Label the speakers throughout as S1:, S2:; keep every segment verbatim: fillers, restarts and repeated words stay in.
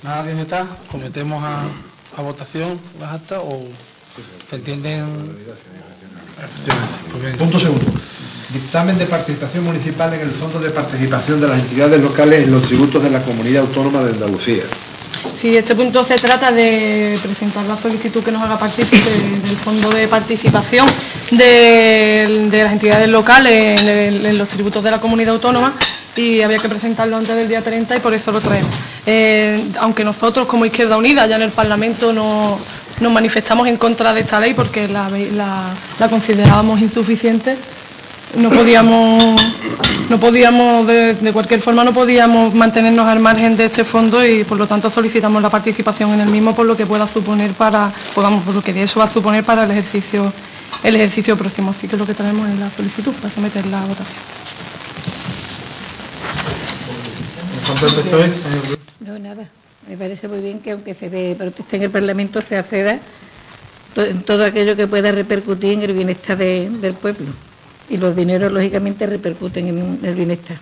S1: Nadie está. Sometemos a, a votación las actas o se entienden.
S2: Punto segundo. Dictamen de participación municipal en el Fondo de Participación de las entidades locales en los tributos de la Comunidad Autónoma de Andalucía.
S3: Sí, este punto se trata de presentar la solicitud que nos haga partícipe del Fondo de Participación de, de las entidades locales en, el, en los tributos de la Comunidad Autónoma, y había que presentarlo antes del día treinta y por eso lo traemos. Eh, aunque nosotros como Izquierda Unida ya en el Parlamento no, nos manifestamos en contra de esta ley porque la, la, la considerábamos insuficiente, no podíamos, no podíamos de, de cualquier forma no podíamos mantenernos al margen de este fondo y por lo tanto solicitamos la participación en el mismo por lo que pueda suponer para, podamos, por lo que eso va a suponer para el ejercicio, el ejercicio próximo. Así que lo que tenemos es la solicitud para someter la votación.
S4: No, nada. Me parece muy bien que aunque se ve protesta en el Parlamento se acceda en todo aquello que pueda repercutir en el bienestar de, del pueblo. Y los dineros, lógicamente, repercuten en el bienestar.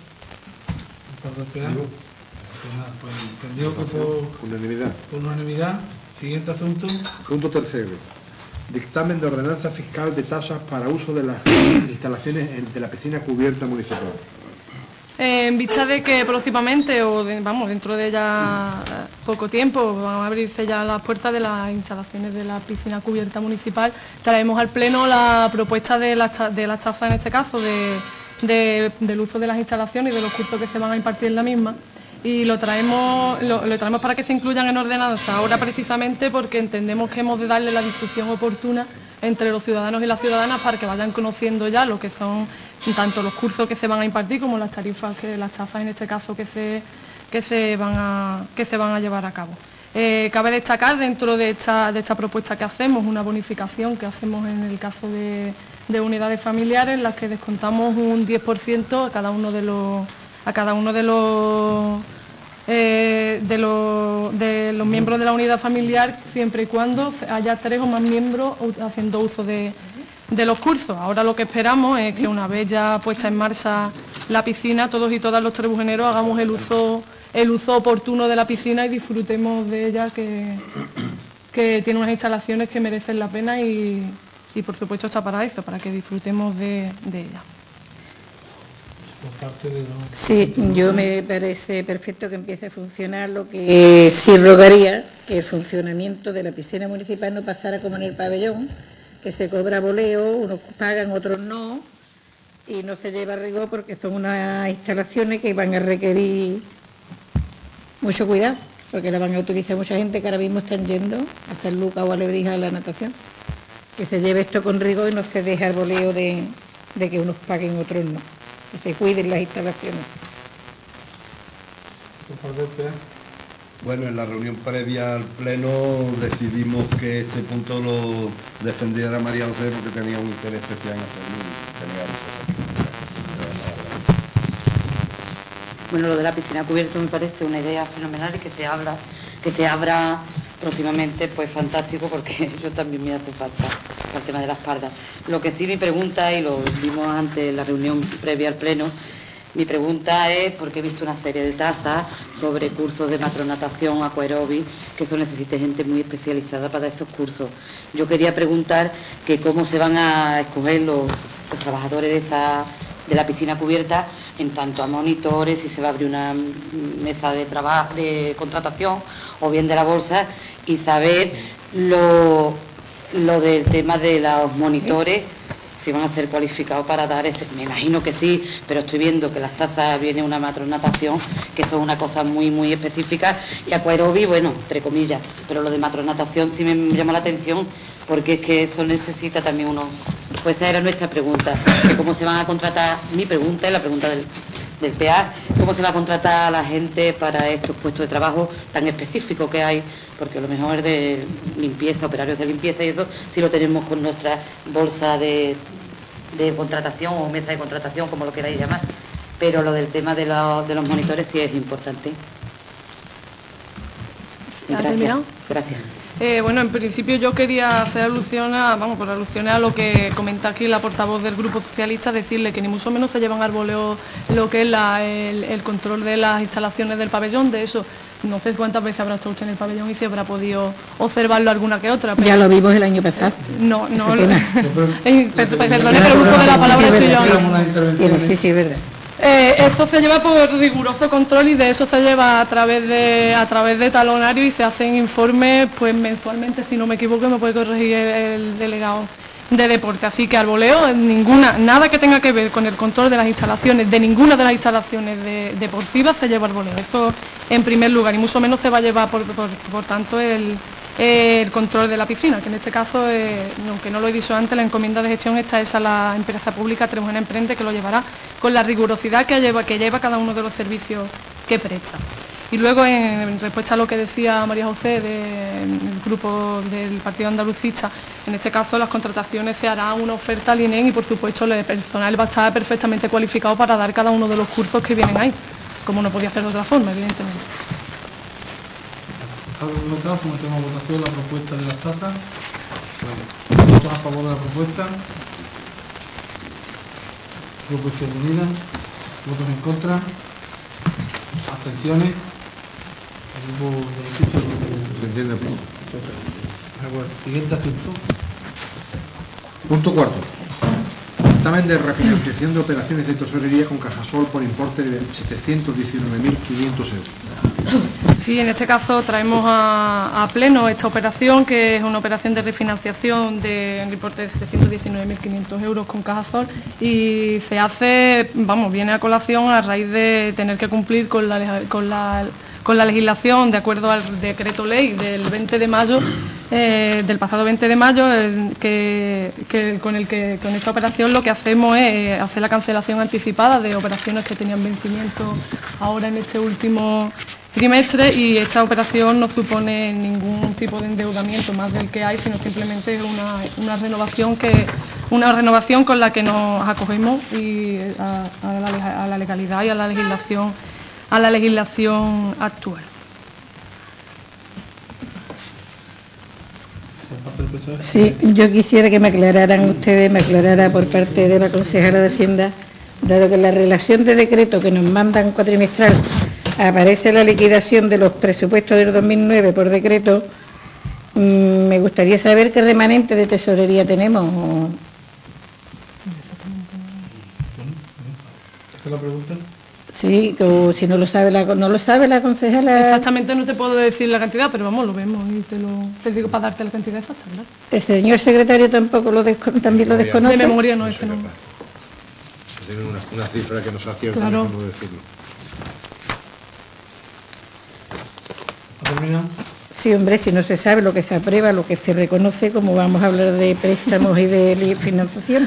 S1: Entendido que por
S2: unanimidad.
S1: Por unanimidad. Siguiente asunto.
S2: Punto tercero. Dictamen de ordenanza fiscal de tasas para uso de las instalaciones de la piscina cubierta municipal.
S3: Eh, en vista de que próximamente, o de, vamos, dentro de ya poco tiempo, van a abrirse ya las puertas de las instalaciones de la piscina cubierta municipal, traemos al Pleno la propuesta de las de la tasas, en este caso, de, de, del uso de las instalaciones y de los cursos que se van a impartir en la misma. Y lo traemos, lo, lo traemos para que se incluyan en ordenanza, ahora precisamente porque entendemos que hemos de darle la difusión oportuna entre los ciudadanos y las ciudadanas para que vayan conociendo ya lo que son tanto los cursos que se van a impartir como las tarifas, que las tasas en este caso que se, que se, van, a, que se van a llevar a cabo. Eh, cabe destacar dentro de esta, de esta propuesta que hacemos una bonificación que hacemos en el caso de, de unidades familiares en las que descontamos un diez por ciento a cada uno de los, a cada uno de los Eh, de, lo, de los miembros de la unidad familiar siempre y cuando haya tres o más miembros haciendo uso de, de los cursos. Ahora lo que esperamos es que una vez ya puesta en marcha la piscina, todos y todas los trebujeneros hagamos el uso, el uso oportuno de la piscina y disfrutemos de ella, que, que tiene unas instalaciones que merecen la pena y, y por supuesto está para eso, para que disfrutemos de, de ella.
S4: Sí, yo me parece perfecto que empiece a funcionar, lo que sí rogaría que el funcionamiento de la piscina municipal no pasara como en el pabellón, que se cobra boleo, unos pagan, otros no, y no se lleva a rigor porque son unas instalaciones que van a requerir mucho cuidado, porque la van a utilizar mucha gente que ahora mismo están yendo a San Lucas o a Lebrija a la natación. Que se lleve esto con rigor y no se deje el boleo de, de que unos paguen, otros no. Que se cuiden las instalaciones.
S5: Bueno, en la reunión previa al Pleno decidimos que este punto lo defendiera María José porque tenía un interés especial en hacerlo.
S6: Bueno, lo de la piscina cubierta me parece una idea fenomenal y que se abra, que se abra próximamente, pues fantástico, porque yo también me hace falta el tema de las pardas. Lo que sí mi pregunta, y lo vimos antes en la reunión previa al Pleno, mi pregunta es, porque he visto una serie de tasas sobre cursos de matronatación, aquaeróbic, que eso necesita gente muy especializada para esos cursos. Yo quería preguntar que cómo se van a escoger los, los trabajadores de, esa, de la piscina cubierta, en tanto a monitores, si se va a abrir una mesa de trabajo, de contratación, o bien de la bolsa, y saber lo, lo del tema de los monitores, si van a ser cualificados para dar ese, me imagino que sí, pero estoy viendo que las tasas viene una matronatación, que son una cosa muy muy específica, y aquaerobi, bueno, entre comillas, pero lo de matronatación sí me, me llamó la atención, porque es que eso necesita también unos, pues esa era nuestra pregunta, que cómo se van a contratar, mi pregunta es la pregunta del, del P A, cómo se va a contratar a la gente para estos puestos de trabajo tan específicos que hay, porque a lo mejor es de limpieza, operarios de limpieza y eso, si lo tenemos con nuestra bolsa de, de contratación o mesa de contratación, como lo queráis llamar, pero lo del tema de, lo, de los monitores sí es importante.
S3: Gracias.
S6: Gracias.
S3: Eh, bueno, en principio yo quería hacer alusión a, vamos, por alusiones a lo que comenta aquí la portavoz del Grupo Socialista, decirle que ni mucho menos se llevan al voleo lo que es la, el, el control de las instalaciones del pabellón. De eso, no sé cuántas veces habrá estado usted en el pabellón y si habrá podido observarlo alguna que otra. Pero
S4: ya lo vimos el año pasado.
S3: No, no,
S4: Ese
S3: perdone, pero uso de la palabra estoy yo.
S4: Sí, sí, es verdad.
S3: Eh, eso se lleva por riguroso control y de eso se lleva a través de a través de talonario y se hacen informes pues mensualmente, si no me equivoco, me puede corregir el, el delegado de deporte. Así que al voleo, ninguna, nada que tenga que ver con el control de las instalaciones, de ninguna de las instalaciones de, deportivas se lleva al voleo. Eso en primer lugar, y mucho menos se va a llevar por, por, por tanto el, el control de la piscina, que en este caso, eh, aunque no lo he dicho antes, la encomienda de gestión está esa la empresa pública Tremujena Emprende, que lo llevará con la rigurosidad que lleva, que lleva cada uno de los servicios que presta. Y luego, en, en respuesta a lo que decía María José del grupo del Partido Andalucista, en este caso las contrataciones se hará una oferta al I N E M y por supuesto el personal va a estar perfectamente cualificado para dar cada uno de los cursos que vienen ahí, como no podía ser de otra forma, evidentemente.
S1: Sometemos a votación la propuesta de las tazas. ¿Votos a favor de la propuesta? Grupo Izquierda Unida. ¿Votos en contra? ¿Abstenciones? El grupo de
S2: Se entiende.
S1: Siguiente asunto.
S2: Punto cuarto. Dictamen de refinanciación de operaciones de tesorería con Cajasol por importe de setecientos diecinueve mil quinientos euros.
S3: Sí, en este caso traemos a, a pleno esta operación, que es una operación de refinanciación de importe de setecientos diecinueve mil quinientos euros con Cajasol y se hace, vamos, viene a colación a raíz de tener que cumplir con la, con la, con la legislación de acuerdo al decreto ley del veinte de mayo, eh, del pasado veinte de mayo, eh, que, que con el que con esta operación lo que hacemos es hacer la cancelación anticipada de operaciones que tenían vencimiento ahora en este último trimestre, y esta operación no supone ningún tipo de endeudamiento más del que hay, sino simplemente es una, una renovación que una renovación con la que nos acogemos y a, a, la, a la legalidad y a la legislación a la legislación actual.
S4: Sí, yo quisiera que me aclararan ustedes, me aclarara por parte de la consejera de Hacienda, dado que en la relación de decreto que nos mandan cuatrimestral aparece la liquidación de los presupuestos del dos mil nueve por decreto, mmm, me gustaría saber qué remanente de tesorería tenemos.
S1: ¿Qué la pregunta?
S4: Sí, o si no lo sabe la no lo sabe la consejera.
S3: Exactamente no te puedo decir la cantidad, pero vamos, lo vemos y te lo te digo para darte la cantidad exacta, ¿verdad?
S4: El señor secretario tampoco lo desco- también lo desconoce.
S3: De memoria no es que no.
S2: Tienen una, una cifra que nos acierta,
S3: claro.
S2: ¿Cómo decirlo?
S1: ¿Ha terminado?
S4: Sí, hombre, si no se sabe lo que se aprueba, lo que se reconoce, como vamos a hablar de préstamos y de financiación.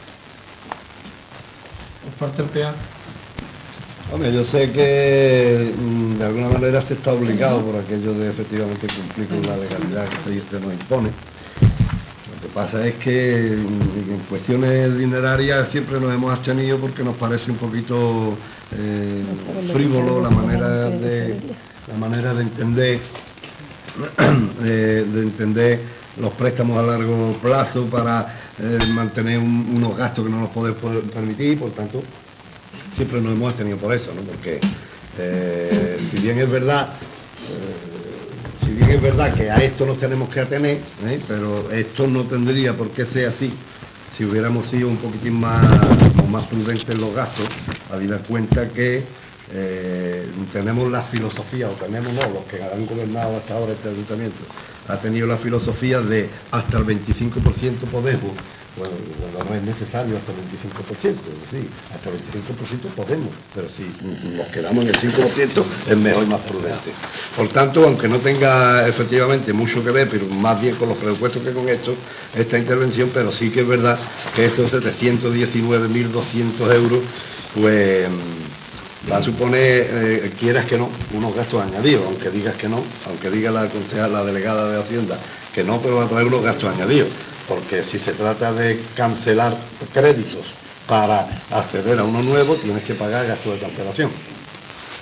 S1: Por parte del P A.
S5: Hombre, yo sé que mm, de alguna manera se está obligado por aquello de efectivamente cumplir con la legalidad que se nos impone. Lo que pasa es que mm, en cuestiones dinerarias siempre nos hemos abstenido porque nos parece un poquito eh, frívolo la manera de la manera de entender eh, de entender los préstamos a largo plazo para eh, mantener un, unos gastos que no nos podemos permitir, por tanto siempre nos hemos tenido por eso, ¿no? Porque eh, si bien es verdad, eh, si bien es verdad que a esto nos tenemos que atener, ¿eh? Pero esto no tendría por qué ser así si hubiéramos sido un poquitín más, más prudentes en los gastos, habida cuenta que eh, tenemos la filosofía, o tenemos no, los que han gobernado hasta ahora este ayuntamiento, ha tenido la filosofía de hasta el veinticinco por ciento podemos. Bueno, no es necesario hasta el veinticinco por ciento, sí, hasta el veinticinco por ciento podemos, pero si nos quedamos en el cinco por ciento es mejor y más prudente. Por tanto, aunque no tenga efectivamente mucho que ver, pero más bien con los presupuestos que con esto, esta intervención, pero sí que es verdad que estos setecientos diecinueve mil doscientos euros, pues va a suponer, eh, quieras que no, unos gastos añadidos, aunque digas que no, aunque diga la concejala, la delegada de Hacienda, que no, pero va a traer unos gastos añadidos. Porque si se trata de cancelar créditos para acceder a uno nuevo, tienes que pagar gastos de cancelación.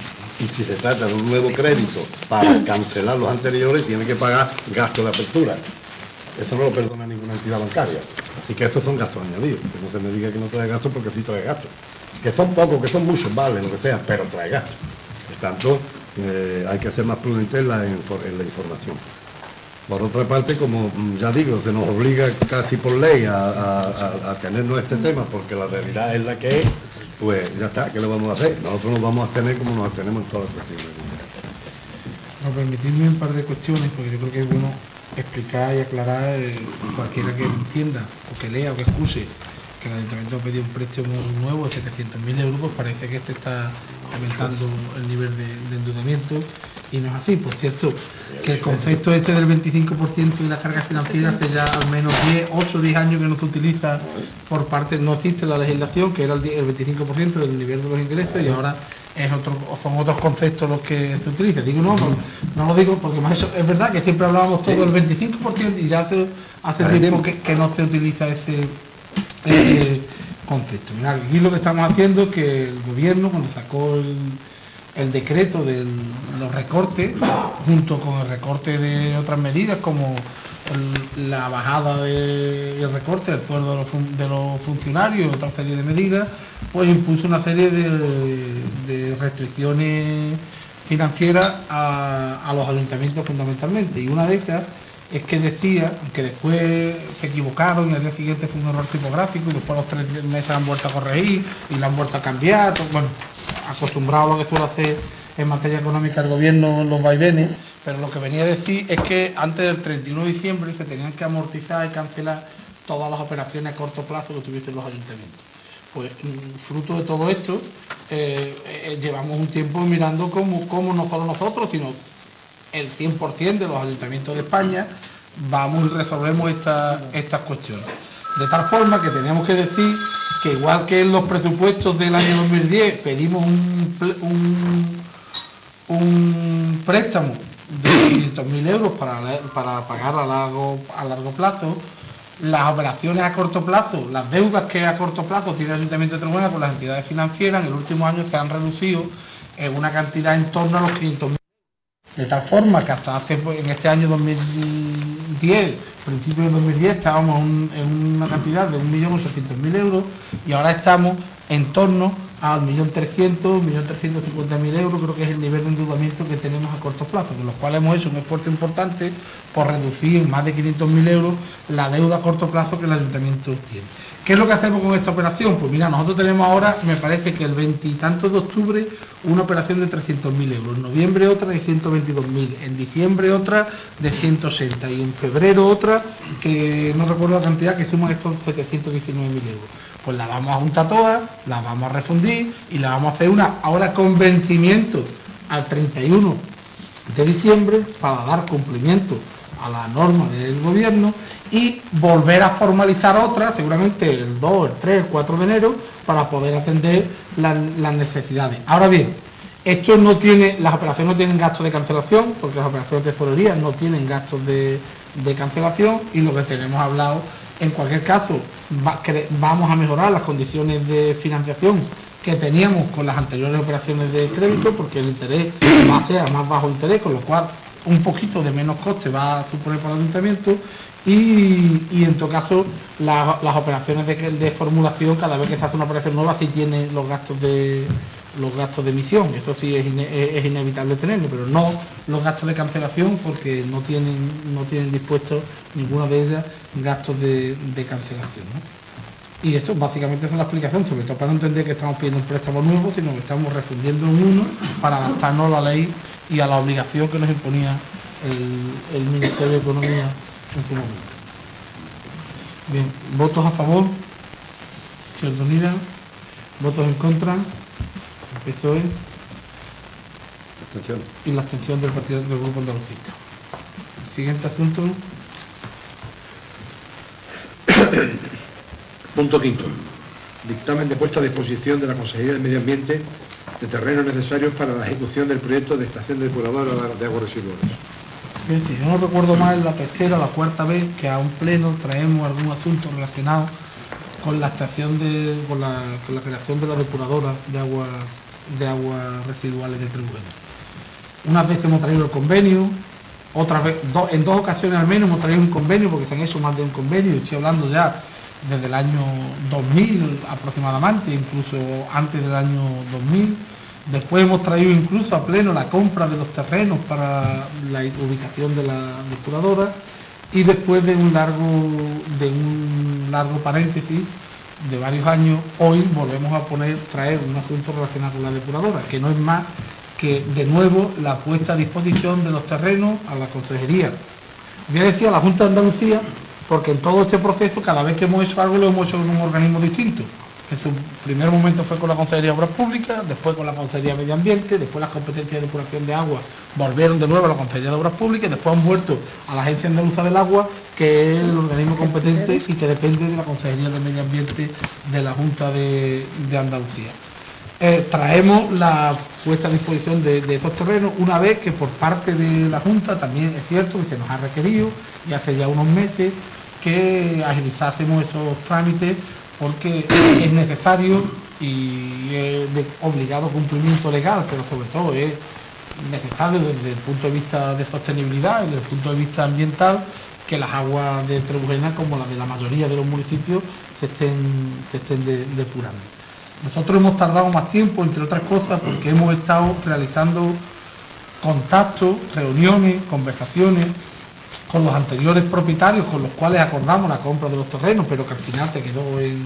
S5: y si se trata de un nuevo crédito para cancelar los anteriores, tiene que pagar gastos de apertura. Eso no lo perdona ninguna entidad bancaria. Así que estos son gastos añadidos. Que no se me diga que no trae gastos porque sí trae gastos. Que son pocos, que son muchos, vale, lo que sea, pero trae gastos. Por tanto, eh, hay que ser más prudentes en la, en la información. Por otra parte, como ya digo, se nos obliga casi por ley a, a, a, a tenernos este tema, porque la realidad es la que es, pues ya está, ¿qué le vamos a hacer? Nosotros nos vamos a tener como nos tenemos en todas las cuestiones.
S2: No, permitidme un par de cuestiones, porque yo creo que es bueno explicar y aclarar eh, cualquiera que entienda, o que lea, o que excuse, que el Ayuntamiento ha pedido un préstamo nuevo de setecientos mil euros, pues parece que este está aumentando el nivel de, de endeudamiento, y no es así. Por cierto, que el concepto este del veinticinco por ciento de las cargas financieras hace ya al menos diez, ocho o diez años que no se utiliza por parte, no existe la legislación, que era el, el veinticinco por ciento del nivel de los ingresos, y ahora es otro, son otros conceptos los que se utilizan. Digo no, no, no lo digo porque más eso, es verdad que siempre hablábamos todo del veinticinco por ciento y ya hace, hace tiempo que, que no se utiliza ese, ese concepto. Mirad, aquí lo que estamos haciendo es que el gobierno, cuando sacó el, el decreto de los recortes, junto con el recorte de otras medidas como el, la bajada de, y el recorte del sueldo de los, fun, de los funcionarios y otra serie de medidas, pues impuso una serie de, de restricciones financieras a, a los ayuntamientos fundamentalmente, y una de esas es que decía, que después se equivocaron y al día siguiente fue un error tipográfico y después a los tres meses han vuelto a corregir y la han vuelto a cambiar, todo, bueno, acostumbrado a lo que suele hacer en materia económica el gobierno en los vaivenes, pero lo que venía a decir es que antes del treinta y uno de diciembre se tenían que amortizar y cancelar todas las operaciones a corto plazo que tuviesen los ayuntamientos. Pues fruto de todo esto, eh, eh, llevamos un tiempo mirando cómo, cómo no solo nosotros, sino el cien por ciento de los ayuntamientos de España vamos y resolvemos esta, estas cuestiones. De tal forma que tenemos que decir que igual que en los presupuestos del año dos mil diez pedimos un, un, un préstamo de quinientos mil euros para, para pagar a largo, a largo plazo, las operaciones a corto plazo, las deudas que a corto plazo tiene el Ayuntamiento de Trebujena con las entidades financieras en el último año se han reducido en una cantidad en torno a los quinientos mil. De tal forma que hasta hace, en este año dos mil diez, principio de dos mil diez, estábamos un, en una cantidad de un millón ochocientos mil euros y ahora estamos en torno al un millón trescientos mil, un millón trescientos cincuenta mil euros, creo que es el nivel de endeudamiento que tenemos a corto plazo, con los cuales hemos hecho un esfuerzo importante por reducir en más de quinientos mil euros la deuda a corto plazo que el Ayuntamiento tiene. ¿Qué es lo que hacemos con esta operación? Pues mira, nosotros tenemos ahora, me parece que el veintitantos de octubre, una operación de trescientos mil euros, en noviembre otra de ciento veintidós mil, en diciembre otra de ciento sesenta y en febrero otra, que no recuerdo la cantidad, que suman estos setecientos diecinueve mil euros. Pues la vamos a juntar todas, la vamos a refundir y la vamos a hacer una ahora con vencimiento al treinta y uno de diciembre para dar cumplimiento a la norma del gobierno y volver a formalizar otra, seguramente el dos, el tres, el cuatro de enero, para poder atender las, las necesidades. Ahora bien, esto no tiene, las operaciones no tienen gastos de cancelación, porque las operaciones de tesorería no tienen gastos de, de cancelación, y lo que tenemos hablado, en cualquier caso, va, que vamos a mejorar las condiciones de financiación que teníamos con las anteriores operaciones de crédito, porque el interés va a ser a más bajo interés, con lo cual un poquito de menos coste va a suponer para el ayuntamiento, y, y en todo caso la, las operaciones de, de formulación, cada vez que se hace una operación nueva sí tiene los gastos de los gastos de emisión, eso sí es, ine, es inevitable tenerlo, pero no los gastos de cancelación, porque no tienen no tienen dispuestos ninguna de ellas gastos de, de cancelación, ¿no? Y eso básicamente es la explicación, sobre todo para no entender que estamos pidiendo un préstamo nuevo, sino que estamos refundiendo en uno para adaptarnos a la ley y a la obligación que nos imponía el, el Ministerio de Economía en su momento. Bien, votos a favor, señor Donira, votos en contra, el P S O E
S5: Abstención.
S2: Y la abstención del partido del Grupo Andalucista. Siguiente asunto.
S7: Punto quinto. Dictamen de puesta a disposición de la Consejería de Medio Ambiente de terrenos necesarios para la ejecución del proyecto de estación depuradora de aguas residuales.
S2: Fíjense, yo no recuerdo más, la tercera o la cuarta vez que a un pleno traemos algún asunto relacionado con la estación de, con la, con la creación de la depuradora de agua de aguas residuales de Trebujena. Unas veces hemos traído el convenio, otras veces, do, en dos ocasiones al menos hemos traído un convenio, porque se han hecho más de un convenio, estoy hablando ya desde el año dos mil aproximadamente, incluso antes del año dos mil. Después hemos traído incluso a pleno la compra de los terrenos para la ubicación de la depuradora, y después de un largo, de un largo paréntesis de varios años, hoy volvemos a poner, traer un asunto relacionado con la depuradora, que no es más que de nuevo la puesta a disposición de los terrenos a la consejería. Voy a decir a la Junta de Andalucía, porque en todo este proceso, cada vez que hemos hecho algo, lo hemos hecho en un organismo distinto. En su primer momento fue con la Consejería de Obras Públicas, después con la Consejería de Medio Ambiente, después las competencias de depuración de agua volvieron de nuevo a la Consejería de Obras Públicas, y después han vuelto a la Agencia Andaluza del Agua, que es el organismo competente y que depende de la Consejería de Medio Ambiente de la Junta de, de Andalucía. Eh, traemos la puesta a disposición de, de estos terrenos, una vez que por parte de la Junta también es cierto que se nos ha requerido, y hace ya unos meses, que agilizásemos esos trámites, porque es necesario y es de obligado cumplimiento legal, pero sobre todo es necesario desde el punto de vista de sostenibilidad y desde el punto de vista ambiental, que las aguas de Trebujena, como las de la mayoría de los municipios, se estén, se estén de, depurando. Nosotros hemos tardado más tiempo, entre otras cosas, porque hemos estado realizando contactos, reuniones, conversaciones con los anteriores propietarios con los cuales acordamos la compra de los terrenos, pero que al final se quedó en,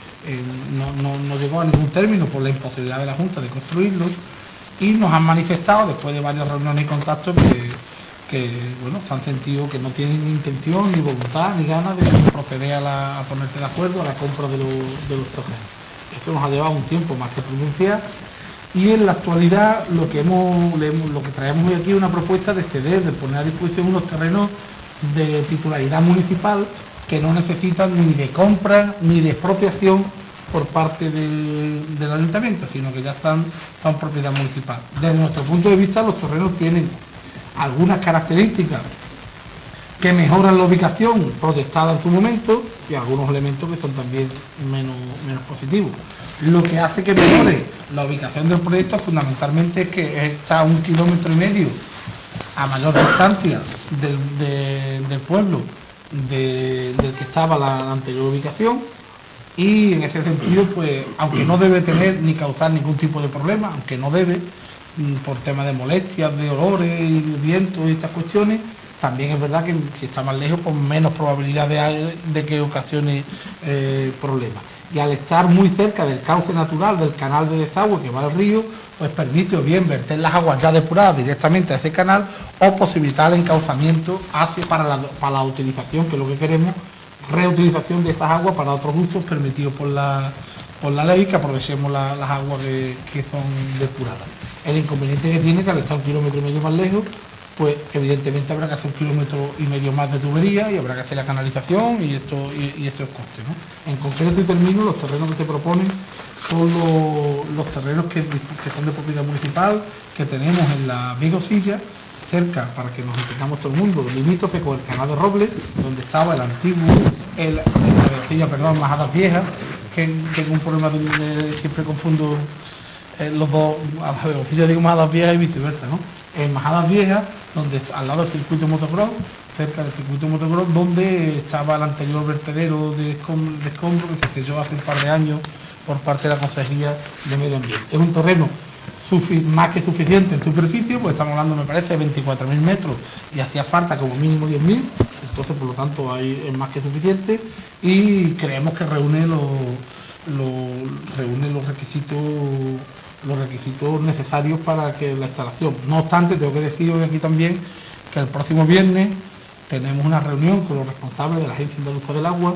S2: en, no, no, no llegó a ningún término por la imposibilidad de la Junta de construirlos, y nos han manifestado, después de varias reuniones y contactos, que, que bueno, se han sentido que no tienen ni intención, ni voluntad, ni ganas de proceder a, la, a ponerse de acuerdo a la compra de los, de los terrenos. Esto nos ha llevado un tiempo más que pronunciar, y en la actualidad lo que, hemos, lo que traemos hoy aquí es una propuesta de ceder, de poner a disposición unos terrenos de titularidad municipal que no necesitan ni de compra ni de expropiación por parte de, del ayuntamiento, sino que ya están, son propiedad municipal. Desde nuestro punto de vista, los terrenos tienen algunas características que mejoran la ubicación protestada en su momento, y algunos elementos que son también menos, menos positivos. Lo que hace que mejore la ubicación del proyecto fundamentalmente es que está a un kilómetro y medio a mayor distancia del, de, del pueblo de, del que estaba la, la anterior ubicación, y en ese sentido, pues, aunque no debe tener ni causar ningún tipo de problema, aunque no debe, por temas de molestias, de olores y vientos y estas cuestiones, también es verdad que si está más lejos, pues menos probabilidad de, de que ocasione eh, problemas. Y al estar muy cerca del cauce natural del canal de desagüe que va al río, pues permite o bien verter las aguas ya depuradas directamente a ese canal, o posibilitar el encauzamiento hacia, para, la, para la utilización, que es lo que queremos, reutilización de estas aguas para otros usos permitidos por la, por la ley, que aprovechemos la, las aguas que, que son depuradas. El inconveniente que tiene que al estar un kilómetro y medio más lejos, pues evidentemente habrá que hacer un kilómetro y medio más de tubería, y habrá que hacer la canalización y, esto, y, y estos costes, ¿no? En concreto y termino, los terrenos que se proponen son los, los terrenos que, que son de propiedad municipal, que tenemos en la Vigosilla, cerca, para que nos entendamos todo el mundo, limítrofe con el canal de Robles, donde estaba el antiguo, el, la Vigosilla, perdón, Majadas Viejas, que tengo un problema de, de siempre confundo eh, los dos, a la Vigosilla digo Majadas Viejas y viceversa, ¿no? En Majadas Viejas, donde al lado del circuito motocross, cerca del circuito motocross, donde estaba el anterior vertedero de escombro, de escombro que se selló hace un par de años por parte de la Consejería de Medio Ambiente. Es un terreno más que suficiente en superficie, pues estamos hablando, me parece, de veinticuatro mil metros, y hacía falta como mínimo diez mil, entonces por lo tanto ahí es más que suficiente, y creemos que reúne los, los, reúne los requisitos los requisitos necesarios para que la instalación. No obstante, tengo que decir hoy aquí también que el próximo viernes tenemos una reunión con los responsables de la Agencia Andaluza del Agua,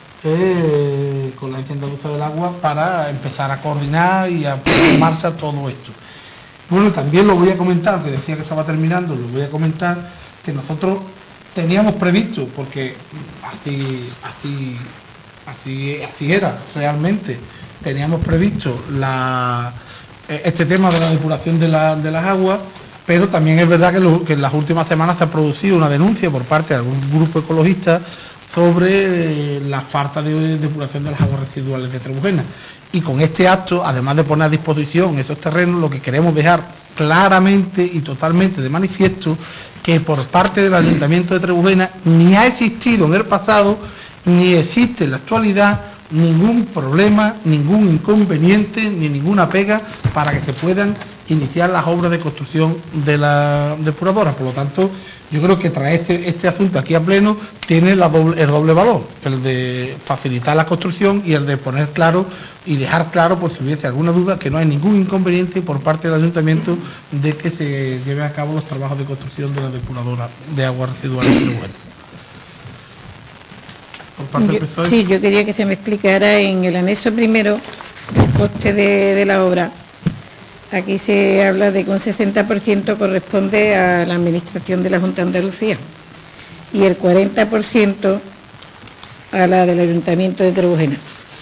S2: eh, con la Agencia Andaluza del Agua, para empezar a coordinar y a poner en marcha todo esto. Bueno, también lo voy a comentar, que decía que estaba terminando, lo voy a comentar, que nosotros teníamos previsto, porque así, así, así, así era realmente, teníamos previsto la este tema de la depuración de, la, de las aguas, pero también es verdad que, lo, que en las últimas semanas se ha producido una denuncia por parte de algún grupo ecologista sobre la falta de depuración de las aguas residuales de Trebujena. Y con este acto, además de poner a disposición esos terrenos, lo que queremos dejar claramente y totalmente de manifiesto que por parte del Ayuntamiento de Trebujena ni ha existido en el pasado ni existe en la actualidad ningún problema, ningún inconveniente ni ninguna pega para que se puedan iniciar las obras de construcción de la depuradora. Por lo tanto, yo creo que traer este, este asunto aquí a pleno tiene la doble, el doble valor, el de facilitar la construcción y el de poner claro y dejar claro, por si hubiese alguna duda, que no hay ningún inconveniente por parte del Ayuntamiento de que se lleven a cabo los trabajos de construcción de la depuradora de aguas residuales de Trebujena. Por parte del P S O E.
S4: Sí, yo quería que se me explicara en el anexo primero el coste de, de la obra. Aquí se habla de que un sesenta por ciento corresponde a la Administración de la Junta de Andalucía y el cuarenta por ciento a la del Ayuntamiento de Trebujena.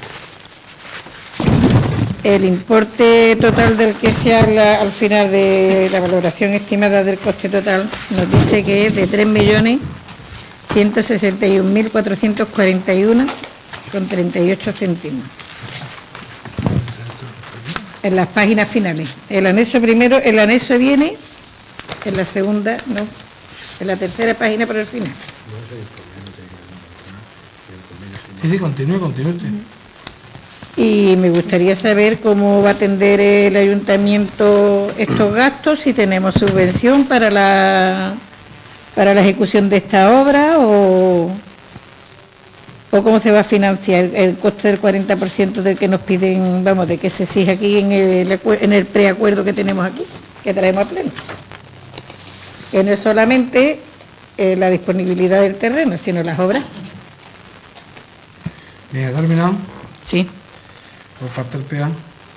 S4: El importe total del que se habla al final de la valoración estimada del coste total nos dice que es de tres millones ciento sesenta y un mil cuatrocientos cuarenta y uno con treinta y ocho céntimos. En las páginas finales. El anexo primero, el anexo viene en la segunda, no, en la tercera página por el final.
S2: Sí, sí, continúe, continúe usted.
S4: Y me gustaría saber cómo va a atender el ayuntamiento estos gastos, si tenemos subvención para la para la ejecución de esta obra o, o cómo se va a financiar el coste del cuarenta por ciento del que nos piden, vamos, de que se exige aquí en el, en el preacuerdo que tenemos aquí, que traemos a pleno. Que no es solamente eh, la disponibilidad del terreno, sino las obras.
S2: ¿Me ha terminado?
S4: Sí.
S2: Por parte del P A.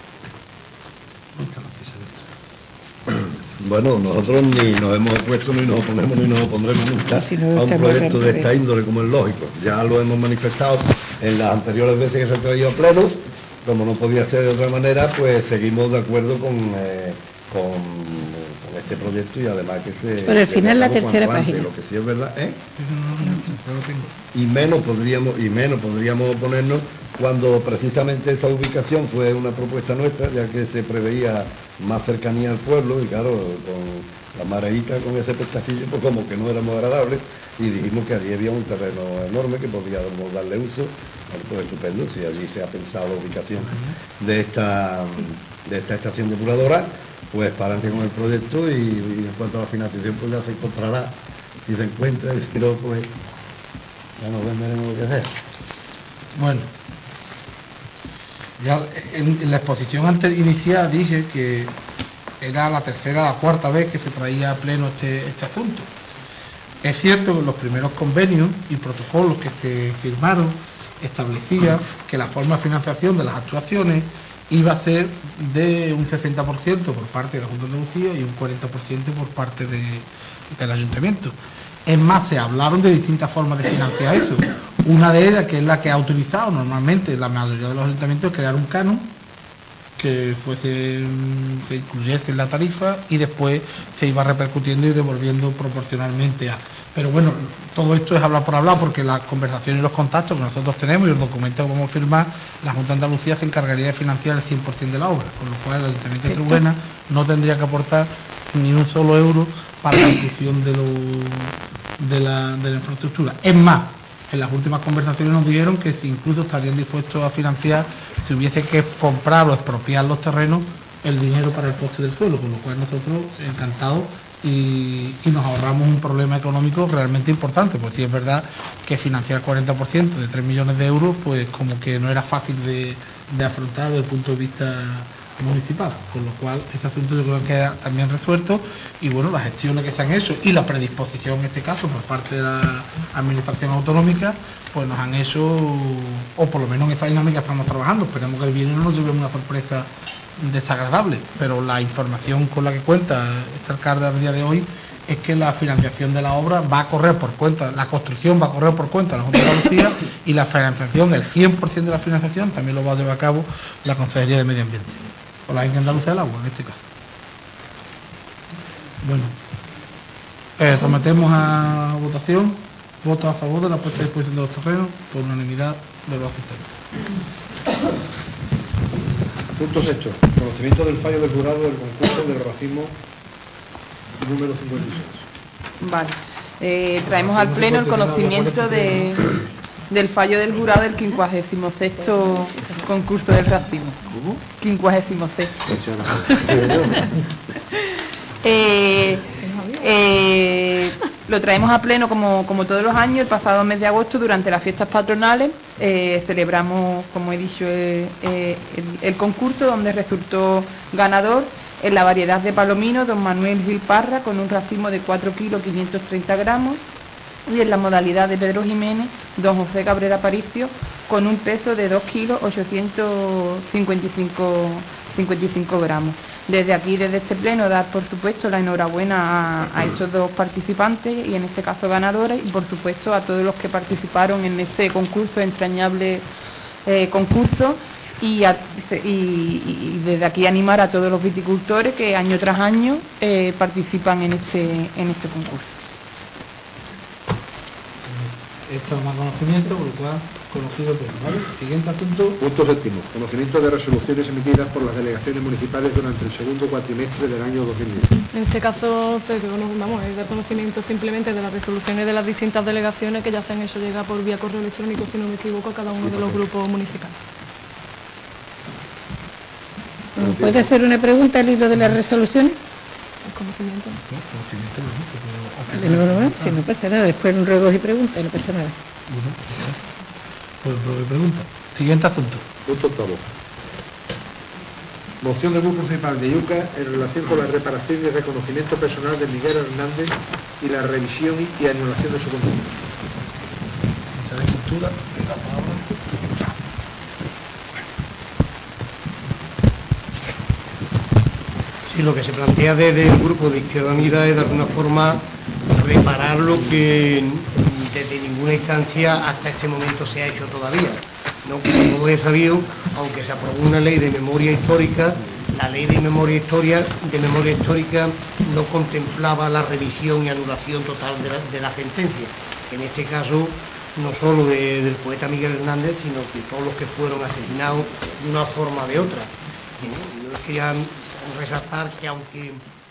S5: Bueno, nosotros ni nos hemos opuesto, ni nos oponemos, ni nos opondremos nunca
S4: Si no,
S5: a un
S4: estamos
S5: proyecto de
S4: hablando
S5: esta índole, como es lógico. Ya lo hemos manifestado en las anteriores veces que se ha traído a pleno. Como no podía ser de otra manera, pues seguimos de acuerdo con, eh, con, con este proyecto y además que se...
S4: Por el final la
S5: cuanto
S4: tercera
S5: antes.
S4: página.
S5: Lo que sí es verdad, ¿eh?
S2: Ya lo tengo.
S5: y menos podríamos y menos podríamos oponernos cuando precisamente esa ubicación fue una propuesta nuestra, ya que se preveía más cercanía al pueblo y claro, con la mareíta, con ese pestacillo, pues como que no era muy agradable y dijimos que allí había un terreno enorme que podíamos darle uso. Bueno, pues estupendo, si allí se ha pensado la ubicación de esta, de esta estación depuradora, pues para adelante con el proyecto y, y en cuanto a la financiación pues ya se encontrará si se encuentra y si no pues ya nos veremos lo que hacer.
S2: Bueno, ya en, en la exposición antes inicial dije que era la tercera o la cuarta vez que se traía a pleno este, este asunto. Es cierto que los primeros convenios y protocolos que se firmaron establecía que la forma de financiación de las actuaciones iba a ser de un sesenta por ciento por parte de la Junta de Andalucía y un cuarenta por ciento por parte de, del Ayuntamiento. Es más, se hablaron de distintas formas de financiar eso. Una de ellas, que es la que ha utilizado normalmente la mayoría de los ayuntamientos, es crear un canon que fuese, se incluyese en la tarifa y después se iba repercutiendo y devolviendo proporcionalmente a... Pero bueno, todo esto es hablar por hablar porque las conversaciones y los contactos que nosotros tenemos y los documentos que vamos a firmar, la Junta de Andalucía se encargaría de financiar el cien por ciento de la obra, con lo cual el Ayuntamiento de Trebujena no tendría que aportar ni un solo euro para la ejecución de, lo, de, la, de la infraestructura. Es más, en las últimas conversaciones nos dijeron que si incluso estarían dispuestos a financiar, si hubiese que comprar o expropiar los terrenos, el dinero para el coste del suelo, con lo cual nosotros encantados y, y nos ahorramos un problema económico realmente importante, porque sí es verdad que financiar cuarenta por ciento de tres millones de euros, pues como que no era fácil de, de afrontar desde el punto de vista municipal, con lo cual ese asunto yo creo que queda también resuelto y bueno, las gestiones que se han hecho y la predisposición en este caso por parte de la administración autonómica pues nos han hecho, o por lo menos en esta dinámica estamos trabajando, esperemos que el viernes no nos lleve una sorpresa desagradable, pero la información con la que cuenta este alcalde al día de hoy es que la financiación de la obra va a correr por cuenta, la construcción va a correr por cuenta de la Junta de Andalucía y la financiación, el cien por ciento de la financiación también lo va a llevar a cabo la Consejería de Medio Ambiente o la Agencia Andaluza del Agua en este caso. Bueno, eh, sometemos a votación Votos a favor de la puesta a disposición de los terrenos, por unanimidad de los asistentes.
S7: Punto sexto. Conocimiento del fallo del jurado del concurso del racismo número cincuenta y seis.
S8: Vale. Eh, traemos al Pleno el conocimiento de, del fallo del jurado del quincuagésimo sexto concurso del racismo.
S7: ¿Cómo?
S8: quincuagésimo sexto. eh, eh, lo traemos a Pleno como, como todos los años. El pasado mes de agosto, durante las fiestas patronales, eh, celebramos, como he dicho, eh, eh, el, el concurso, donde resultó ganador en la variedad de palomino don Manuel Gil Parra, con un racimo de cuatro kilos quinientos treinta gramos, y en la modalidad de Pedro Jiménez don José Cabrera Aparicio, con un peso de dos kilos ochocientos cincuenta y cinco gramos. Desde aquí, desde este pleno, dar por supuesto la enhorabuena a, a estos dos participantes, y en este caso ganadores, y por supuesto a todos los que participaron en este concurso, entrañable eh, concurso. Y, a, y, y desde aquí animar a todos los viticultores que año tras año eh, participan en este en este concurso.
S2: Esto es más conocimiento, por lo cual conocido el tema, ¿vale? Siguiente asunto.
S7: Punto séptimo. Conocimiento de resoluciones emitidas por las delegaciones municipales durante el segundo cuatrimestre del año dos mil diez.
S3: En este caso, vamos, es dar conocimiento simplemente de las resoluciones de las distintas delegaciones que ya se han hecho llegar por vía correo electrónico, si no me equivoco, a cada uno de los grupos municipales.
S4: ¿Puede hacer una pregunta al hilo de las resoluciones?
S3: El conocimiento.
S2: No, conocimiento no, pero...
S4: No, no, no, si no pasa nada, después un ruegos y preguntas, no pasa nada.
S2: Pues lo que pregunta. Siguiente asunto.
S7: Punto octavo. Moción del Grupo Municipal de Yuca en relación con la reparación y reconocimiento personal de Miguel Hernández y la revisión y anulación de su contrato.
S2: Mucha de cultura. La palabra.
S9: Sí, lo que se plantea desde el grupo de Izquierda Unida es de alguna forma reparar lo que desde ninguna instancia hasta este momento se ha hecho todavía, ¿no? Como todo es sabido, aunque se aprobó una ley de memoria histórica, la ley de memoria, historia, de memoria histórica no contemplaba la revisión y anulación total de la, de la sentencia. En este caso, no solo de, del poeta Miguel Hernández, sino que todos los que fueron asesinados de una forma o de otra. Yo quería resaltar que aunque,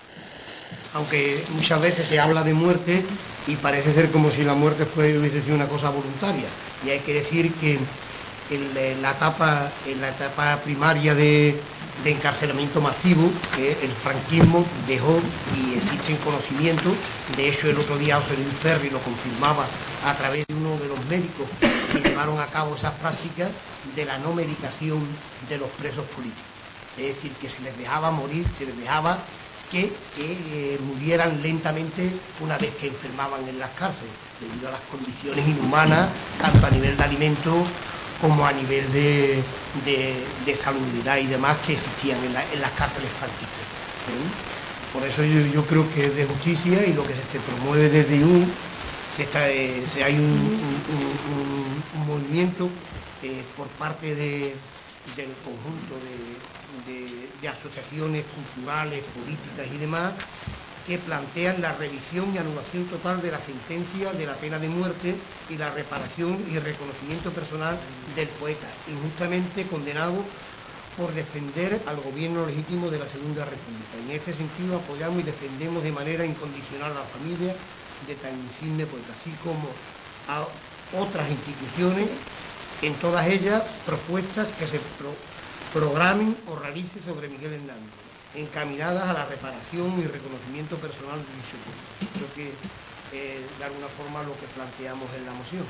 S9: aunque muchas veces se habla de muerte y parece ser como si la muerte fuese, hubiese sido una cosa voluntaria, y hay que decir que en la etapa, en la etapa primaria de, de encarcelamiento masivo, eh, el franquismo dejó y existen conocimientos. De hecho, el otro día José Luis Ferri lo confirmaba a través de uno de los médicos que llevaron a cabo esas prácticas de la no medicación de los presos políticos. Es decir, que se les dejaba morir, se les dejaba que, que eh, murieran lentamente una vez que enfermaban en las cárceles, debido a las condiciones inhumanas, tanto a nivel de alimentos como a nivel de, de, de salubridad y demás que existían en, la, en las cárceles franquistas. ¿Sí? Por eso yo, yo creo que es de justicia, y lo que se promueve desde I U, que está, eh, hay un, un, un, un movimiento eh, por parte de, del conjunto de... De, de asociaciones culturales, políticas y demás, que plantean la revisión y anulación total de la sentencia de la pena de muerte y la reparación y reconocimiento personal del poeta, injustamente condenado por defender al gobierno legítimo de la Segunda República. En este sentido apoyamos y defendemos de manera incondicional a la familia de tan insigne poeta, así como a otras instituciones, en todas ellas propuestas que se pro programen o realicen sobre Miguel Hernández, encaminadas a la reparación y reconocimiento personal de dicho pueblo. Creo que eh, de alguna forma lo que planteamos en la moción.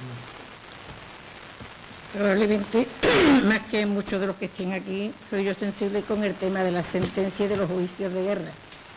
S4: Probablemente, más que muchos de los que estén aquí, soy yo sensible con el tema de la sentencia y de los juicios de guerra.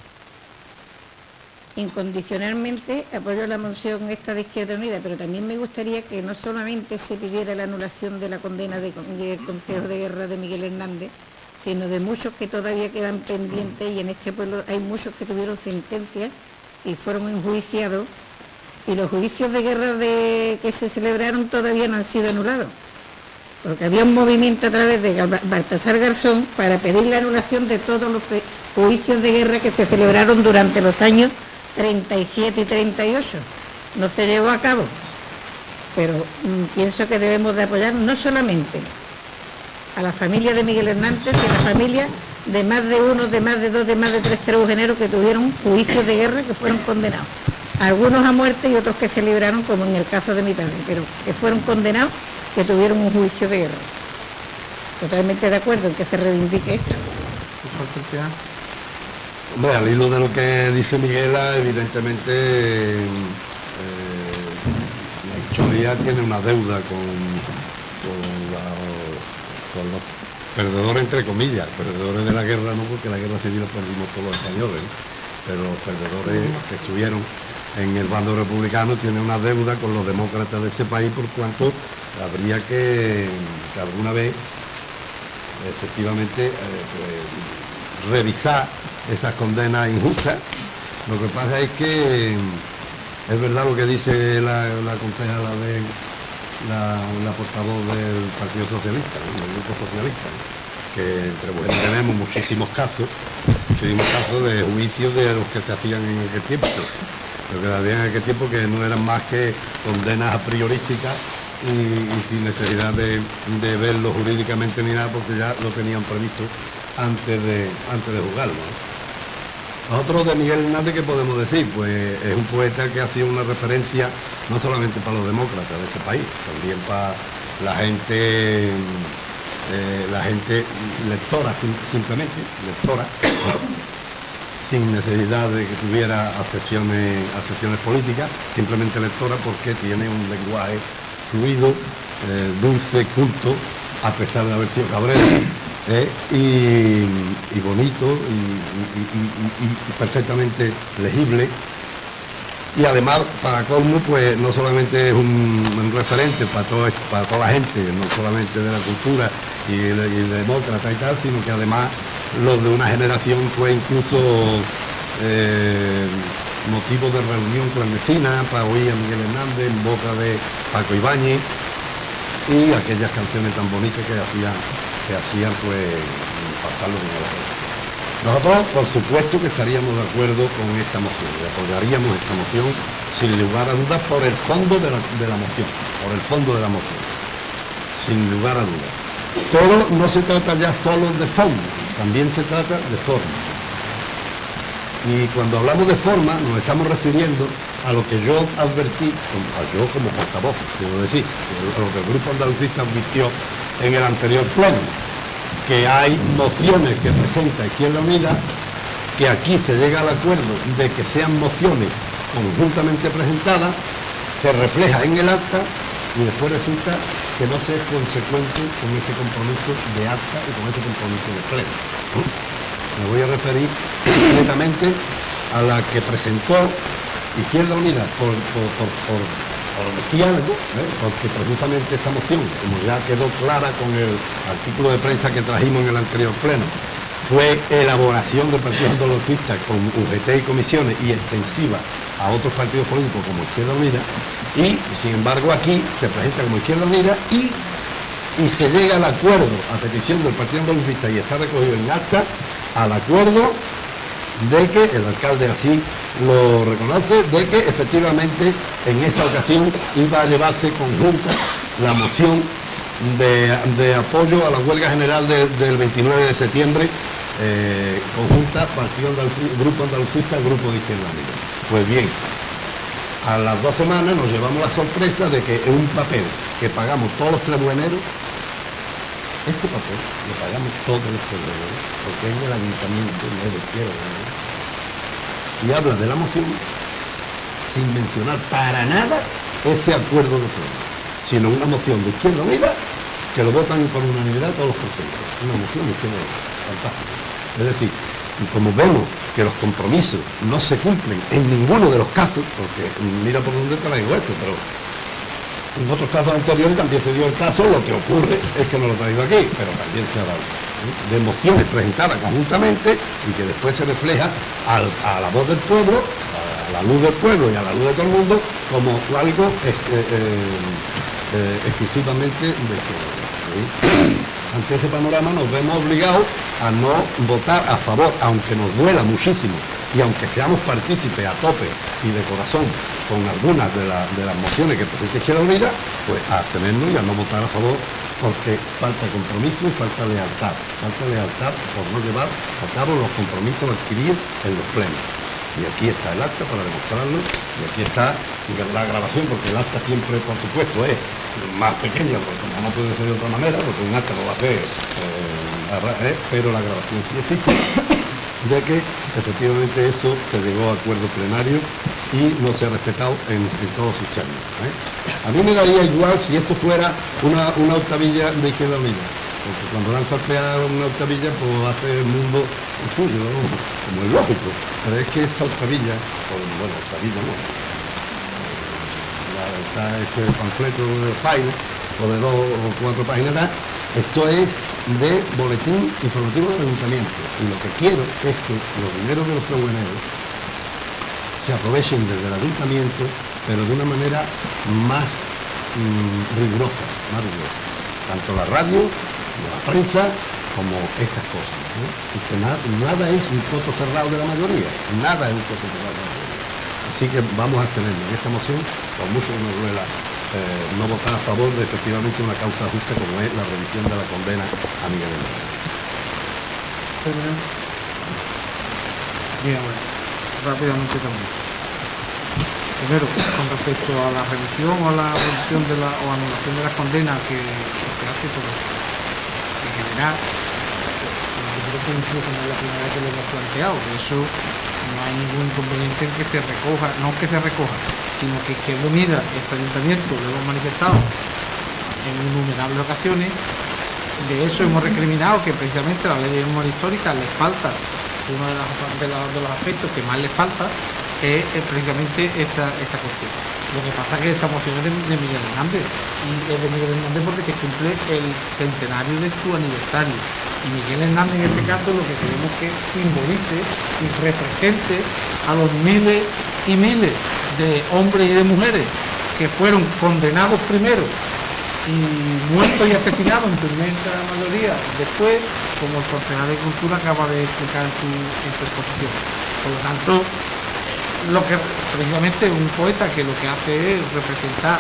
S4: Incondicionalmente apoyo la moción esta de Izquierda Unida, pero también me gustaría que no solamente se pidiera la anulación de la condena del Consejo de Guerra de Miguel Hernández, sino de muchos que todavía quedan pendientes, y en este pueblo hay muchos que tuvieron sentencias y fueron enjuiciados, y los juicios de guerra de, que se celebraron todavía no han sido anulados, porque había un movimiento a través de Baltasar Garzón para pedir la anulación de todos los juicios de guerra que se celebraron durante los años treinta y siete y treinta y ocho, no se llevó a cabo, pero mmm, pienso que debemos de apoyar no solamente a la familia de Miguel Hernández, sino a la familia de más de uno, de más de dos, de más de tres trabajadores que tuvieron juicios de guerra que fueron condenados. Algunos a muerte y otros que se libraron, como en el caso de mi padre, pero que fueron condenados, que tuvieron un juicio de guerra. Totalmente de acuerdo en que se reivindique esto.
S5: Hombre, al hilo de lo que dice Miguela, evidentemente eh, la historia tiene una deuda con, con, la, con los perdedores, entre comillas, perdedores de la guerra no, porque la guerra civil la perdimos todos los españoles, ¿no? Pero los perdedores que estuvieron en el bando republicano tienen una deuda con los demócratas de este país, por cuanto habría que, que alguna vez efectivamente eh, pues, revisar esas condenas injustas. Lo que pasa es que es verdad lo que dice la, la concejala de la, la portavoz del Partido Socialista, ¿no? Del Grupo Socialista, ¿no? Que entre mujeres tenemos muchísimos casos, muchísimos casos de juicios de los que se hacían en aquel tiempo, lo que se hacían en aquel tiempo que no eran más que condenas a priorísticas y, y sin necesidad de, de verlo jurídicamente ni nada, porque ya lo tenían previsto antes de, antes de juzgarlo, ¿no? Nosotros de Miguel Hernández, ¿qué podemos decir? Pues es un poeta que ha sido una referencia no solamente para los demócratas de este país, también para la gente, eh, la gente lectora, sim, simplemente, lectora, sin necesidad de que tuviera acepciones, acepciones políticas, simplemente lectora porque tiene un lenguaje fluido, eh, dulce, culto, a pesar de haber sido cabrero. Eh, y, y bonito y, y, y, y perfectamente legible, y además para colmo pues no solamente es un, un referente para, todo, para toda la gente, no solamente de la cultura y de, y de demócrata y tal, sino que además los de una generación fue incluso eh, motivo de reunión clandestina para oír a Miguel Hernández en boca de Paco Ibáñez y aquellas canciones tan bonitas que hacían que hacían pues pasarlo con la gente. Nosotros por supuesto que estaríamos de acuerdo con esta moción, y apoyaríamos esta moción sin lugar a dudas por el fondo de la, de la moción, por el fondo de la moción, sin lugar a dudas. Pero no se trata ya solo de fondo, también se trata de forma. Y cuando hablamos de forma nos estamos refiriendo a lo que yo advertí, a yo como portavoz, quiero decir, a lo que el Grupo Andalucista advirtió en el anterior pleno, que hay mociones que presenta Izquierda Unida, que aquí se llega al acuerdo de que sean mociones conjuntamente presentadas, se refleja en el acta y después resulta que no se es consecuente con ese compromiso de acta y con ese compromiso de pleno. Me voy a referir concretamente a la que presentó Izquierda Unida por, por, por, por por decir algo, ¿eh? Porque precisamente esa moción, como ya quedó clara con el artículo de prensa que trajimos en el anterior pleno, fue elaboración del Partido Andalucista con U G T y comisiones y extensiva a otros partidos políticos como Izquierda Unida, y sin embargo aquí se presenta como Izquierda Unida y, y se llega al acuerdo a petición del Partido Andalucista y está recogido en acta al acuerdo de que el alcalde así lo reconoce, de que efectivamente en esta ocasión iba a llevarse conjunta la moción de, de apoyo a la huelga general de, del veintinueve de septiembre, eh, conjunta Partido Andalucista, Grupo Andalucista, Grupo de Izquierda Unida. Pues bien, a las dos semanas nos llevamos la sorpresa de que en un papel que pagamos todos los trebueneros, este papel lo pagamos todos los trebueneros, porque es del ayuntamiento, no es de Izquierda Unida, y habla de la moción sin mencionar para nada ese acuerdo de pleno, sino una moción de Izquierda Unida que lo votan por unanimidad todos los presidentes. Una moción de Izquierda Unida, fantástica. Es decir, y como vemos que los compromisos no se cumplen en ninguno de los casos, porque mira por dónde te traigo esto, pero en otros casos anteriores también se dio el caso, lo que ocurre es que no lo traigo aquí, pero también se ha dado, ¿eh? De mociones presentadas conjuntamente y que después se refleja al, a la voz del pueblo, a la luz del pueblo y a la luz de todo el mundo, como algo eh, eh, eh, exclusivamente de ¿sí? Ante ese panorama nos vemos obligados a no votar a favor, aunque nos duela muchísimo y aunque seamos partícipes a tope y de corazón con algunas de, la, de las mociones que presenta Izquierda Unida, pues a abstenernos y a no votar a favor, porque falta compromiso y falta lealtad, falta lealtad por no llevar a cabo los compromisos adquiridos en los plenos. Y aquí está el acta para demostrarlo, y aquí está la grabación, porque el acta siempre, por supuesto, es más pequeña, porque como no puede ser de otra manera, porque un acta lo va a hacer, eh, eh, pero la grabación sí existe, ya que efectivamente eso se llegó a acuerdo plenario y no se ha respetado en, en todos sus términos. ¿eh? A mí me daría igual si esto fuera una, una octavilla de Izquierda Unida, porque cuando lanza una octavilla, pues hace el mundo suyo, ¿no? Como es lógico, pero es que esta octavilla, o, bueno, octavilla no, la, está este panfleto de file, o de dos o cuatro páginas, esto es de boletín informativo del ayuntamiento, y lo que quiero es que los dineros de los pregoneros se aprovechen desde el ayuntamiento, pero de una manera más mmm, rigurosa, más rigurosa, tanto la radio, la prensa, como estas cosas, ¿no? Y que nada, nada es un coto cerrado de la mayoría, nada es un coto cerrado de la mayoría. Así que vamos a tenernos en esta moción, por mucho que nos duela eh, no votar a favor de efectivamente una causa justa como es la revisión de la condena a Miguel Hernández.
S2: Bien, bueno, rápidamente también. Primero, con respecto a la revisión o la revisión de la, o anulación de las condenas que, que se hace por en general, yo creo que incluso no es la primera vez que lo hemos planteado, que eso no hay ningún inconveniente en que se recoja, no que se recoja, sino que Izquierda Unida, este ayuntamiento, lo hemos manifestado en innumerables ocasiones. De eso hemos recriminado que precisamente la ley de memoria histórica les falta, uno de, las, de, los, de los aspectos que más les falta es, es precisamente esta, esta cuestión. Lo que pasa es que esta moción es de, de Miguel Hernández, y es de Miguel Hernández porque se cumple el centenario de su aniversario. Y Miguel Hernández en este caso lo que queremos que simbolice y represente a los miles y miles de hombres y de mujeres que fueron condenados primero y muertos y asesinados en su inmensa mayoría después, como el concejal de Cultura acaba de explicar en su, en su exposición. Por lo tanto, lo que precisamente un poeta que lo que hace es representar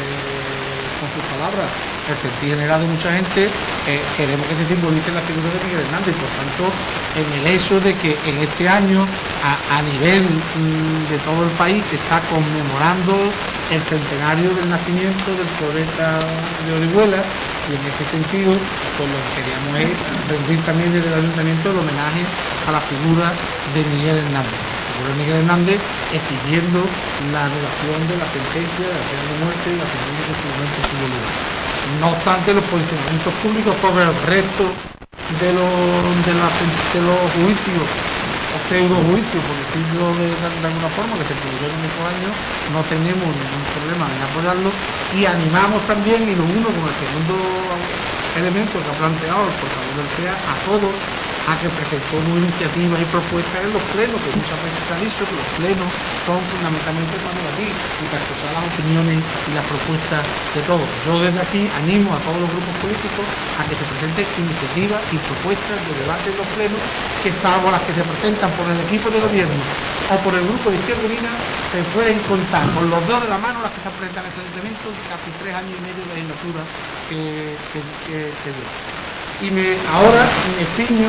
S2: eh, con sus palabras el sentir general de mucha gente, eh, queremos que se simbolice la figura de Miguel Hernández, y por tanto en el hecho de que en este año a, a nivel mm, de todo el país se está conmemorando el centenario del nacimiento del poeta de Orihuela, y en ese sentido pues lo que queríamos es rendir también desde el ayuntamiento el homenaje a la figura de Miguel Hernández. La figura de Miguel Hernández exigiendo la anulación de la sentencia de la pena de muerte y la sentencia que finalmente tuvo lugar. No obstante, los posicionamientos públicos sobre el resto de los, de la, de los juicios o pseudo juicios, por decirlo de, de alguna forma, que se produjeron en estos años, no tenemos ningún problema en apoyarlo, y animamos también, y lo uno con el segundo elemento que ha planteado el portavoz del C E A, a todos a que presentemos iniciativas y propuestas en los plenos, que muchas veces se ha dicho que los plenos son fundamentalmente para debatir y para escuchar las opiniones y las propuestas de todos. Yo desde aquí animo a todos los grupos políticos a que se presenten iniciativas y propuestas de debate en los plenos, que salvo las que se presentan por el equipo de gobierno o por el grupo de Izquierda Unida, se pueden contar con los dos de la mano las que se presentan en este ayuntamiento de casi tres años y medio de legislatura que, que, que, que dio. Y me, ahora me ciño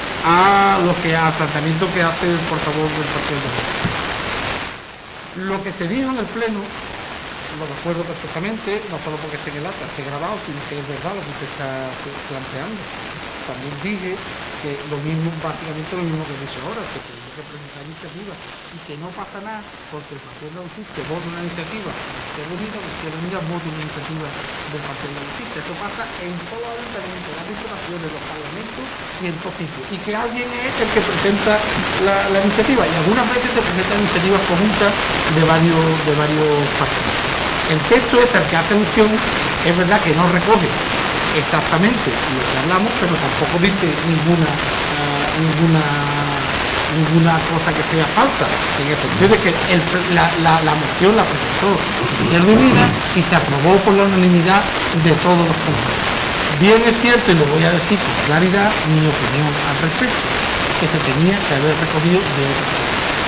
S2: a lo que al planteamiento que hace el portavoz del Partido Demócrata. Lo que se dijo en el pleno, lo recuerdo perfectamente, no solo porque esté en el acta, esté grabado, sino que es verdad lo que usted está planteando. También dije que lo mismo, básicamente lo mismo que he dicho ahora, que tenemos que presentar iniciativas y que no pasa nada porque el Partido de la Justicia vota una iniciativa de Unida, que Izquierda Unida vota una iniciativa del Partido de la Justicia. Eso pasa en todo el ayuntamiento, en las diputaciones, en los parlamentos y en todos sitios. Y que alguien es el que presenta la, la iniciativa, y algunas veces se presentan iniciativas conjuntas de varios, de varios partidos. El texto es el que hace mención, es verdad que no recoge exactamente lo que hablamos, pero tampoco dice ninguna uh, ninguna ninguna cosa que sea falsa, en el sentido de que el, la, la, la moción la presentó Izquierda Unida y se aprobó por la unanimidad de todos los puntos. Bien es cierto, y lo voy a decir con claridad, mi opinión al respecto, que se tenía que haber recogido de otra forma.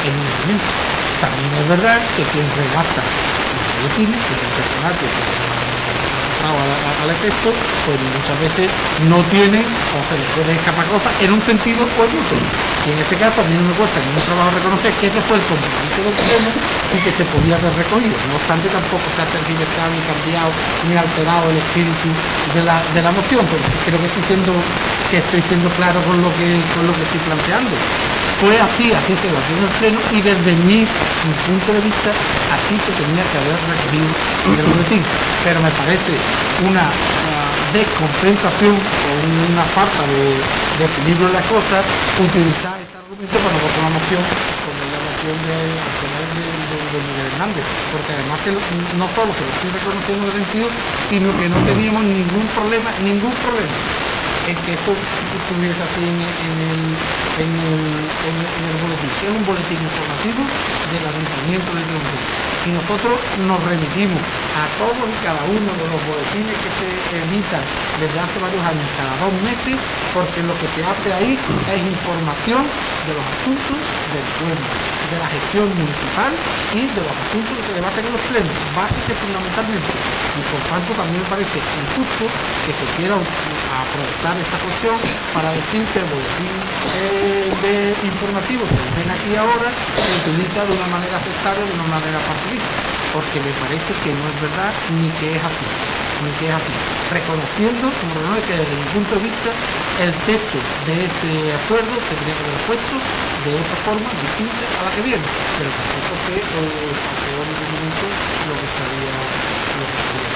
S2: en un momento. También es verdad que quien redacta los boletines, que es el personal que al, al efecto, pues muchas veces no tiene o se les puede escapar cosas en un sentido o en otro. Y en este caso a mí no me cuesta ningún trabajo reconocer que ese fue el compromiso del pleno y que se podía haber recogido. No obstante, tampoco se ha tergiversado ni cambiado ni alterado el espíritu de la, de la moción, pero creo que estoy siendo, que estoy siendo claro con lo que, con lo que estoy planteando. Fue así, así se lo hacía en el pleno y desde mi, mi punto de vista así se tenía que haber recogido en el boletín. Pero me parece una uh, descompensación o una falta de, de equilibrio en las cosas utilizar este argumento para votar una moción como la moción de, de, de, de Miguel Hernández, porque además que no solo se lo estoy reconociendo en el sentido, sino que no teníamos ningún problema, ningún problema en que esto estuviese así en, en, el, en, el, en, el, en el boletín. Es un boletín informativo del Ayuntamiento de Troncoso. Y nosotros nos remitimos a todos y cada uno de los boletines que se emitan desde hace varios años, cada dos meses, porque lo que se hace ahí es información de los asuntos del pueblo, de la gestión municipal y de los asuntos que se debaten en los plenos, básicamente fundamentalmente. Y por tanto también me parece injusto que se quiera aprovechar esta cuestión para decir que el boletín eh, de informativo que ven aquí ahora se utiliza de una manera aceptable, de una manera partidista, porque me parece que no es verdad ni que es así, ni que es así. Reconociendo, como no, que desde mi punto de vista el texto de este acuerdo se tenía que haber puesto de otra forma distinta a la que viene, pero tampoco que eh, a peor momento lo que estaría lo que estaría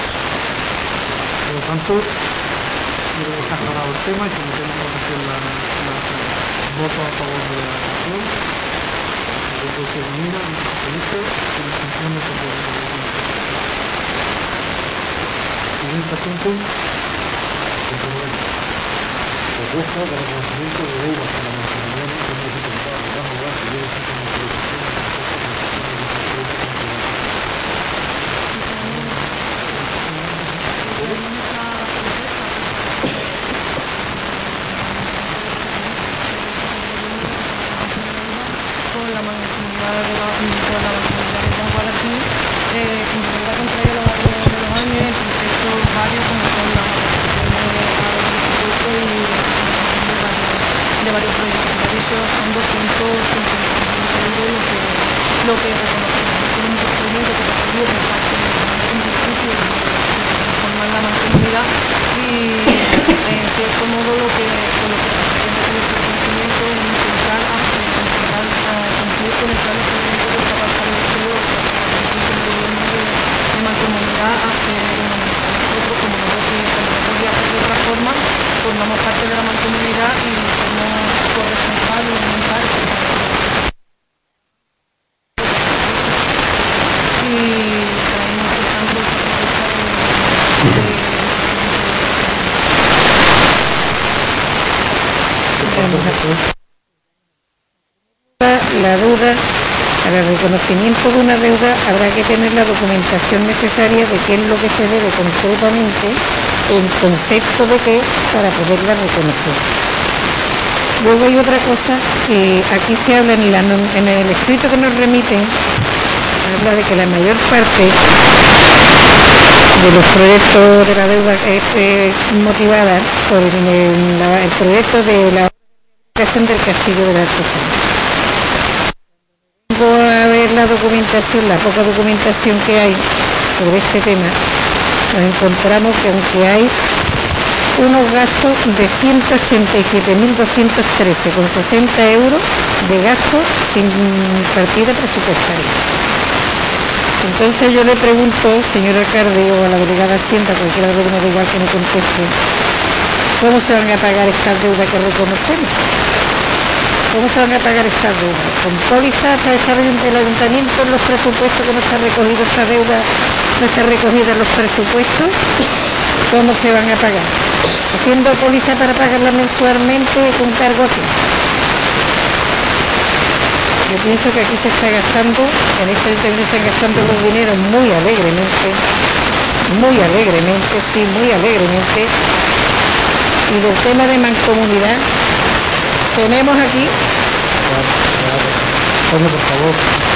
S2: por lo tanto quiero dejar aclarado el tema y como tenemos que hacer la, la, la voto a favor de la moción, el voto de Unida y los socialistas y la función de socialistas. Siguiente punto.
S7: Propuesta de reconocimiento de deudas para la mancomunidad de municipalidad de Bajo Gas y de
S3: con la mancomunidad de la con la mancomunidad de Guadalquivir, eh, como se ha contraído a lo largo de los años en procesos varios como son las y de varios proyectos. De hecho, son doscientos cincuenta euros lo que, lo que reconocemos. Es un procedimiento que se ha pedido por parte del municipio de transformar la mancomunidad y, en cierto modo, lo que con lo que pretende el reconocimiento es intentar hacer, intentar cumplir con el plan de procedimiento que está pasando el gobierno de mancomunidad hace un año. Nosotros, como no podía hacer de otra forma, formamos parte de la mancomunidad y somos corresponsables elementales y traemos empezando
S4: de la duda. Para el reconocimiento de una deuda habrá que tener la documentación necesaria de qué es lo que se debe concretamente, en concepto de qué, para poderla reconocer. Luego hay otra cosa que aquí se habla en, la, en el escrito que nos remiten, habla de que la mayor parte de los proyectos de la deuda es eh, motivada por el, la, el proyecto de la creación del castillo de la Alcazaba. A ver la documentación, la poca documentación que hay sobre este tema, nos encontramos que aunque hay unos gastos de ciento ochenta y siete mil doscientos trece con sesenta euros de gastos sin partida presupuestaria. Entonces yo le pregunto, señor alcalde o a la delegada Hacienda, cualquiera de los me da igual que me conteste, ¿cómo se van a pagar estas deudas que reconocemos? ¿Cómo se van a pagar estas deudas? ¿Con pólizas a desarrollo del ayuntamiento en los presupuestos que no está recogido esta deuda, no está recogida en los presupuestos? ¿Cómo se van a pagar? ¿Haciendo póliza para pagarla mensualmente con cargo aquí? Yo pienso que aquí se está gastando, en este ayuntamiento se están gastando los dineros muy alegremente, muy alegremente, sí, muy alegremente. Y del tema de mancomunidad, tenemos aquí
S2: Antonio, por favor.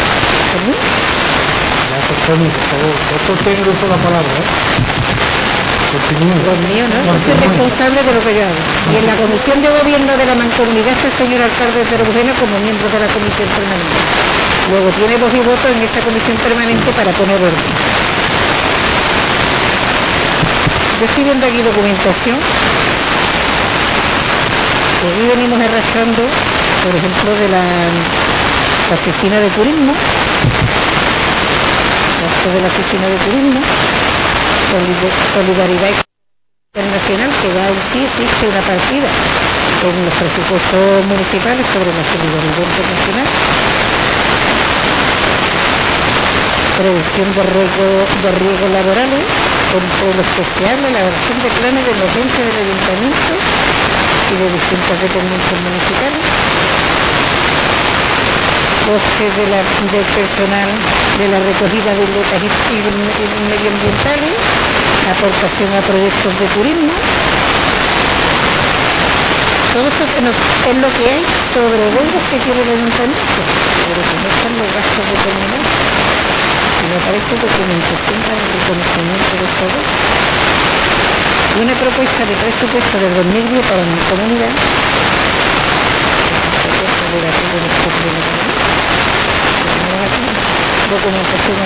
S2: Antonio, por favor. Doctor tengo uso la palabra, ¿eh? Continúe.
S4: Pues mío, ¿no? Yo soy responsable de lo que yo hago. Y en la Comisión de Gobierno de la Mancomunidad está el señor alcalde de Cervujena como miembro de la Comisión Permanente. Luego tiene voz y voto en esa Comisión Permanente para poner orden. Yo estoy viendo aquí documentación. Que aquí venimos arrastrando, por ejemplo, de la, la oficina de turismo. Esto de la oficina de turismo. Solidaridad Internacional, que ya en sí existe una partida en los presupuestos municipales sobre la solidaridad internacional. Prevención de riesgos de riesgos laborales, control especial, elaboración de planes de emergencia del ayuntamiento y de distintas dependencias municipales. Coste de la, del personal de la recogida de boletas y, y, y medioambientales, aportación a proyectos de turismo. Todo esto que nos, es lo que hay sobre deudas que quiere el ayuntamiento, pero que no están los gastos determinados. Y me parece documentación para el reconocimiento de todo. Y una propuesta de presupuesto del dos mil diez para mi comunidad. Documentación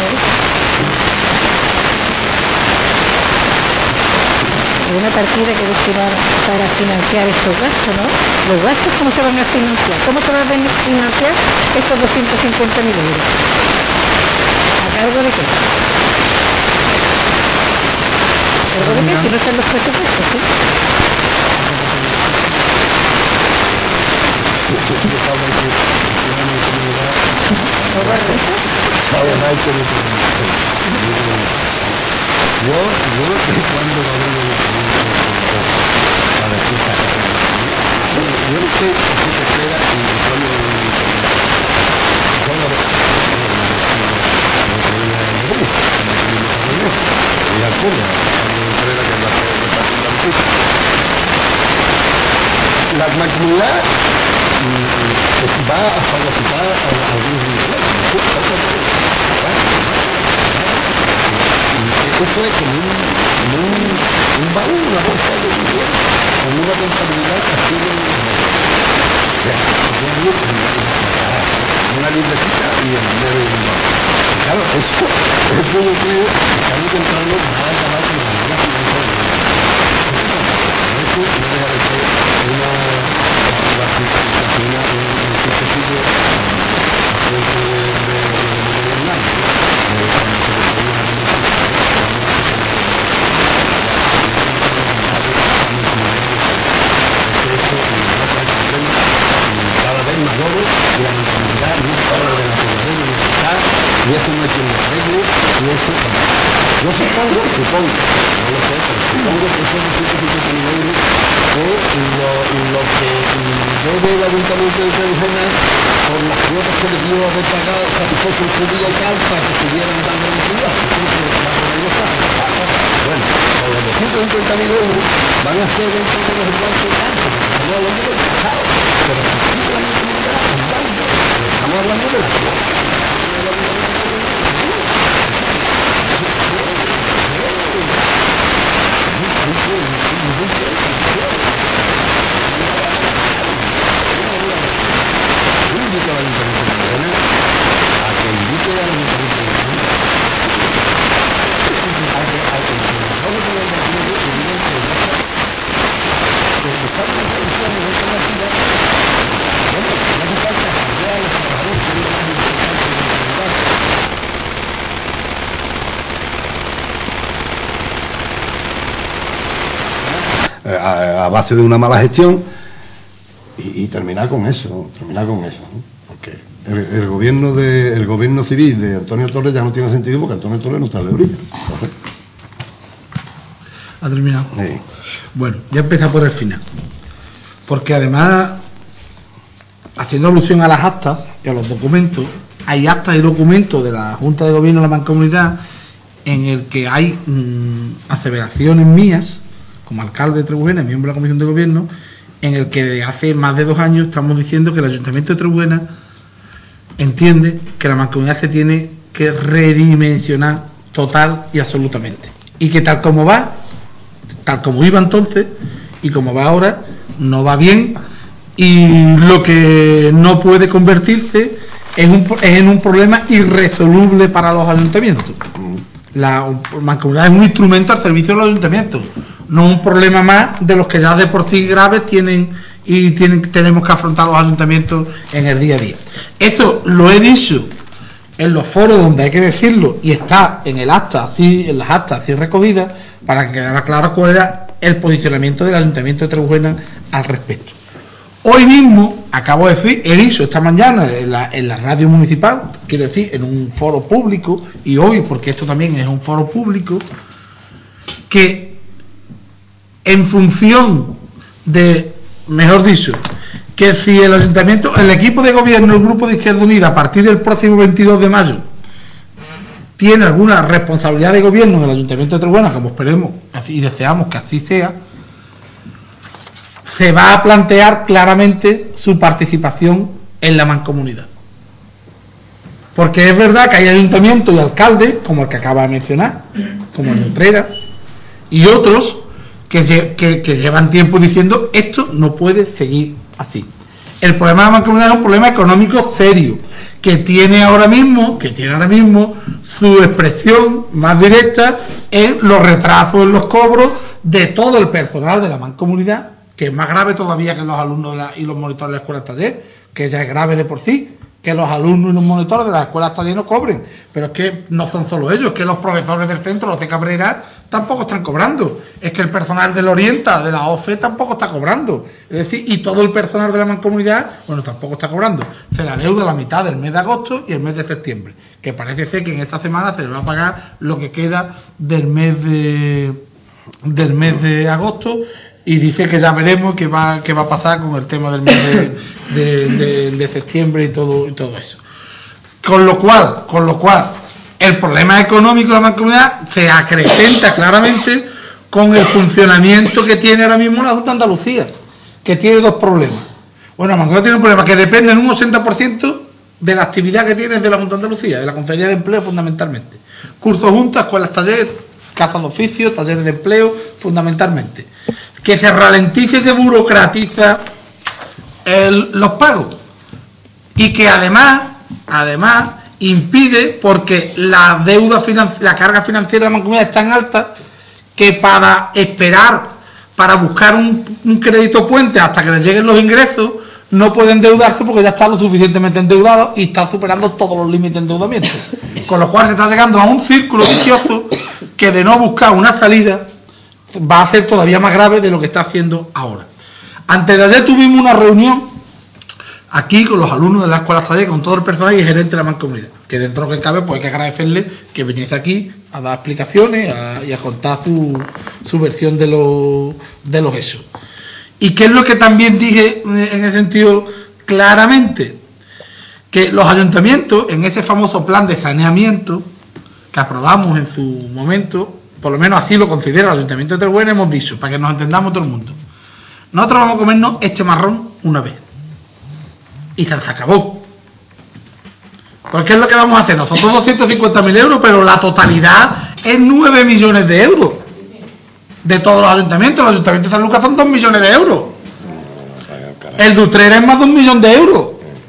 S4: de una partida que destinar para financiar estos gastos, ¿no? Los gastos, ¿cómo se van a financiar? ¿Cómo se van a financiar estos doscientos cincuenta mil euros? ¿A cargo de qué? ¿A cargo de qué? Si no están los presupuestos, ¿sí?
S5: Yo, yo no sé cuándo va a haber un a la fiesta. Yo no sé qué se espera y cuándo va a haber un la mancomunidad va a fagocitar a algunos niveles. Esto es como un, como un, un baúl, una bolsa de dinero, con una contabilidad así de una libretita y el dinero de un baúl. Claro, eso, eso yo creo que estamos entrando más a acabar con la manera financiera. Eso no deja de ser una una un ejercicio de cada vez mayores y la mentalidad no solo de la población universitaria y eso no es un arreglo y eso yo supongo, supongo no lo sé, pero supongo que esos doscientos cincuenta mil euros es lo, lo que debe el ayuntamiento de Cervujena por las cuotas que le dio haber pagado satisfecho en su día y tal para que siguieran dando la ciudad. Bueno, con los doscientos cincuenta mil euros van a ser dentro de los iguales de tanto, porque estamos hablando del pasado, pero si sigue la comunidad andando, estamos hablando de la ciudad. Invito al ayuntamiento de Cervujena a que invite al ayuntamiento de Cervujena a que a que vamos a ver la ciudad que vive en Cervujena que estamos en solución de alternativa bueno, no hace falta cambiar a los trabajadores que viven más importantes de la comunidad. A, a base de una mala gestión y, y terminar con eso, terminar con eso, ¿no? Porque el, el gobierno de el gobierno civil de Antonio Torres ya no tiene sentido porque Antonio Torres no está de orilla.
S2: ¿Ha terminado?
S5: Sí.
S2: Bueno, ya empieza por el final. Porque además, haciendo alusión a las actas y a los documentos, hay actas y documentos de la Junta de Gobierno de la Mancomunidad en el que hay mmm, aseveraciones mías como alcalde de Trebujena, miembro de la Comisión de Gobierno, en el que desde hace más de dos años estamos diciendo que el Ayuntamiento de Trebujena entiende que la mancomunidad se tiene que redimensionar total y absolutamente. Y que tal como va, tal como iba entonces y como va ahora, no va bien, y lo que no puede convertirse es, un, es en un problema irresoluble para los ayuntamientos. La mancomunidad es un instrumento al servicio de los ayuntamientos, no un problema más de los que ya de por sí graves tienen y tienen, tenemos que afrontar los ayuntamientos en el día a día. Eso lo he dicho en los foros donde hay que decirlo, y está en el acta, así, en las actas así recogidas, para que quedara claro cuál era el posicionamiento del Ayuntamiento de Trebuena al respecto. Hoy mismo, acabo de decir, he dicho esta mañana en la, en la radio municipal, quiero decir, en un foro público, y hoy, porque esto también es un foro público, que en función de, mejor dicho, que si el ayuntamiento, el equipo de gobierno, el grupo de Izquierda Unida, a partir del próximo veintidós de mayo, tiene alguna responsabilidad de gobierno en el Ayuntamiento de Trebuena, como esperemos y deseamos que así sea, se va a plantear claramente su participación en la mancomunidad. Porque es verdad que hay ayuntamientos y alcaldes, como el que acaba de mencionar, como el de Utrera, y otros que, que, que llevan tiempo diciendo esto no puede seguir así. El problema de la mancomunidad es un problema económico serio, que tiene ahora mismo, que tiene ahora mismo su expresión más directa en los retrasos en los cobros de todo el personal de la mancomunidad, que es más grave todavía que los alumnos de la, y los monitores de la escuela taller, que ya es grave de por sí, que los alumnos y los monitores de las escuelas taller no cobren. Pero es que no son solo ellos, que los profesores del centro, los de Cabrera, tampoco están cobrando. Es que el personal del Orienta, de la O F E, tampoco está cobrando. Es decir, y todo el personal de la mancomunidad, bueno, tampoco está cobrando. Se le adeuda la mitad del mes de agosto y el mes de septiembre, que parece ser que en esta semana se le va a pagar lo que queda del mes de del mes de agosto. Y dice que ya veremos qué va, qué va a pasar con el tema del mes de, de, de, de septiembre y todo, y todo eso. Con lo cual, con lo cual, el problema económico de la mancomunidad se acrecenta claramente con el funcionamiento que tiene ahora mismo la Junta de Andalucía, que tiene dos problemas. Bueno, la mancomunidad tiene un problema que depende en un ochenta por ciento de la actividad que tiene de la Junta de Andalucía, de la Consejería de Empleo fundamentalmente. Cursos juntas, escuelas talleres, casas de oficio, talleres de empleo, fundamentalmente. Que se ralentice y se burocratiza el, los pagos, y que además además impide, porque la deuda la carga financiera de la mancomunidad es tan alta que para esperar para buscar un, un crédito puente hasta que les lleguen los ingresos no pueden endeudarse porque ya están lo suficientemente endeudados y están superando todos los límites de endeudamiento, con lo cual se está llegando a un círculo vicioso que de no buscar una salida va a ser todavía más grave de lo que está haciendo ahora. Antes de ayer tuvimos una reunión aquí con los alumnos de la escuela taller, con todo el personal y el gerente de la mancomunidad, que dentro de lo que cabe pues hay que agradecerle que viniese aquí a dar explicaciones a, y a contar su, su versión de, lo, de los hechos. ¿Y qué es lo que también dije en ese sentido claramente? Que los ayuntamientos, en ese famoso plan de saneamiento que aprobamos en su momento, por lo menos así lo considera el Ayuntamiento de Trebuena, hemos dicho, para que nos entendamos todo el mundo, nosotros vamos a comernos este marrón una vez y se acabó. Porque es lo que vamos a hacer nosotros, doscientos cincuenta mil euros, pero la totalidad es nueve millones de euros de todos los ayuntamientos. Los ayuntamientos de San Lucas son dos millones de euros, el de Utrera es más de un millón de euros,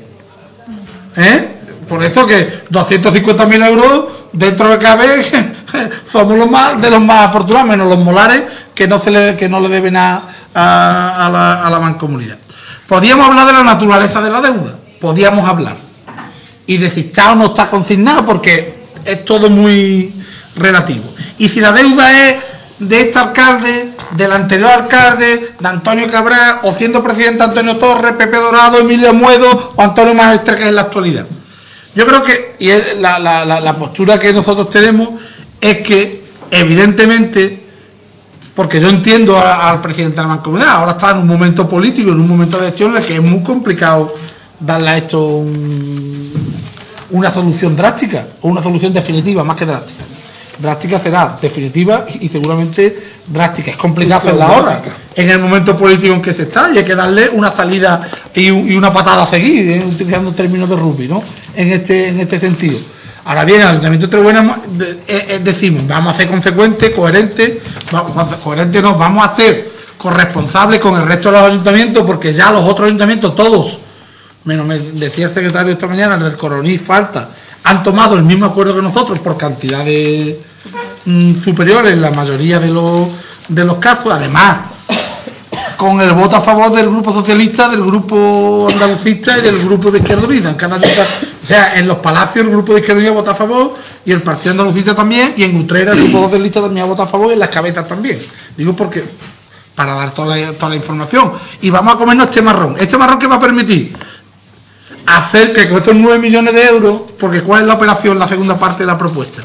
S2: ¿eh? Por eso que doscientos cincuenta mil euros dentro de cabe somos los más de los más afortunados, menos los molares que no se le, que no le deben a, a, a, la, a la mancomunidad. Podíamos hablar de la naturaleza de la deuda, podíamos hablar, y de si está o no está consignado, porque es todo muy relativo. Y si la deuda es de este alcalde, del anterior alcalde, de Antonio Cabral, o siendo presidente Antonio Torres, Pepe Dorado, Emilio Muedo o Antonio Maestre, que es en la actualidad. Yo creo que, y es la, la, la, la postura que nosotros tenemos, es que evidentemente, porque yo entiendo a, al presidente de la mancomunidad, ahora está en un momento político, en un momento de gestión en el que es muy complicado darle a esto un, una solución drástica, o una solución definitiva, más que drástica. Drástica será definitiva y seguramente drástica. Es complicado hacerla ahora, en el momento político en que se está, y hay que darle una salida y, y una patada a seguir, ¿eh? Utilizando términos de rugby, ¿no? en este, en este sentido. Ahora bien, el Ayuntamiento de Trebuena decimos, vamos a ser consecuentes, coherentes, coherentes no, vamos a ser corresponsables con el resto de los ayuntamientos, porque ya los otros ayuntamientos, todos, menos me decía el secretario esta mañana, el del Coroní, falta, han tomado el mismo acuerdo que nosotros por cantidades mm, superiores en la mayoría de los, de los casos, además con el voto a favor del Grupo Socialista, del Grupo Andalucista y del Grupo de Izquierda Unida. En cada ayuntamiento, o sea, en los Palacios el Grupo de Izquierda Unida vota a favor y el Partido Andalucista también, y en Utrera el Grupo Socialista también vota a favor y en Las Cabezas también. Digo porque, para dar toda la, toda la información. Y vamos a comernos este marrón. Este marrón que va a permitir hacer que con estos nueve millones de euros, porque ¿cuál es la operación, la segunda parte de la propuesta?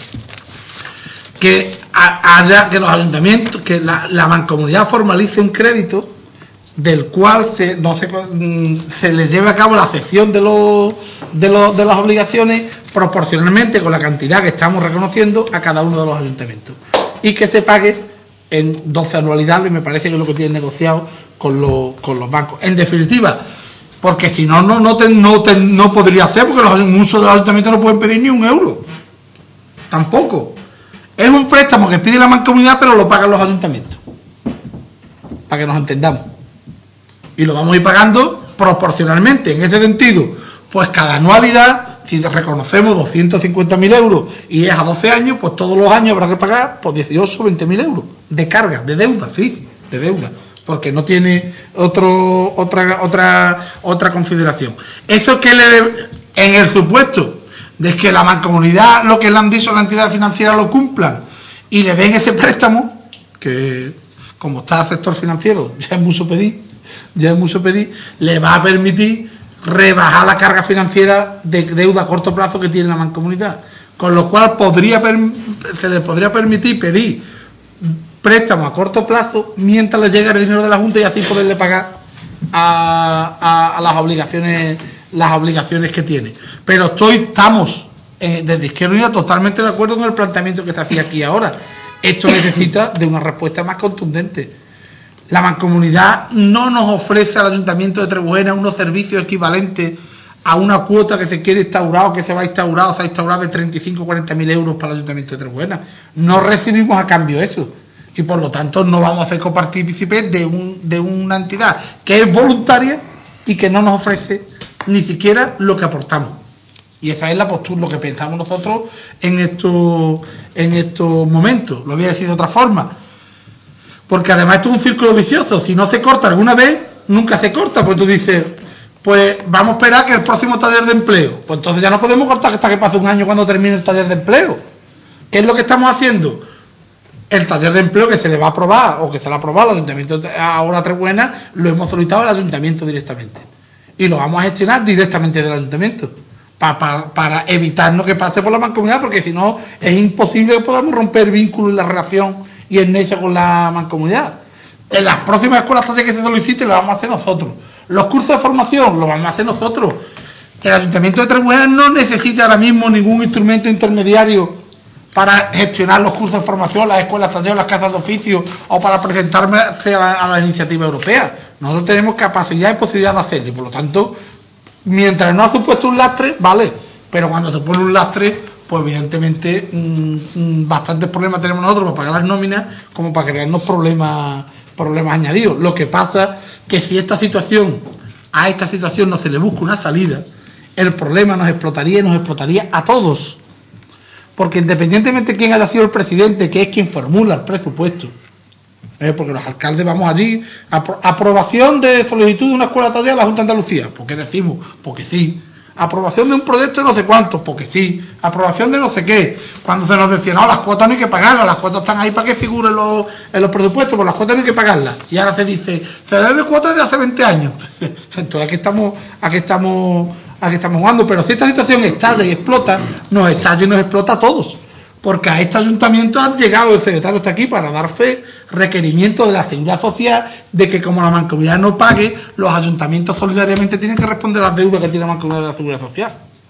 S2: Que haya, que los ayuntamientos, que la, la mancomunidad formalice un crédito del cual se, no se, se les lleve a cabo la cesión de, los, de, los, de las obligaciones proporcionalmente con la cantidad que estamos reconociendo a cada uno de los ayuntamientos, y que se pague en doce anualidades, me parece que es lo que tienen negociado con los, con los bancos. En definitiva, porque si no, no, no, te, no, te, no podría hacer, porque los, muchos de los ayuntamientos no pueden pedir ni un euro, tampoco. Es un préstamo que pide la mancomunidad, pero lo pagan los ayuntamientos, para que nos entendamos. Y lo vamos a ir pagando proporcionalmente. En ese sentido, pues cada anualidad, si reconocemos doscientos cincuenta mil euros y es a doce años, pues todos los años habrá que pagar por dieciocho o veinte mil euros de carga, de deuda, sí, de deuda, porque no tiene otro, otra, otra, otra consideración. Eso que le debe, en el supuesto de que la mancomunidad, lo que le han dicho a la entidad financiera, lo cumplan y le den ese préstamo, que como está el sector financiero, ya es mucho pedir, ya es mucho pedir, le va a permitir rebajar la carga financiera de deuda a corto plazo que tiene la mancomunidad, con lo cual podría se le podría permitir pedir préstamos a corto plazo mientras le llega el dinero de la Junta y así poderle pagar a, a, a las obligaciones las obligaciones que tiene. Pero estoy estamos eh, desde Izquierda Unida totalmente de acuerdo con el planteamiento que se hacía aquí ahora. Esto necesita de una respuesta más contundente. La mancomunidad no nos ofrece al Ayuntamiento de Trebuena unos servicios equivalentes a una cuota que se quiere instaurar o que se va a instaurar o se ha instaurado de treinta y cinco o cuarenta mil euros para el Ayuntamiento de Trebuena. No recibimos a cambio eso y por lo tanto no vamos a ser copartícipes de, un, de una entidad que es voluntaria y que no nos ofrece ni siquiera lo que aportamos. Y esa es la postura, lo que pensamos nosotros en estos, en estos momentos. Lo voy a decir de otra forma. Porque además esto es un círculo vicioso. Si no se corta alguna vez, nunca se corta. Pues tú dices, pues vamos a esperar que el próximo taller de empleo. Pues entonces ya no podemos cortar hasta que pase un año cuando termine el taller de empleo. ¿Qué es lo que estamos haciendo? El taller de empleo que se le va a aprobar o que se le ha aprobado al Ayuntamiento ahora Trebuena, lo hemos solicitado al Ayuntamiento directamente. Y lo vamos a gestionar directamente del Ayuntamiento. Para, para, para evitarnos que pase por la mancomunidad, porque si no es imposible que podamos romper vínculos y la relación y el nexo con la mancomunidad. En las próximas escuelas que se soliciten lo vamos a hacer nosotros. Los cursos de formación lo vamos a hacer nosotros. El Ayuntamiento de Trebuena no necesita ahora mismo ningún instrumento intermediario para gestionar los cursos de formación, las escuelas talleres, las casas de oficio o para presentarme a la, a la iniciativa europea. Nosotros tenemos capacidad y posibilidad de hacerlo y por lo tanto, mientras no ha supuesto un lastre, vale, pero cuando se pone un lastre, pues evidentemente mmm, bastantes problemas tenemos nosotros para pagar las nóminas como para crearnos problemas, problemas añadidos. Lo que pasa que si esta situación, a esta situación no se le busca una salida, el problema nos explotaría y nos explotaría a todos. Porque independientemente de quién haya sido el presidente, que es quien formula el presupuesto, ¿eh? Porque los alcaldes vamos allí, apro aprobación de solicitud de una escuela taller a la Junta de Andalucía, ¿por qué decimos? Porque sí. Aprobación de un proyecto de no sé cuántos, porque sí. Aprobación de no sé qué. Cuando se nos decía, no, las cuotas no hay que pagarlas, las cuotas están ahí para que figuren los, en los presupuestos, pues las cuotas no hay que pagarlas. Y ahora se dice, se debe cuotas de hace veinte años. Entonces aquí estamos, aquí estamos, aquí estamos jugando. Pero si esta situación estalla y explota, nos estalla y nos explota a todos. Porque a este ayuntamiento han llegado, el secretario está aquí para dar fe, requerimientos de la Seguridad Social de que como la mancomunidad no pague, los ayuntamientos solidariamente tienen que responder a las deudas que tiene la mancomunidad de la Seguridad Social.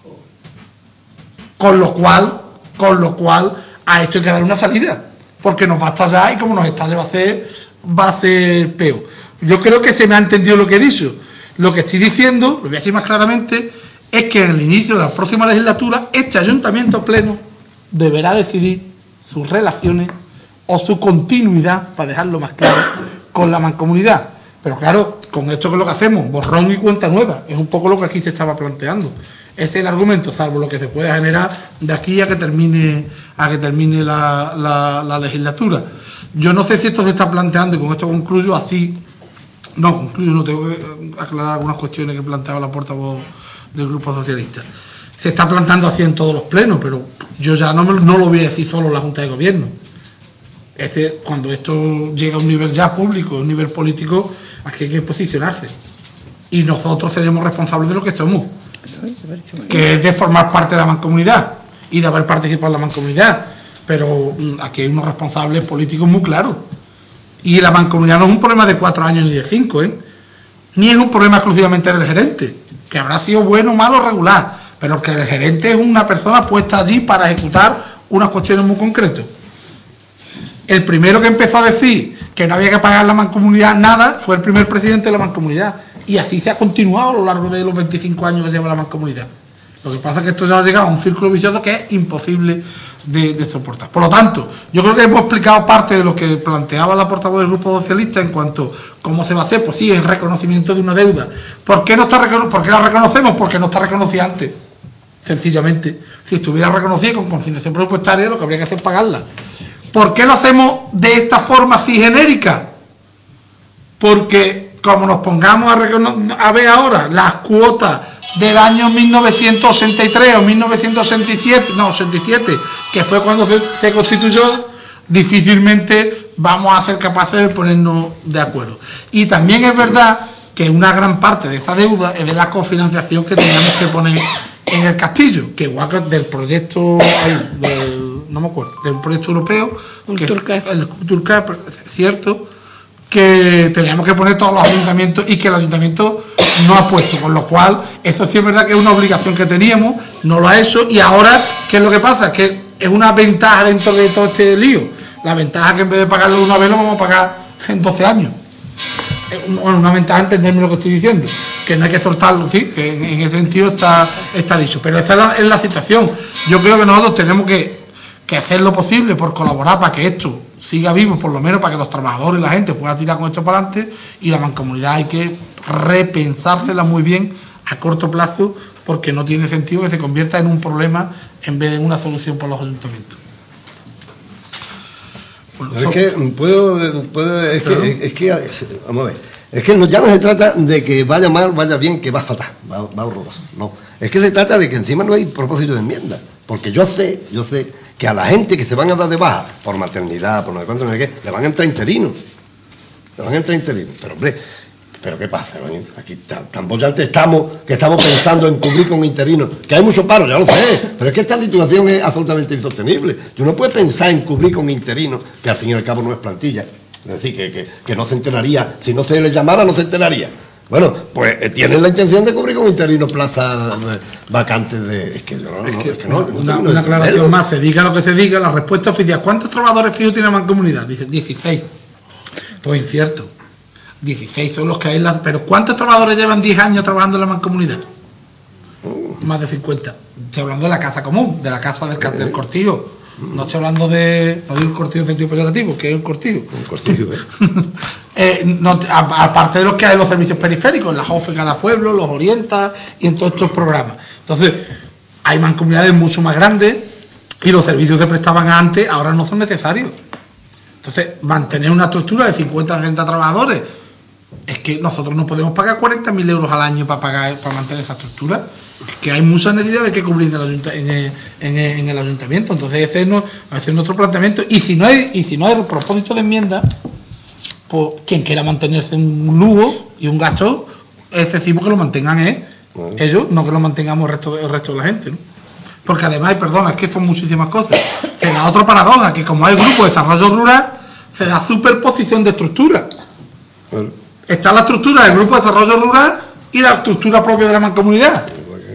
S2: Con lo cual, con lo cual, a esto hay que dar una salida, porque nos va a estallar y como nos estalle va a ser, va a ser peor. Yo creo que se me ha entendido lo que he dicho. Lo que estoy diciendo, lo voy a decir más claramente, es que en el inicio de la próxima legislatura este ayuntamiento pleno deberá decidir sus relaciones o su continuidad, para dejarlo más claro, con la mancomunidad. Pero claro, con esto que es lo que hacemos, borrón y cuenta nueva, es un poco lo que aquí se estaba planteando. Ese es el argumento, salvo lo que se pueda generar de aquí a que termine a que termine la, la, la legislatura. Yo no sé si esto se está planteando, y con esto concluyo así. No, concluyo, no tengo que aclarar algunas cuestiones que planteaba la portavoz del Grupo Socialista. Se está planteando así en todos los plenos, pero yo ya no, me, no lo voy a decir solo en la Junta de Gobierno. Este, cuando esto llega a un nivel ya público, a un nivel político, aquí hay que posicionarse. Y nosotros seremos responsables de lo que somos, que es de formar parte de la mancomunidad y de haber participado en la mancomunidad. Pero aquí hay unos responsables políticos muy claros. Y la mancomunidad no es un problema de cuatro años ni de cinco, ¿eh? Ni es un problema exclusivamente del gerente, que habrá sido bueno, malo, regular, pero que el gerente es una persona puesta allí para ejecutar unas cuestiones muy concretas. El primero que empezó a decir que no había que pagar la mancomunidad nada fue el primer presidente de la mancomunidad, y así se ha continuado a lo largo de los veinticinco años que lleva la mancomunidad. Lo que pasa es que esto ya ha llegado a un círculo vicioso que es imposible de, de soportar. Por lo tanto, yo creo que hemos explicado parte de lo que planteaba la portavoz del Grupo Socialista en cuanto a cómo se va a hacer. Pues sí, es reconocimiento de una deuda. ¿Por qué no está recono- ¿Por qué la reconocemos? Porque no está reconocida antes. Sencillamente. Si estuviera reconocida con consignación presupuestaria, lo que habría que hacer es pagarla. ¿Por qué lo hacemos de esta forma así genérica? Porque como nos pongamos a, recono- a ver ahora las cuotas del año mil novecientos sesenta y tres o mil novecientos sesenta y siete, no, sesenta y siete, que fue cuando se, se constituyó, difícilmente vamos a ser capaces de ponernos de acuerdo. Y también es verdad que una gran parte de esa deuda es de la cofinanciación que teníamos que poner en el castillo, que igual que del proyecto, ay, del, no me acuerdo, del proyecto europeo, que, el Culturca, cierto, que teníamos que poner todos los ayuntamientos y que el ayuntamiento no ha puesto, con lo cual esto sí es verdad que es una obligación que teníamos, no lo ha hecho, y ahora, ¿qué es lo que pasa? Que es una ventaja dentro de todo este lío. La ventaja que en vez de pagarlo de una vez lo vamos a pagar en doce años. Bueno, una ventaja, entenderme lo que estoy diciendo, que no hay que soltarlo, sí, que en, en ese sentido está, está dicho, pero esa es la, es la situación. Yo creo que nosotros tenemos que, que hacer lo posible por colaborar para que esto siga vivo, por lo menos para que los trabajadores y la gente pueda tirar con esto para adelante, y la mancomunidad hay que repensársela muy bien a corto plazo, porque no tiene sentido que se convierta en un problema en vez de en una solución para los ayuntamientos.
S5: Bueno, es que puedo, puedo es, que, es que vamos a ver, es que no, ya no se trata de que vaya mal, vaya bien, que va fatal, va, va horroroso, no, es que se trata de que encima no hay propósito de enmienda, porque yo sé, yo sé que a la gente que se van a dar de baja por maternidad, por no sé cuánto, no sé qué, le van a entrar interinos, le van a entrar interinos, pero hombre, pero qué pasa, ¿no? Aquí tampoco ya estamos, que estamos pensando en cubrir con interinos, que hay mucho paro, ya lo sé, pero es que esta situación es absolutamente insostenible. Tú no puedes pensar en cubrir con interinos, que al fin y al cabo no es plantilla, es decir, que, que, que no se enteraría, si no se les llamara no se enteraría. Bueno, pues eh, tienen la intención de cubrir con interinos plazas eh, vacantes de... Es que, no, no,
S2: es que,
S5: es que no,
S2: una,
S5: no
S2: una aclaración más, se diga lo que se diga, la respuesta oficial, ¿cuántos trabajadores fijos tiene la mancomunidad? Dice dieciséis. Pues incierto. dieciséis son los que hay en la... Pero ¿cuántos trabajadores llevan diez años trabajando en la mancomunidad? Uh. Más de cincuenta. Estoy hablando de la casa común, de la casa del, uh. del cortijo. Uh. No estoy hablando de... No digo un cortijo en sentido peyorativo, que es un cortijo. Un cortijo, ¿eh? eh, no, a, aparte de los que hay en los servicios periféricos, en la J O F en cada pueblo, los orienta y en todos estos programas. Entonces, hay mancomunidades mucho más grandes y los servicios que prestaban antes ahora no son necesarios. Entonces, mantener una estructura de cincuenta a sesenta trabajadores, es que nosotros no podemos pagar cuarenta mil euros al año para pagar para mantener esa estructura. Es que hay muchas necesidades que cubrir en el, ayunt en el, en el, en el ayuntamiento. Entonces ese es, no, ese es nuestro planteamiento. Y si no hay, y si no hay propósito de enmienda, pues quien quiera mantenerse un lujo y un gasto excesivo, que lo mantengan ¿eh? Bueno. ellos, no que lo mantengamos el resto de, el resto de la gente, ¿no? Porque además, perdona, es que son muchísimas cosas. Se da otra paradoja, que como hay grupo de desarrollo rural, se da superposición de estructura. Bueno. Está la estructura del grupo de desarrollo rural y la estructura propia de la mancomunidad.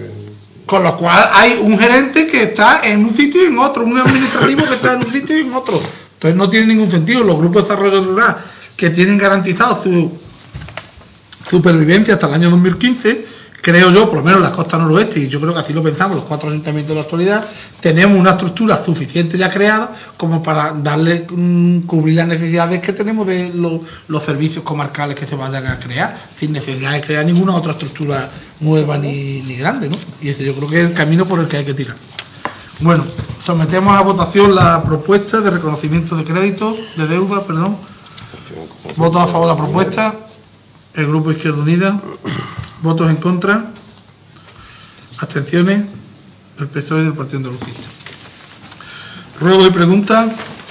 S2: Con lo cual hay un gerente que está en un sitio y en otro, un administrativo que está en un sitio y en otro. Entonces no tiene ningún sentido. Los grupos de desarrollo rural que tienen garantizado su supervivencia hasta el año dos mil quince, creo yo, por lo menos la costa noroeste, y yo creo que así lo pensamos los cuatro ayuntamientos de la actualidad, tenemos una estructura suficiente ya creada como para darle, mmm, cubrir las necesidades que tenemos de los, los servicios comarcales que se vayan a crear, sin necesidad de crear ninguna otra estructura nueva ni, ni grande, ¿no? Y ese yo creo que es el camino por el que hay que tirar. Bueno, sometemos a votación la propuesta de reconocimiento de crédito, de deuda, perdón. Votos a favor de la propuesta. El Grupo Izquierda Unida. Votos en contra. Abstenciones. El P S O E y del Partido Andalucista. Ruego y pregunta.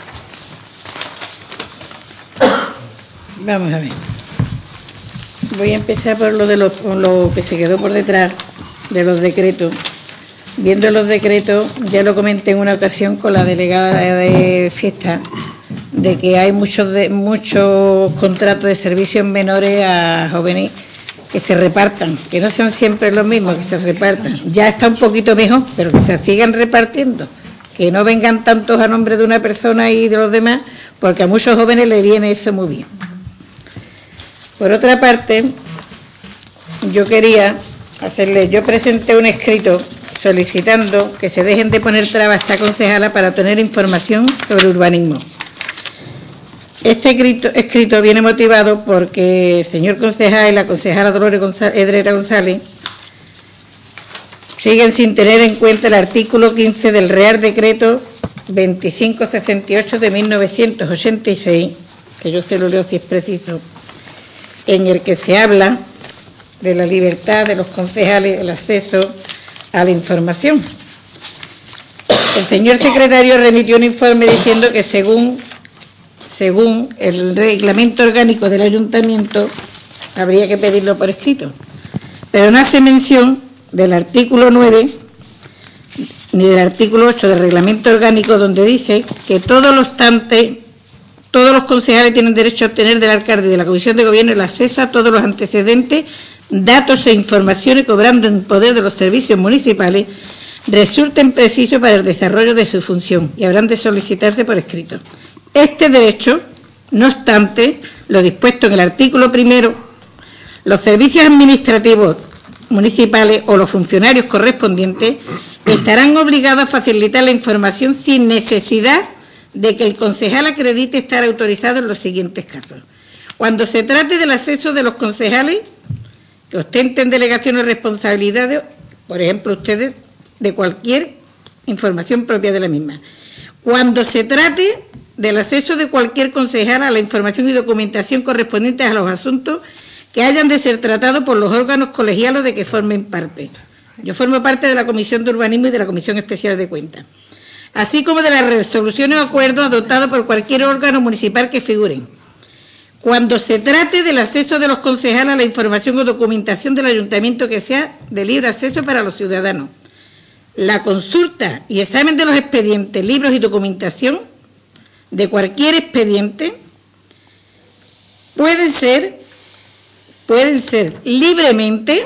S4: Vamos a ver. Voy a empezar por lo de lo, por lo que se quedó por detrás de los decretos. Viendo los decretos, ya lo comenté en una ocasión con la delegada de fiesta, de que hay muchos de, muchos contratos de servicios menores a jóvenes que se repartan, que no sean siempre los mismos, que se repartan. Ya está un poquito mejor, pero que se sigan repartiendo, que no vengan tantos a nombre de una persona y de los demás, porque a muchos jóvenes les viene eso muy bien. Por otra parte, yo quería hacerle, yo presenté un escrito solicitando que se dejen de poner trabas a esta concejala para obtener información sobre urbanismo. Este escrito, escrito viene motivado porque el señor concejal y la concejala Dolores González, Edrera González siguen sin tener en cuenta el artículo quince del Real Decreto veinticinco sesenta y ocho de mil novecientos ochenta y seis, que yo se lo leo si es preciso, en el que se habla de la libertad de los concejales, el acceso a la información. El señor secretario remitió un informe diciendo que según, según el reglamento orgánico del ayuntamiento habría que pedirlo por escrito, pero no hace mención del artículo nueve ni del artículo ocho del reglamento orgánico, donde dice que todos los tantes, todos los concejales tienen derecho a obtener del alcalde y de la comisión de gobierno el acceso a todos los antecedentes, datos e informaciones cobrando en poder de los servicios municipales resulten precisos para el desarrollo de su función y habrán de solicitarse por escrito. Este derecho, no obstante, lo dispuesto en el artículo primero, los servicios administrativos municipales o los funcionarios correspondientes estarán obligados a facilitar la información sin necesidad de que el concejal acredite estar autorizado en los siguientes casos. Cuando se trate del acceso de los concejales que ostenten delegaciones o responsabilidades, por ejemplo, ustedes, de cualquier información propia de la misma. Cuando se trate del acceso de cualquier concejal a la información y documentación correspondientes a los asuntos que hayan de ser tratados por los órganos colegiados de que formen parte. Yo formo parte de la Comisión de Urbanismo y de la Comisión Especial de Cuentas, así como de las resoluciones o acuerdos adoptados por cualquier órgano municipal que figuren. Cuando se trate del acceso de los concejales a la información o documentación del ayuntamiento que sea de libre acceso para los ciudadanos, la consulta y examen de los expedientes, libros y documentación de cualquier expediente pueden ser, pueden ser libremente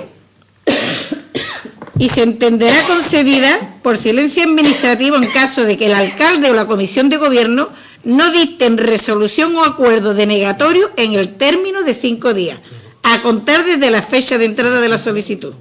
S4: y se entenderá concedida por silencio administrativo en caso de que el alcalde o la comisión de gobierno no dicten resolución o acuerdo denegatorio en el término de cinco días, a contar desde la fecha de entrada de la solicitud.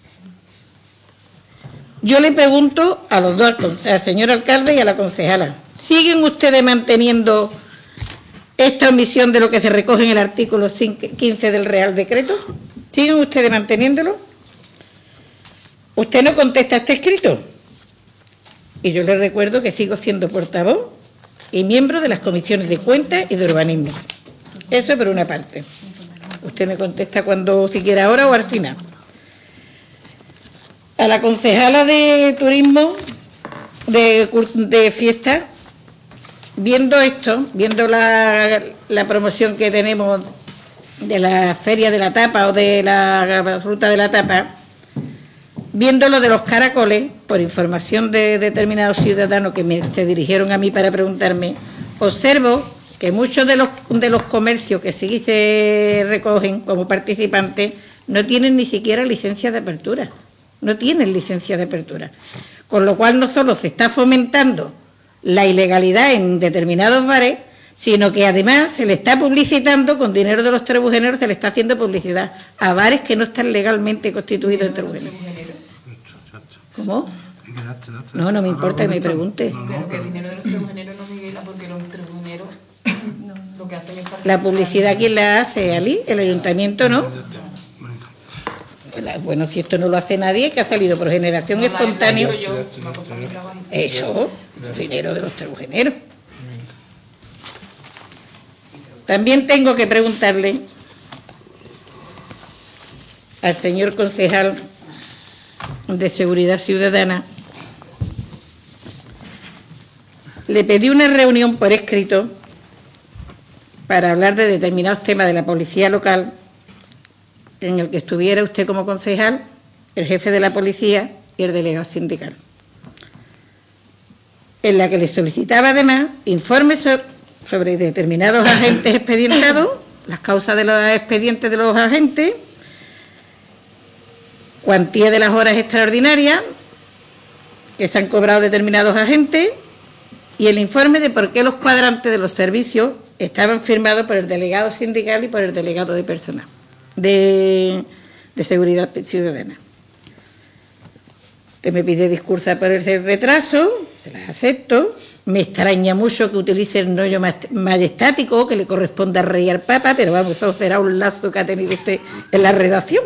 S4: Yo le pregunto a los dos, al señor alcalde y a la concejala, ¿siguen ustedes manteniendo esta omisión de lo que se recoge en el artículo quince del Real Decreto? ¿Siguen ustedes manteniéndolo? Usted no contesta este escrito. Y yo le recuerdo que sigo siendo portavoz y miembro de las comisiones de cuentas y de urbanismo. Eso por una parte. Usted me contesta cuando, si quiere ahora o al final. A la concejala de turismo, de, de fiesta, viendo esto, viendo la, la promoción que tenemos de la feria de la tapa o de la ruta de la tapa, viendo lo de los caracoles, por información de determinados ciudadanos que me, se dirigieron a mí para preguntarme, observo que muchos de los, de los comercios que sí se recogen como participantes no tienen ni siquiera licencia de apertura, no tienen licencia de apertura. Con lo cual no solo se está fomentando la ilegalidad en determinados bares, sino que además se le está publicitando con dinero de los trebujeneros, se le está haciendo publicidad a bares que no están legalmente constituidos en trebujeneros. ¿Cómo? No, no me importa que me pregunte.
S8: Pero que el dinero de los trebujeneros no Miguela, porque los trebujeneros lo que hacen es...
S4: La publicidad, ¿quién la hace, Ali? El ayuntamiento, ¿no? Bueno, si esto no lo hace nadie, que ha salido por generación espontánea. Eso, dinero de los trebujeneros. También tengo que preguntarle al señor concejal de Seguridad Ciudadana. Le pedí una reunión por escrito para hablar de determinados temas de la policía local, en el que estuviera usted como concejal, el jefe de la policía y el delegado sindical, en la que le solicitaba además informes sobre determinados agentes expedientados, las causas de los expedientes de los agentes, cuantía de las horas extraordinarias que se han cobrado determinados agentes y el informe de por qué los cuadrantes de los servicios estaban firmados por el delegado sindical y por el delegado de personal de, de Seguridad Ciudadana. Usted me pide disculpas por el retraso, se las acepto. Me extraña mucho que utilice el rollo majestático que le corresponde al rey y al papa, pero vamos, eso será un lazo que ha tenido usted en la redacción.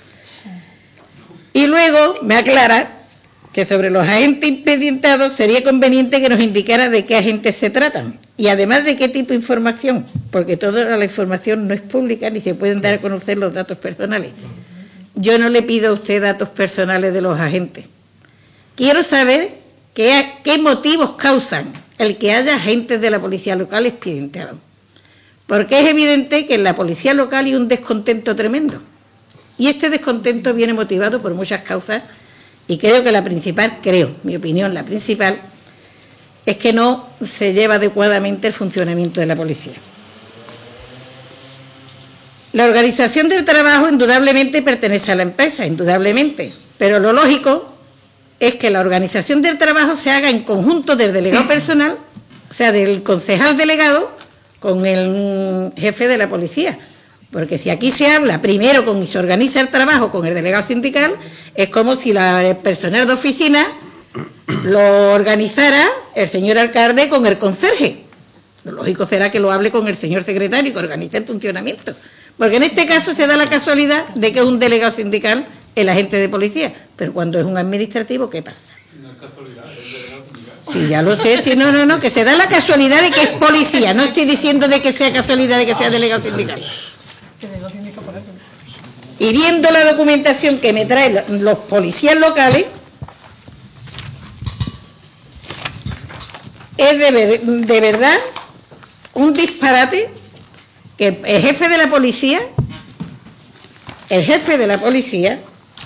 S4: Y luego me aclara que sobre los agentes expedientados sería conveniente que nos indicara de qué agentes se tratan y además de qué tipo de información, porque toda la información no es pública ni se pueden dar a conocer los datos personales. Yo no le pido a usted datos personales de los agentes. Quiero saber qué, qué motivos causan el que haya agentes de la policía local expedientados, porque es evidente que en la policía local hay un descontento tremendo y este descontento viene motivado por muchas causas. Y creo que la principal, creo, mi opinión, la principal, es que no se lleva adecuadamente el funcionamiento de la policía. La organización del trabajo indudablemente pertenece a la empresa, indudablemente, pero lo lógico es que la organización del trabajo se haga en conjunto del delegado personal, o sea, del concejal delegado, con el jefe de la policía. Porque si aquí se habla primero con y se organiza el trabajo con el delegado sindical, es como si la, el personal de oficina lo organizara el señor alcalde con el conserje. Lo lógico será que lo hable con el señor secretario y que organice el funcionamiento. Porque en este caso se da la casualidad de que es un delegado sindical el agente de policía. Pero cuando es un administrativo, ¿qué pasa?
S10: No es casualidad, es el delegado sindical.
S4: Sí, ya lo sé. Sí, no, no, no, que se da la casualidad de que es policía. No estoy diciendo de que sea casualidad de que sea delegado sindical. Y viendo la documentación que me traen los policías locales, es de, ver, de verdad un disparate que el jefe de la policía, el jefe de la policía,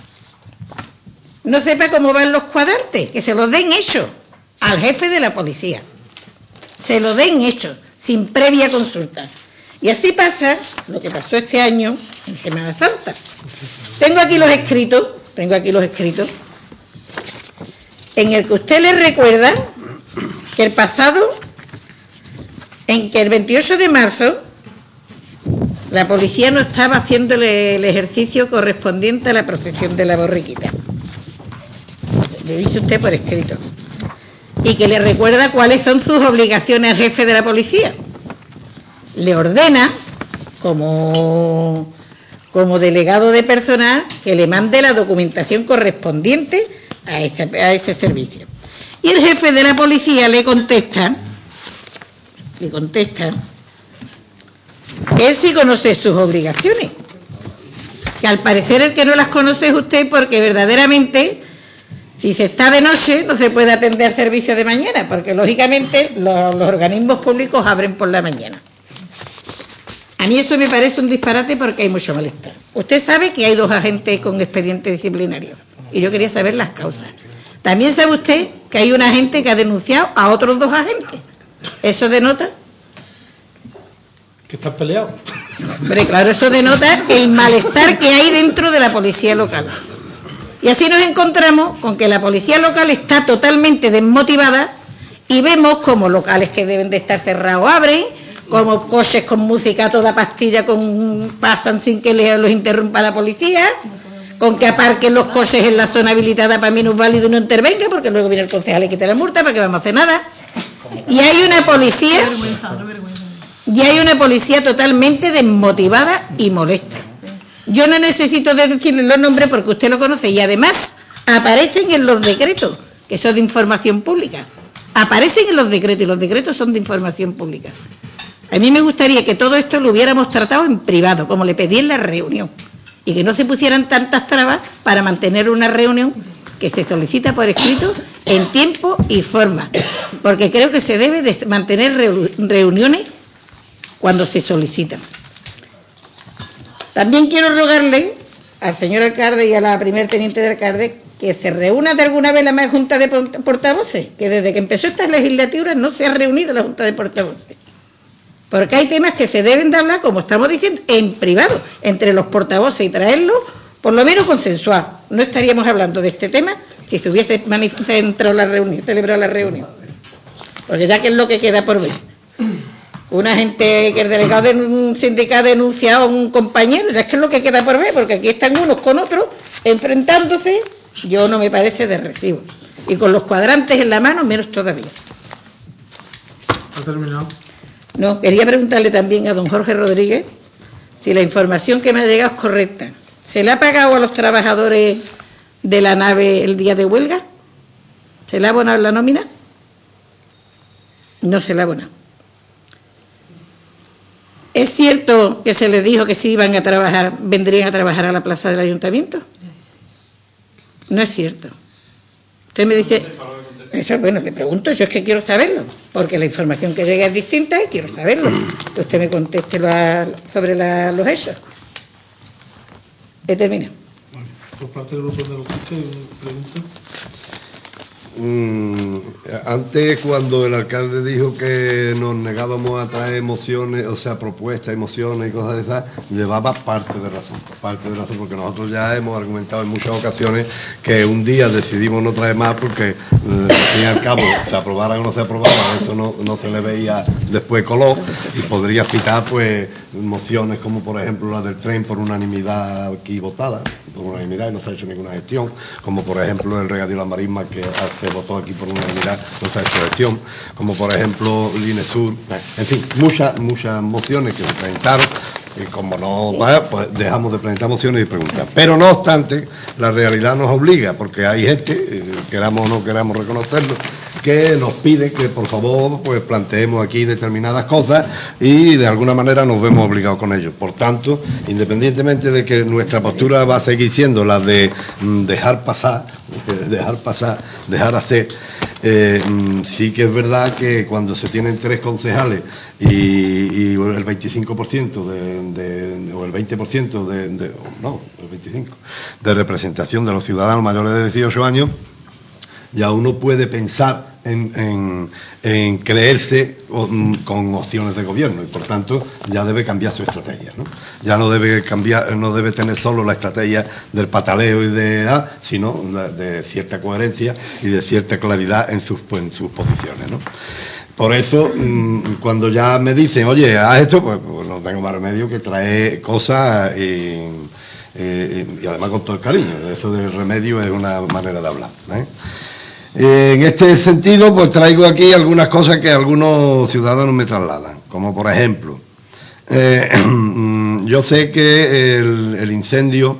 S4: no sepa cómo van los cuadrantes, que se los den hechos al jefe de la policía, se los den hechos, sin previa consulta. Y así pasa lo que pasó este año en Semana Santa. Tengo aquí los escritos, tengo aquí los escritos, en el que usted le recuerda que el pasado, en que el veintiocho de marzo, la policía no estaba haciendo el ejercicio correspondiente a la procesión de la borriquita. Le dice usted por escrito. Y que le recuerda cuáles son sus obligaciones al jefe de la policía. Le ordena, como, como delegado de personal, que le mande la documentación correspondiente a ese, a ese servicio. Y el jefe de la policía le contesta, le contesta, que él sí conoce sus obligaciones, que al parecer el que no las conoce es usted, porque verdaderamente, si se está de noche, no se puede atender servicio de mañana, porque lógicamente los, los organismos públicos abren por la mañana. A mí eso me parece un disparate porque hay mucho malestar. Usted sabe que hay dos agentes con expediente disciplinario y yo quería saber las causas. También sabe usted que hay un agente que ha denunciado a otros dos agentes. ¿Eso denota?
S2: Que estás peleado.
S4: Hombre, claro, eso denota el malestar que hay dentro de la policía local. Y así nos encontramos con que la policía local está totalmente desmotivada y vemos como locales que deben de estar cerrados abren, como coches con música a toda pastilla con, pasan sin que les, los interrumpa la policía, con que aparquen los coches en la zona habilitada para minusválido y no intervenga, porque luego viene el concejal y quita la multa, para que vamos a hacer nada. Y hay una policía, y hay una policía totalmente desmotivada y molesta. Yo no necesito de decirle los nombres porque usted lo conoce, y además aparecen en los decretos, que son de información pública. Aparecen en los decretos, y los decretos son de información pública. A mí me gustaría que todo esto lo hubiéramos tratado en privado, como le pedí en la reunión, y que no se pusieran tantas trabas para mantener una reunión que se solicita por escrito en tiempo y forma, porque creo que se debe de mantener reuniones cuando se solicitan. También quiero rogarle al señor alcalde y a la primer teniente de alcalde que se reúna de alguna vez la Junta de Portavoces, que desde que empezó esta legislatura no se ha reunido la Junta de Portavoces. Porque hay temas que se deben de hablar, como estamos diciendo, en privado, entre los portavoces, y traerlo, por lo menos consensuado. No estaríamos hablando de este tema si se hubiese centrado la reunión, celebrado la reunión. Porque ya que es lo que queda por ver. Una gente que el delegado de un sindicato ha denunciado a un compañero, ya es que es lo que queda por ver, porque aquí están unos con otros enfrentándose, yo no me parece de recibo. Y con los cuadrantes en la mano, menos todavía.
S2: ¿Ha terminado?
S4: No, quería preguntarle también a don Jorge Rodríguez si la información que me ha llegado es correcta. ¿Se le ha pagado a los trabajadores de la nave el día de huelga? ¿Se le ha abonado la nómina? No se le ha abonado. ¿Es cierto que se les dijo que si iban a trabajar, vendrían a trabajar a la plaza del ayuntamiento? No es cierto. Usted me dice... Eso, bueno, le pregunto, yo es que quiero saberlo, porque la información que llega es distinta y quiero saberlo. Que usted me conteste la, sobre la, los hechos. He terminado.
S2: Vale. Por parte del grupo de los jueces, pregunta.
S5: Mm, antes, cuando el alcalde dijo que nos negábamos a traer emociones, o sea, propuestas, emociones y cosas de esas, llevaba parte de razón, parte de razón, porque nosotros ya hemos argumentado en muchas ocasiones que un día decidimos no traer más porque, eh, al fin y al cabo, se aprobara o no se aprobara, eso no, no se le veía después color, y podría citar, pues, mociones como, por ejemplo, la del tren por unanimidad aquí votada, por unanimidad y no se ha hecho ninguna gestión, como, por ejemplo, el regadío de la marisma que hace votó aquí por unanimidad, no se ha hecho gestión, como por ejemplo Linesur, en fin, muchas muchas mociones que se presentaron, y como no va, pues dejamos de presentar mociones y preguntar. Pero no obstante, la realidad nos obliga, porque hay gente, eh, queramos o no queramos reconocerlo, que nos pide que por favor pues planteemos aquí determinadas cosas y de alguna manera nos vemos obligados con ello. Por tanto, independientemente de que nuestra postura va a seguir siendo la de mm, dejar pasar, dejar pasar, dejar hacer, eh, mm, sí que es verdad que cuando se tienen tres concejales y, y el veinticinco por ciento de, de, de, o el veinte por ciento de, de no, el veinticinco por ciento de representación de los ciudadanos mayores de dieciocho años, ya uno puede pensar en, en, en creerse con opciones de gobierno y por tanto ya debe cambiar su estrategia, ¿no? Ya no debe cambiar, no debe tener solo la estrategia del pataleo y de ah, sino de, de cierta coherencia y de cierta claridad en sus, pues, en sus posiciones, ¿no? Por eso, cuando ya me dicen, oye, haz esto, pues, pues no tengo más remedio que traer cosas y, y, y además con todo el cariño. Eso del remedio es una manera de hablar, ¿eh? En este sentido, pues traigo aquí algunas cosas que algunos ciudadanos me trasladan, como por ejemplo, eh, yo sé que el, el incendio,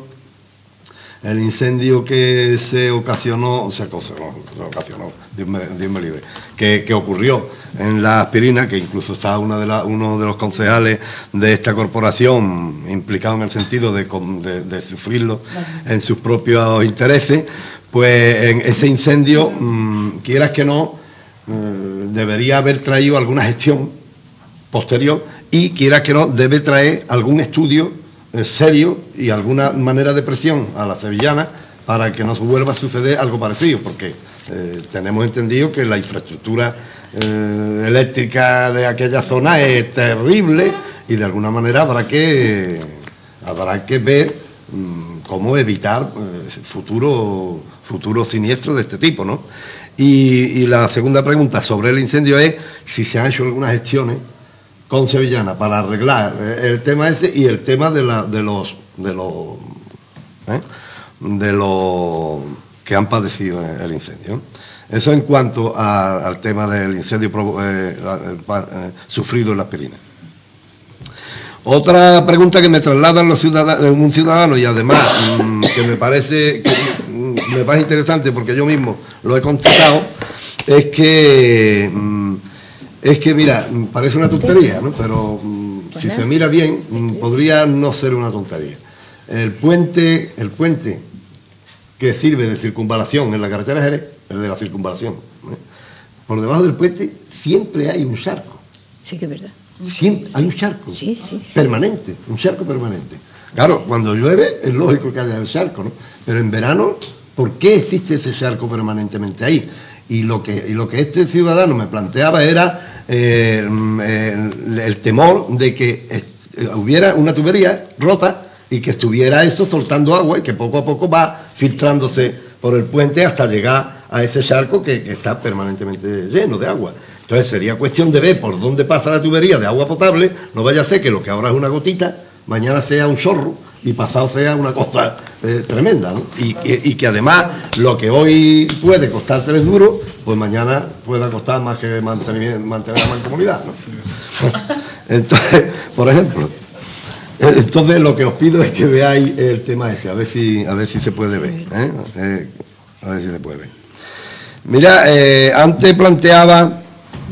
S5: el incendio que se ocasionó, o sea, se ocasionó, Dios me, Dios me libre, que, que ocurrió en la aspirina, que incluso está una de la, uno de los concejales de esta corporación implicado en el sentido de, de, de sufrirlo en sus propios intereses. Pues en ese incendio, mmm, quieras que no, eh, debería haber traído alguna gestión posterior y quieras que no, debe traer algún estudio eh, serio y alguna manera de presión a la sevillana para que no se vuelva a suceder algo parecido, porque eh, tenemos entendido que la infraestructura eh, eléctrica de aquella zona es terrible y de alguna manera habrá que, habrá que ver mmm, cómo evitar eh, futuro futuro siniestro de este tipo, ¿no? Y, y la segunda pregunta sobre el incendio es si se han hecho algunas gestiones con Sevillana para arreglar el tema ese y el tema de, la, de los de los ¿eh? de los que han padecido el incendio. Eso en cuanto a, al tema del incendio eh, eh, sufrido en Las Pirinas. Otra pregunta que me trasladan los ciudadanos, un ciudadano, y además mmm, que me parece que, mmm, me parece interesante porque yo mismo lo he contestado, es que mmm, es que mira, parece una tontería, ¿no? Pero mmm, si se mira bien, mmm, podría no ser una tontería. El puente, el puente que sirve de circunvalación en la carretera Jerez, el de la circunvalación, ¿eh? Por debajo del puente siempre hay un charco.
S4: Sí que es verdad.
S5: Siempre hay un charco,
S4: sí, sí, sí.
S5: permanente, un charco permanente. Claro, sí. Cuando llueve es lógico que haya el charco, ¿no? Pero en verano, ¿por qué existe ese charco permanentemente ahí? Y lo que, y lo que este ciudadano me planteaba era eh, el, el temor de que est- hubiera una tubería rota y que estuviera eso soltando agua y que poco a poco va filtrándose por el puente hasta llegar a ese charco que, que está permanentemente lleno de agua. Entonces sería cuestión de ver por dónde pasa la tubería de agua potable, no vaya a ser que lo que ahora es una gotita, mañana sea un chorro y pasado sea una cosa eh, tremenda, ¿no? Y, y, y que además lo que hoy puede costar tres duros, pues mañana pueda costar más que mantener, mantener la mancomunidad, ¿no? Entonces, por ejemplo, entonces lo que os pido es que veáis el tema ese, a ver si, a ver si se puede ver, ¿eh? Eh, a ver si se puede ver. Mira, eh, antes planteaba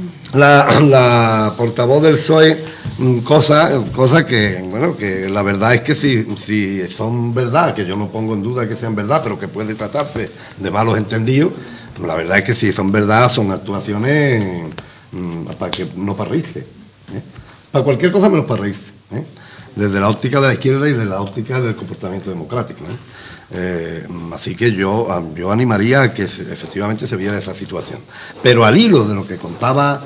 S5: La, la portavoz del P S O E cosas cosa que, bueno, que la verdad es que si, si son verdad, que yo no pongo en duda que sean verdad, pero que puede tratarse de malos entendidos, la verdad es que si son verdad, son actuaciones mmm, para que no para reírse, ¿eh? Para cualquier cosa menos para reírse, ¿eh? Desde la óptica de la izquierda y de la óptica del comportamiento democrático, ¿eh? Eh, así que yo, yo animaría a que se, efectivamente se viera esa situación. Pero al hilo de lo que contaba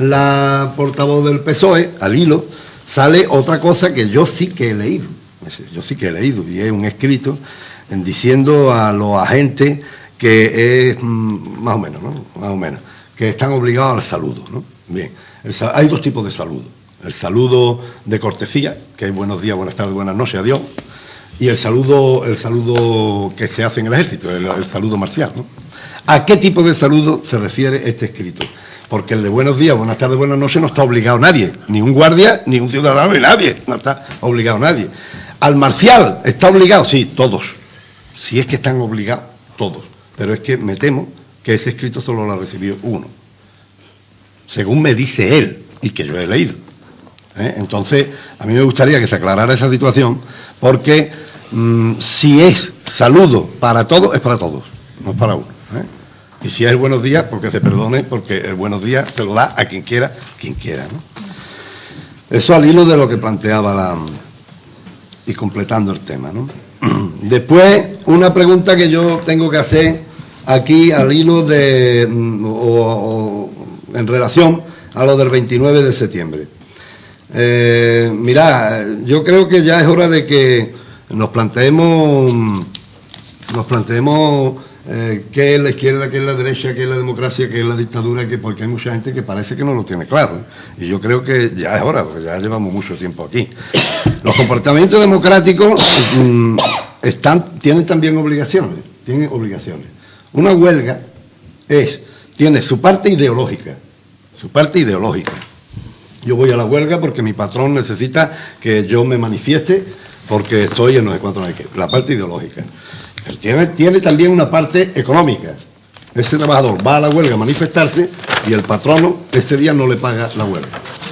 S5: la portavoz del P S O E, al hilo, sale otra cosa que yo sí que he leído. Yo sí que he leído, y es un escrito en diciendo a los agentes que es mmm, más o menos, ¿no? Más o menos, que están obligados al saludo, ¿no? Bien, el, hay dos tipos de saludo. El saludo de cortesía, que es buenos días, buenas tardes, buenas noches, adiós. Y el saludo, el saludo que se hace en el ejército, el, el saludo marcial, ¿no? ¿A qué tipo de saludo se refiere este escrito? Porque el de buenos días, buenas tardes, buenas noches no está obligado nadie, ni un guardia, ni un ciudadano, ni nadie, no está obligado nadie. Al marcial, ¿está obligado? Sí, todos. Si es que están obligados, todos. Pero es que me temo que ese escrito solo lo ha recibido uno, según me dice él, y que yo he leído, ¿eh? Entonces, a mí me gustaría que se aclarara esa situación, porque mmm, si es saludo para todos, es para todos, no es para uno, ¿eh? Y si es el buenos días, porque se perdone, porque el buenos días se lo da a quien quiera, quien quiera, ¿no? Eso al hilo de lo que planteaba la... y completando el tema, ¿no? Después, una pregunta que yo tengo que hacer aquí al hilo de... o, o en relación a lo del veintinueve de septiembre. Eh, mirá, yo creo que ya es hora de que nos planteemos nos planteemos eh, qué es la izquierda, qué es la derecha, qué es la democracia, qué es la dictadura, que porque hay mucha gente que parece que no lo tiene claro, ¿eh? Y yo creo que ya es hora, porque ya llevamos mucho tiempo aquí. Los comportamientos democráticos mmm, están, tienen también obligaciones, tienen obligaciones. Una huelga es, tiene su parte ideológica, su parte ideológica. Yo voy a la huelga porque mi patrón necesita que yo me manifieste porque estoy en no sé cuánto no hay que. La parte ideológica. Él tiene, tiene también una parte económica. Ese trabajador va a la huelga a manifestarse y el patrono ese día no le paga la huelga.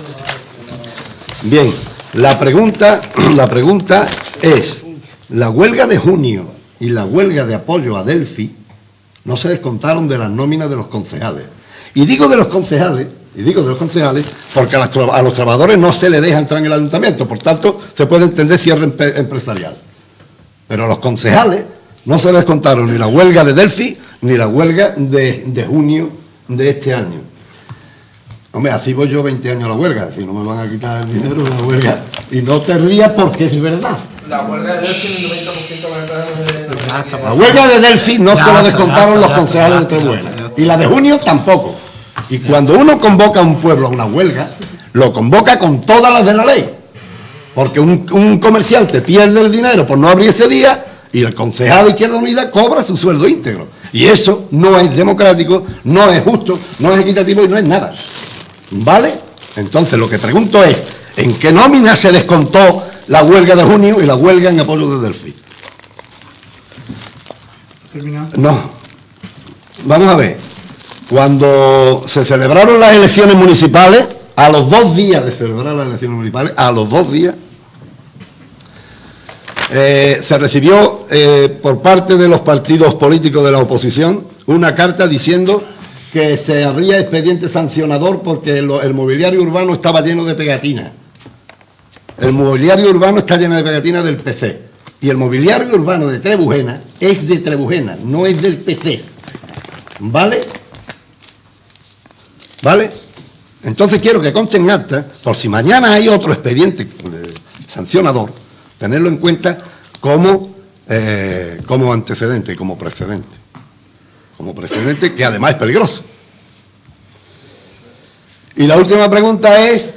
S5: Bien, la pregunta, la pregunta es, la huelga de junio y la huelga de apoyo a Delphi no se descontaron de las nóminas de los concejales. Y digo de los concejales, y digo de los concejales, porque a, las, a los trabajadores no se les deja entrar en el ayuntamiento, por tanto, se puede entender cierre empresarial. Pero a los concejales no se les contaron ni la huelga de Delphi, ni la huelga de, de junio de este año. Hombre, así voy yo veinte años a la huelga, si no me van a quitar el dinero de la huelga. Y no te rías porque es verdad.
S2: La huelga de Delphi, el noventa por ciento de
S5: la huelga de Delphi no se la descontaron los concejales de Teruel. Y la de junio tampoco. Y cuando uno convoca a un pueblo a una huelga, lo convoca con todas las de la ley, porque un, un comercial te pierde el dinero por no abrir ese día y el concejal de Izquierda Unida cobra su sueldo íntegro. Y eso no es democrático, no es justo, no es equitativo y no es nada. ¿Vale? Entonces lo que pregunto es, ¿en qué nómina se descontó la huelga de junio y la huelga en apoyo de Delfín? No. Vamos a ver. Cuando se celebraron las elecciones municipales, a los dos días de celebrar las elecciones municipales, a los dos días, eh, se recibió eh, por parte de los partidos políticos de la oposición una carta diciendo que se abría expediente sancionador porque lo, el mobiliario urbano estaba lleno de pegatinas. El mobiliario urbano está lleno de pegatinas del P C. Y el mobiliario urbano de Trebujena es de Trebujena, no es del P C. ¿Vale? ¿Vale? Entonces quiero que conste en acta, por si mañana hay otro expediente eh, sancionador, tenerlo en cuenta como, eh, como antecedente, como precedente. Como precedente que además es peligroso. Y la última pregunta es,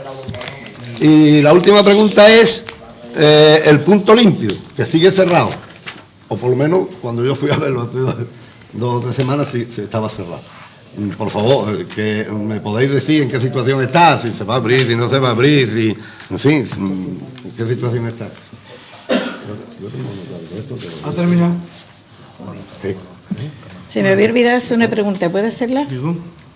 S5: y la última pregunta es eh, el punto limpio, que sigue cerrado. O por lo menos cuando yo fui a verlo hace dos, dos o tres semanas sí, sí estaba cerrado. Por favor, que me podéis decir en qué situación está, si se va a abrir, si no se va a abrir, si, en fin, en qué situación está.
S2: ¿Ha terminado?
S5: Sí.
S4: Se me había olvidado hacer una pregunta, ¿puedo hacerla?
S2: Digo.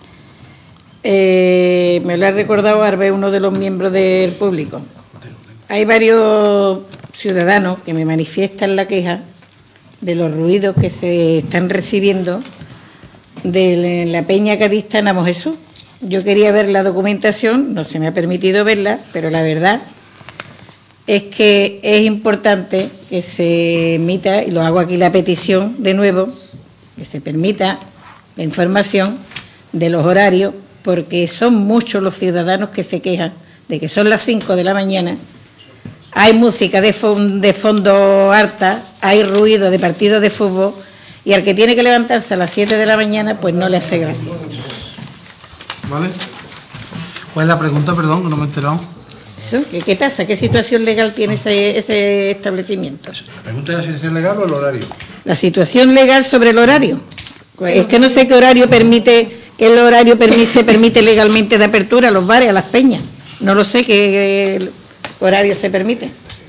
S4: Eh, me lo ha recordado Arbe, uno de los miembros del público. Hay varios ciudadanos que me manifiestan la queja de los ruidos que se están recibiendo de la Peña Cadista en Amo Jesús. Yo quería ver la documentación, no se me ha permitido verla, pero la verdad es que es importante que se emita, y lo hago aquí la petición de nuevo, que se permita la información de los horarios, porque son muchos los ciudadanos que se quejan de que son las cinco de la mañana, hay música de, fon de fondo harta, hay ruido de partidos de fútbol, y al que tiene que levantarse a las siete de la mañana, pues no le hace gracia.
S2: ¿Vale? ¿Cuál es la pregunta, perdón, que no me he enterado?
S4: ¿Eso? ¿Qué, qué pasa? ¿Qué situación legal tiene ese, ese establecimiento?
S2: ¿La pregunta es la situación legal o el horario?
S4: La situación legal sobre el horario. Pues es que no sé qué horario permite, qué el horario permite, se permite legalmente de apertura a los bares, a las peñas. No lo sé qué horario se permite.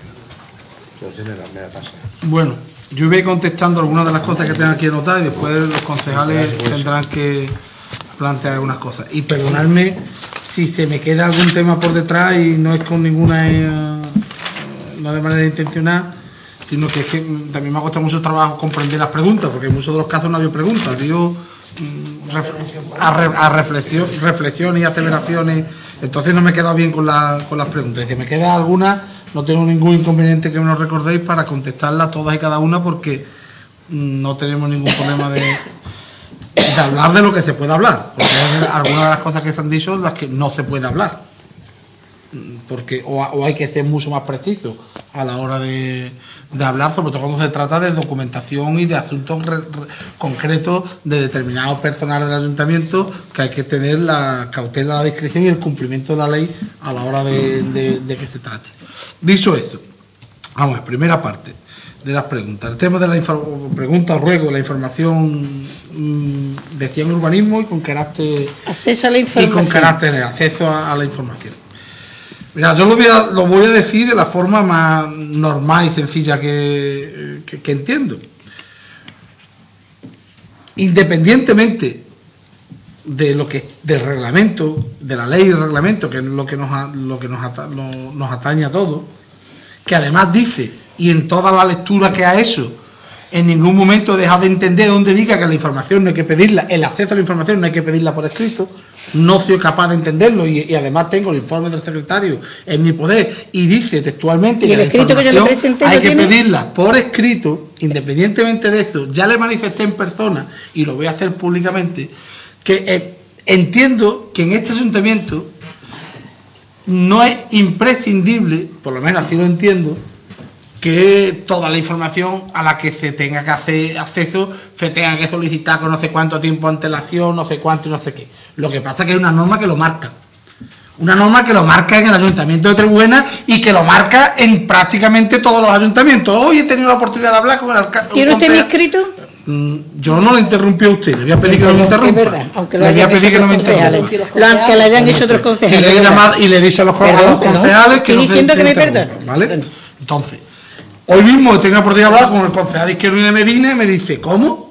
S2: Bueno, yo voy contestando algunas de las cosas que tengo aquí anotadas y después los concejales tendrán que plantear algunas cosas. Y perdonadme si se me queda algún tema por detrás y no es con ninguna, eh, no de manera intencional, sino que es que también me ha costado mucho trabajo comprender las preguntas, porque en muchos de los casos no había preguntas. Digo, a, re, a reflexión, reflexiones y aseveraciones, entonces no me he quedado bien con, la, con las preguntas. Si me queda alguna, no tengo ningún inconveniente que me lo recordéis para contestarlas todas y cada una, porque no tenemos ningún problema de, de hablar de lo que se puede hablar, porque hay algunas de las cosas que se han dicho las que no se puede hablar, porque o, o hay que ser mucho más preciso a la hora de, de hablar, sobre todo cuando se trata de documentación y de asuntos re, re, concretos de determinados personales del ayuntamiento, que hay que tener la cautela, la discreción y el cumplimiento de la ley a la hora de, de, de que se trate. Dicho esto, vamos a ver, primera parte de las preguntas. El tema de la pregunta, ruego, la información mmm, decía en urbanismo y con carácter...
S4: Acceso a la información.
S2: Y con carácter, acceso a, a la información. Mira, yo lo voy, a, lo voy a decir de la forma más normal y sencilla que, que, que entiendo. Independientemente de lo que del reglamento, de la ley y el reglamento, que es lo que nos lo que nos, ata, lo, nos atañe a todos, que además dice, y en toda la lectura que ha hecho, en ningún momento he dejado de entender donde diga que la información no hay que pedirla, el acceso a la información no hay que pedirla por escrito, no soy capaz de entenderlo, y, y además tengo el informe del secretario en mi poder, y dice textualmente que la información hay que pedirla por escrito. Independientemente de eso, ya le manifesté en persona, y lo voy a hacer públicamente, que eh, entiendo que en este ayuntamiento no es imprescindible, por lo menos así lo entiendo, que toda la información a la que se tenga que hacer acceso se tenga que solicitar con no sé cuánto tiempo de antelación, no sé cuánto y no sé qué. Lo que pasa es que hay una norma que lo marca.
S1: Una norma que lo marca en el Ayuntamiento de Trebuena y que lo marca en prácticamente todos los ayuntamientos. Hoy he tenido la oportunidad de hablar con el alcalde.
S4: ¿Tiene usted mi escrito?
S1: Yo no le interrumpí a usted, le voy a pedir que no me interrumpa.
S4: Es verdad, aunque lo
S1: le voy a
S4: hayan
S1: pedir
S4: hecho
S1: que no me
S4: otros concejales.
S1: interrumpa.
S4: Lo aunque lo hayan hecho otros
S1: Y
S4: concejales.
S1: le, he llamado, y le he dicho a los, a los
S4: Perdón,
S1: concejales que
S4: estoy
S1: no
S4: diciendo
S1: se
S4: que me
S1: interrumpan,
S4: perdonen.
S1: ¿vale? Entonces, hoy mismo he tenido la oportunidad de hablar con el concejal de Izquierda Unida de Medina y me dice, ¿cómo?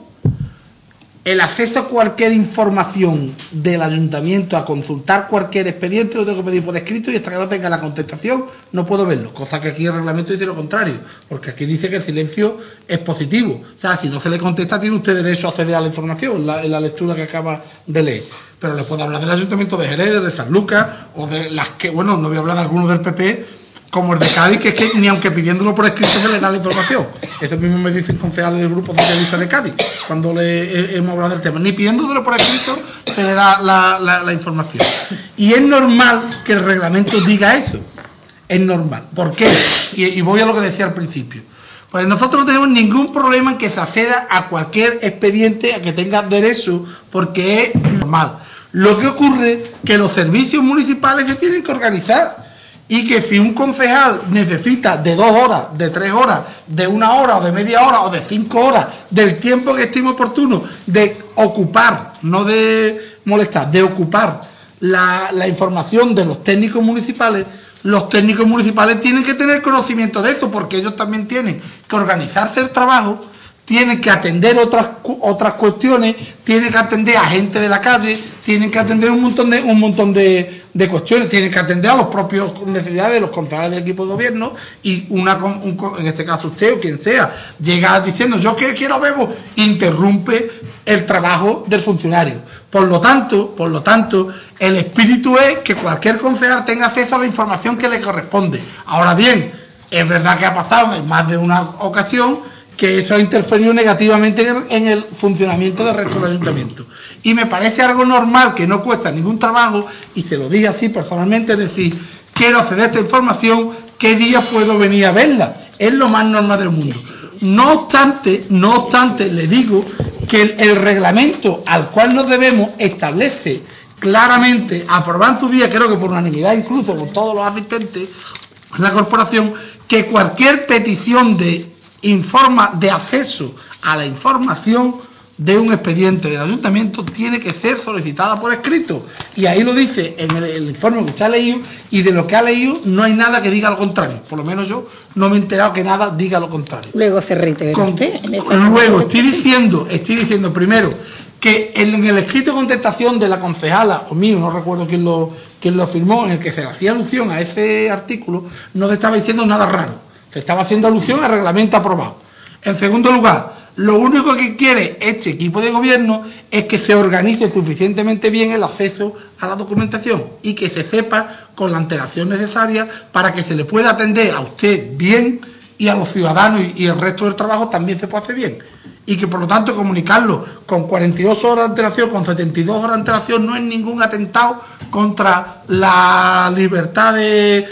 S1: El acceso a cualquier información del ayuntamiento a consultar cualquier expediente lo tengo que pedir por escrito y hasta que no tenga la contestación no puedo verlo, cosa que aquí el reglamento dice lo contrario, porque aquí dice que el silencio es positivo, o sea, si no se le contesta tiene usted derecho a acceder a la información en la, en la lectura que acaba de leer, pero le puedo hablar del ayuntamiento de Jerez, de San Lucas o de las que, bueno, no voy a hablar de algunos del P P como el de Cádiz, que es que ni aunque pidiéndolo por escrito se le da la información. Eso mismo me dicen concejales del Grupo Socialista de Cádiz, cuando le he, hemos hablado del tema. Ni pidiéndolo por escrito se le da la, la, la información. Y es normal que el reglamento diga eso. Es normal. ¿Por qué? Y, y voy a lo que decía al principio. Pues nosotros no tenemos ningún problema en que se acceda a cualquier expediente a que tenga derecho, porque es normal. Lo que ocurre es que los servicios municipales se tienen que organizar. Y que si un concejal necesita de dos horas, de tres horas, de una hora o de media hora o de cinco horas, del tiempo que estime oportuno, de ocupar, no de molestar, de ocupar la, la información de los técnicos municipales, los técnicos municipales tienen que tener conocimiento de eso, porque ellos también tienen que organizarse el trabajo, tienen que atender otras otras cuestiones, tienen que atender a gente de la calle, tienen que atender un montón de un montón de, de cuestiones, tienen que atender a los propios necesidades de los concejales del equipo de gobierno y una un, en este caso usted o quien sea llega diciendo yo que quiero bebo, interrumpe el trabajo del funcionario. Por lo tanto, por lo tanto, el espíritu es que cualquier concejal tenga acceso a la información que le corresponde. Ahora bien, es verdad que ha pasado en más de una ocasión que eso ha interferido negativamente en el funcionamiento del resto del ayuntamiento. Y me parece algo normal, que no cuesta ningún trabajo, y se lo dije así personalmente, es decir, quiero acceder a esta información, ¿qué día puedo venir a verla? Es lo más normal del mundo. No obstante, no obstante, le digo que el, el reglamento al cual nos debemos establece claramente, aprobar en su día, creo que por unanimidad incluso por todos los asistentes en la corporación, que cualquier petición de informa de acceso a la información de un expediente del ayuntamiento tiene que ser solicitada por escrito, y ahí lo dice en el, el informe que usted ha leído, y de lo que ha leído no hay nada que diga lo contrario, por lo menos yo no me he enterado que nada diga lo contrario.
S4: Luego se reitera usted.
S1: Luego estoy diciendo, estoy diciendo primero que en el escrito de contestación de la concejala, o mío, no recuerdo quién lo, quién lo firmó, en el que se hacía alusión a ese artículo, no se estaba diciendo nada raro. Se estaba haciendo alusión al reglamento aprobado. En segundo lugar, lo único que quiere este equipo de gobierno es que se organice suficientemente bien el acceso a la documentación y que se sepa con la antelación necesaria para que se le pueda atender a usted bien y a los ciudadanos y, y el resto del trabajo también se puede hacer bien. Y que por lo tanto comunicarlo con cuarenta y dos horas de antelación, con setenta y dos horas de antelación, no es ningún atentado contra la libertad de,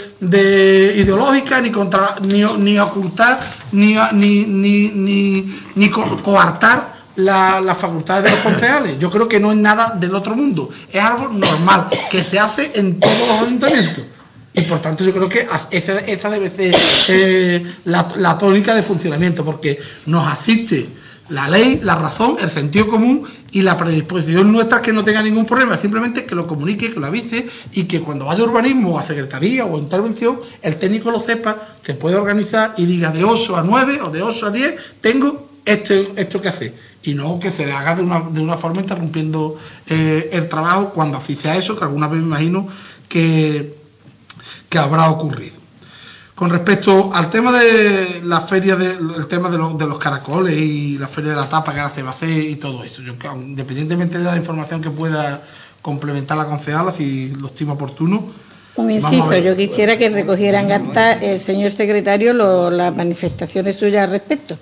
S1: de ideológica, ni contra ni, ni ocultar, ni, ni, ni, ni, ni co coartar las la facultades de los concejales. Yo creo que no es nada del otro mundo, es algo normal, que se hace en todos los ayuntamientos. Y por tanto yo creo que esa, esa debe ser eh, la, la tónica de funcionamiento, porque nos asiste la ley, la razón, el sentido común y la predisposición nuestra es que no tenga ningún problema, simplemente que lo comunique, que lo avise y que cuando vaya a urbanismo, a secretaría o a intervención, el técnico lo sepa, se puede organizar y diga de ocho a nueve o de ocho a diez tengo esto, esto que hacer. Y no que se le haga de una, de una forma interrumpiendo eh, el trabajo cuando así sea eso, que alguna vez me imagino que, que habrá ocurrido. Con respecto al tema de la feria, de, el tema de, lo, de los caracoles y la feria de la tapa que ahora se va a hacer y todo eso, yo, independientemente de la información que pueda complementar la concejala, si lo estimo oportuno.
S4: Un inciso, yo quisiera que recogieran acta el señor secretario lo, las manifestaciones suyas al respecto.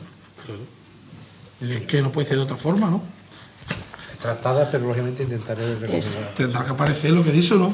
S1: Claro. Es que no puede ser de otra forma, ¿no?
S2: Tratada, pero lógicamente intentaré recogerla.
S1: Tendrá que aparecer lo que dice, ¿no?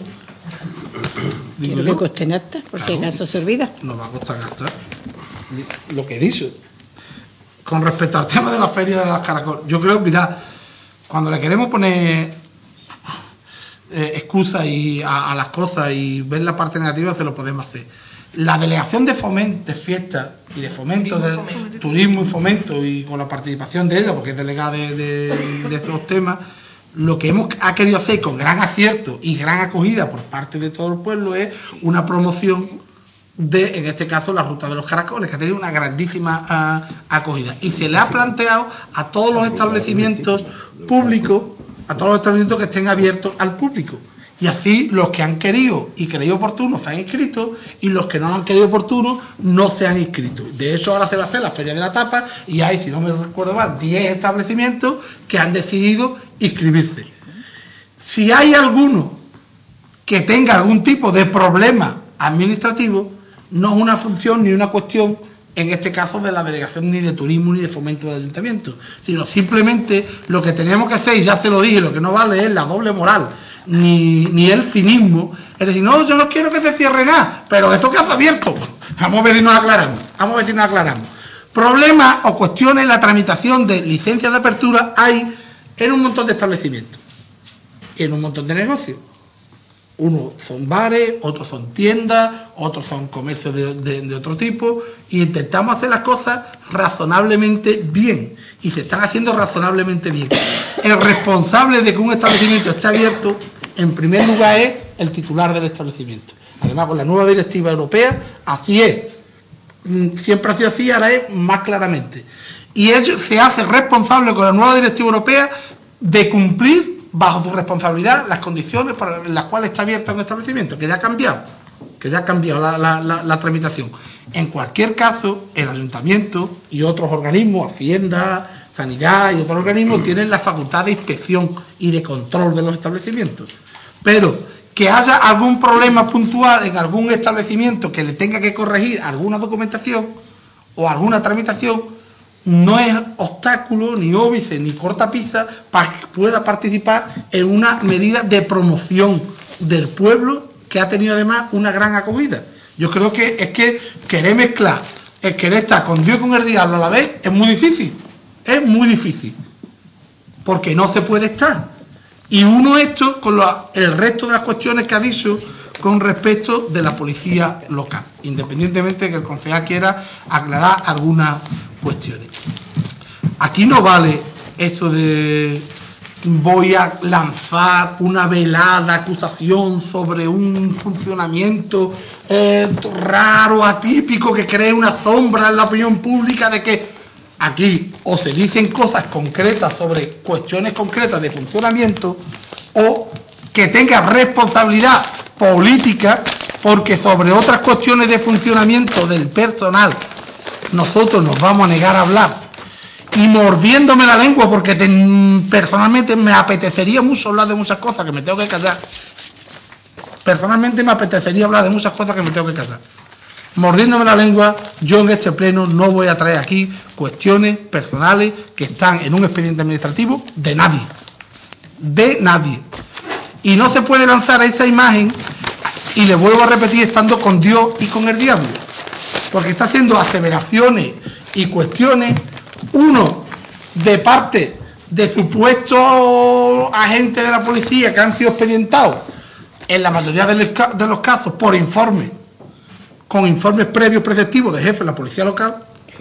S4: Quiero que coste en acta, porque claro, acaso se olvida.
S1: No va a costar acta. Lo que dice. Con respecto al tema de la feria de las caracoles, yo creo, mirad, cuando le queremos poner eh, excusas y a, a las cosas y ver la parte negativa, se lo podemos hacer. La delegación de fomento, de fiestas y de fomento, turismo, de fomento. turismo y fomento, y con la participación de ella, porque es delegada de, de, de estos temas, lo que hemos ha querido hacer con gran acierto y gran acogida por parte de todo el pueblo es una promoción de, en este caso, la Ruta de los Caracoles, que ha tenido una grandísima uh, acogida. Y se le ha planteado a todos los establecimientos públicos, a todos los establecimientos que estén abiertos al público. Y así los que han querido y creído oportuno se han inscrito, y los que no han querido oportuno no se han inscrito. De hecho, ahora se va a hacer la Feria de la Tapa y hay, si no me recuerdo mal, diez establecimientos que han decidido inscribirse. Si hay alguno que tenga algún tipo de problema administrativo, no es una función ni una cuestión, en este caso, de la delegación ni de turismo ni de fomento del ayuntamiento, sino simplemente lo que tenemos que hacer, y ya se lo dije, lo que no vale es la doble moral, ni, ni el cinismo, es decir, no, yo no quiero que se cierre nada, pero esto queda abierto. Vamos a ver si nos aclaramos, vamos a ver si nos aclaramos. Problemas o cuestiones en la tramitación de licencias de apertura hay en un montón de establecimientos y en un montón de negocios. Unos son bares, otros son tiendas, otros son comercios de, de, de otro tipo, y intentamos hacer las cosas razonablemente bien, y se están haciendo razonablemente bien. El responsable de que un establecimiento esté abierto, en primer lugar, es el titular del establecimiento. Además, con la nueva directiva europea, así es. Siempre ha sido así, ahora es más claramente. Y ello se hace responsable con la nueva directiva europea de cumplir bajo su responsabilidad las condiciones para las cuales está abierto un establecimiento, que ya ha cambiado, que ya ha cambiado la, la, la, la tramitación. En cualquier caso, el ayuntamiento y otros organismos, Hacienda, Sanidad y otros organismos, tienen la facultad de inspección y de control de los establecimientos. Pero que haya algún problema puntual en algún establecimiento que le tenga que corregir alguna documentación o alguna tramitación, no es obstáculo, ni óbice, ni cortapisa para que pueda participar en una medida de promoción del pueblo que ha tenido además una gran acogida. Yo creo que es que querer mezclar, el querer estar con Dios y con el diablo a la vez es muy difícil, es muy difícil, porque no se puede estar. Y uno esto con lo, el resto de las cuestiones que ha dicho con respecto de la policía local, independientemente de que el concejal quiera aclarar algunas cuestiones. Aquí no vale eso de voy a lanzar una velada acusación sobre un funcionamiento eh, raro, atípico, que cree una sombra en la opinión pública de que aquí o se dicen cosas concretas sobre cuestiones concretas de funcionamiento, o que tenga responsabilidad política, porque sobre otras cuestiones de funcionamiento del personal nosotros nos vamos a negar a hablar, y mordiéndome la lengua porque te, personalmente me apetecería mucho hablar de muchas cosas que me tengo que callar. Personalmente me apetecería hablar de muchas cosas que me tengo que callar. Mordiéndome la lengua, yo en este pleno no voy a traer aquí cuestiones personales que están en un expediente administrativo de nadie. De nadie. Y no se puede lanzar esa imagen, y le vuelvo a repetir, estando con Dios y con el diablo, porque está haciendo aseveraciones y cuestiones, uno, de parte de supuestos agentes de la policía que han sido expedientados, en la mayoría de los casos, por informes, con informes previos preceptivos de jefe de la policía local,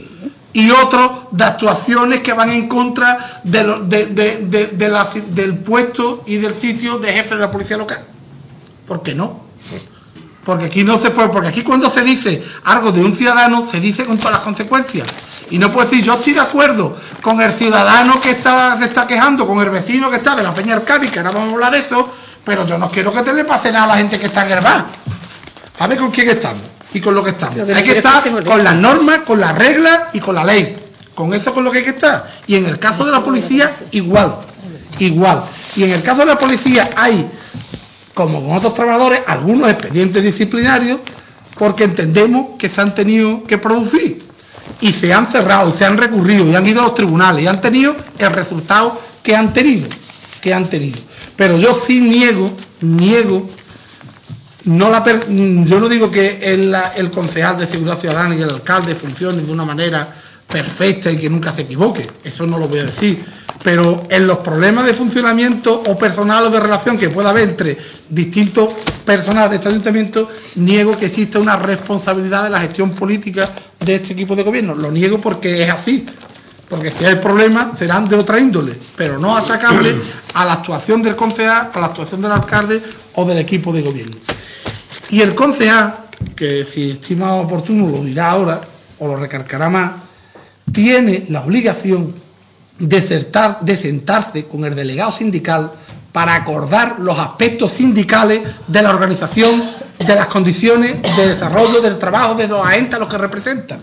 S1: y otros de actuaciones que van en contra de lo, de, de, de, de la, del puesto y del sitio de jefe de la policía local. ¿Por qué no? Porque aquí no se puede, porque aquí cuando se dice algo de un ciudadano, se dice con todas las consecuencias. Y no puedo decir, yo estoy de acuerdo con el ciudadano que está, se está quejando, con el vecino que está de la Peña Arcadi, que ahora vamos a hablar de eso, pero yo no quiero que te le pase nada a la gente que está en el bar. A ver con quién estamos y con lo que estamos. Lo que hay que estar con las normas, con las reglas y con la ley. Con eso con lo que hay que estar. Y en el caso de la policía, igual. Igual. Y en el caso de la policía hay, como con otros trabajadores, algunos expedientes disciplinarios porque entendemos que se han tenido que producir. Y se han cerrado, y se han recurrido, y han ido a los tribunales, y han tenido el resultado que han tenido. Que han tenido. Pero yo sí niego, niego, no la per, yo no digo que el, el concejal de Seguridad Ciudadana y el alcalde funcionen de una manera perfecta y que nunca se equivoque, eso no lo voy a decir, pero en los problemas de funcionamiento o personal o de relación que pueda haber entre distintos personas de este ayuntamiento, niego que exista una responsabilidad de la gestión política de este equipo de gobierno. Lo niego porque es así, porque si hay problemas serán de otra índole, pero no achacable a la actuación del concejal, a la actuación del alcalde o del equipo de gobierno. Y el concejal, que si estima oportuno lo dirá ahora o lo recalcará más, tiene la obligación de, certar, de sentarse con el delegado sindical para acordar los aspectos sindicales de la organización, de las condiciones de desarrollo del trabajo de los agentes a los que representan.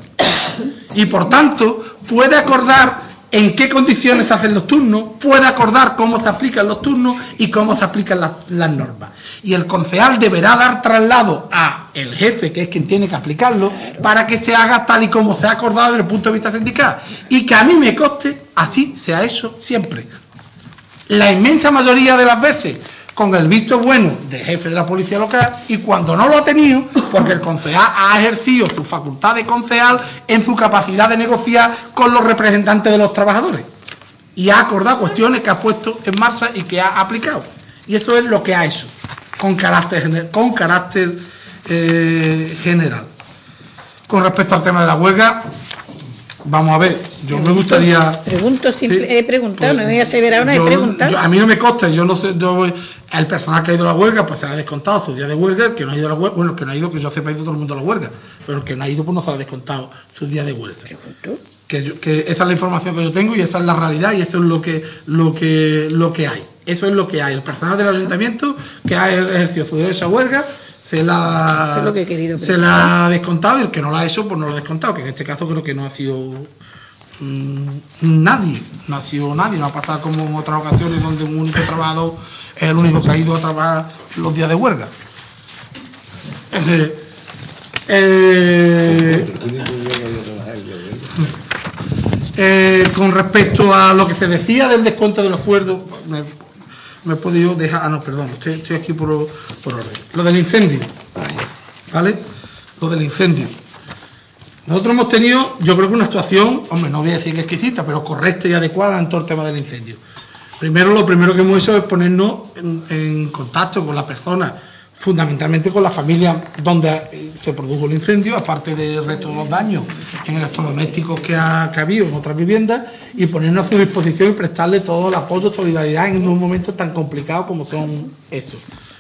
S1: Y por tanto puede acordar en qué condiciones se hacen los turnos, puede acordar cómo se aplican los turnos y cómo se aplican las, las normas. Y el concejal deberá dar traslado a el jefe, que es quien tiene que aplicarlo, para que se haga tal y como se ha acordado desde el punto de vista sindical. Y que a mí me conste, así se ha hecho siempre. La inmensa mayoría de las veces con el visto bueno del jefe de la policía local, y cuando no lo ha tenido, porque el concejal ha ejercido su facultad de concejal en su capacidad de negociar con los representantes de los trabajadores y ha acordado cuestiones que ha puesto en marcha y que ha aplicado. Y eso es lo que ha hecho con carácter, con carácter eh, general. Con respecto al tema de la huelga, vamos a ver, yo me gustaría...
S4: Pregunto, simple,
S1: sí,
S4: he preguntado,
S1: pues,
S4: no he aseverado, no he
S1: yo,
S4: preguntado.
S1: yo, a mí no me consta, yo no sé, yo, el personal que ha ido a la huelga, pues se le ha descontado su día de huelga, el que no ha ido a la huelga, bueno, el que no ha ido, que yo sepa, ha ido todo el mundo a la huelga, pero el que no ha ido, pues no se le ha descontado su día de huelga. Que, yo, que esa es la información que yo tengo y esa es la realidad y eso es lo que, lo que, lo que hay. Eso es lo que hay. El personal del ayuntamiento que ha ejercido su derecho a huelga se la,
S4: es lo que he querido
S1: se la ha descontado, y el que no lo ha hecho, pues no lo ha descontado, que en este caso creo que no ha sido mmm, nadie, no ha sido nadie, no ha pasado como en otras ocasiones donde un único trabajador es el único que ha ido a trabajar los días de huelga. Eh, eh, eh, con respecto a lo que se decía del descuento de los sueldos, me, me he podido dejar, ah no, perdón, estoy, estoy aquí por, por orden. Lo del incendio, ¿vale? Lo del incendio. Nosotros hemos tenido, yo creo que una actuación, hombre, no voy a decir que exquisita, pero correcta y adecuada en todo el tema del incendio. Primero, lo primero que hemos hecho es ponernos en, en contacto con la persona, fundamentalmente con la familia donde se produjo el incendio, aparte del resto de los daños en electrodomésticos que ha, que ha habido en otras viviendas, y ponernos a su disposición y prestarle todo el apoyo, solidaridad en un momento tan complicado como son estos.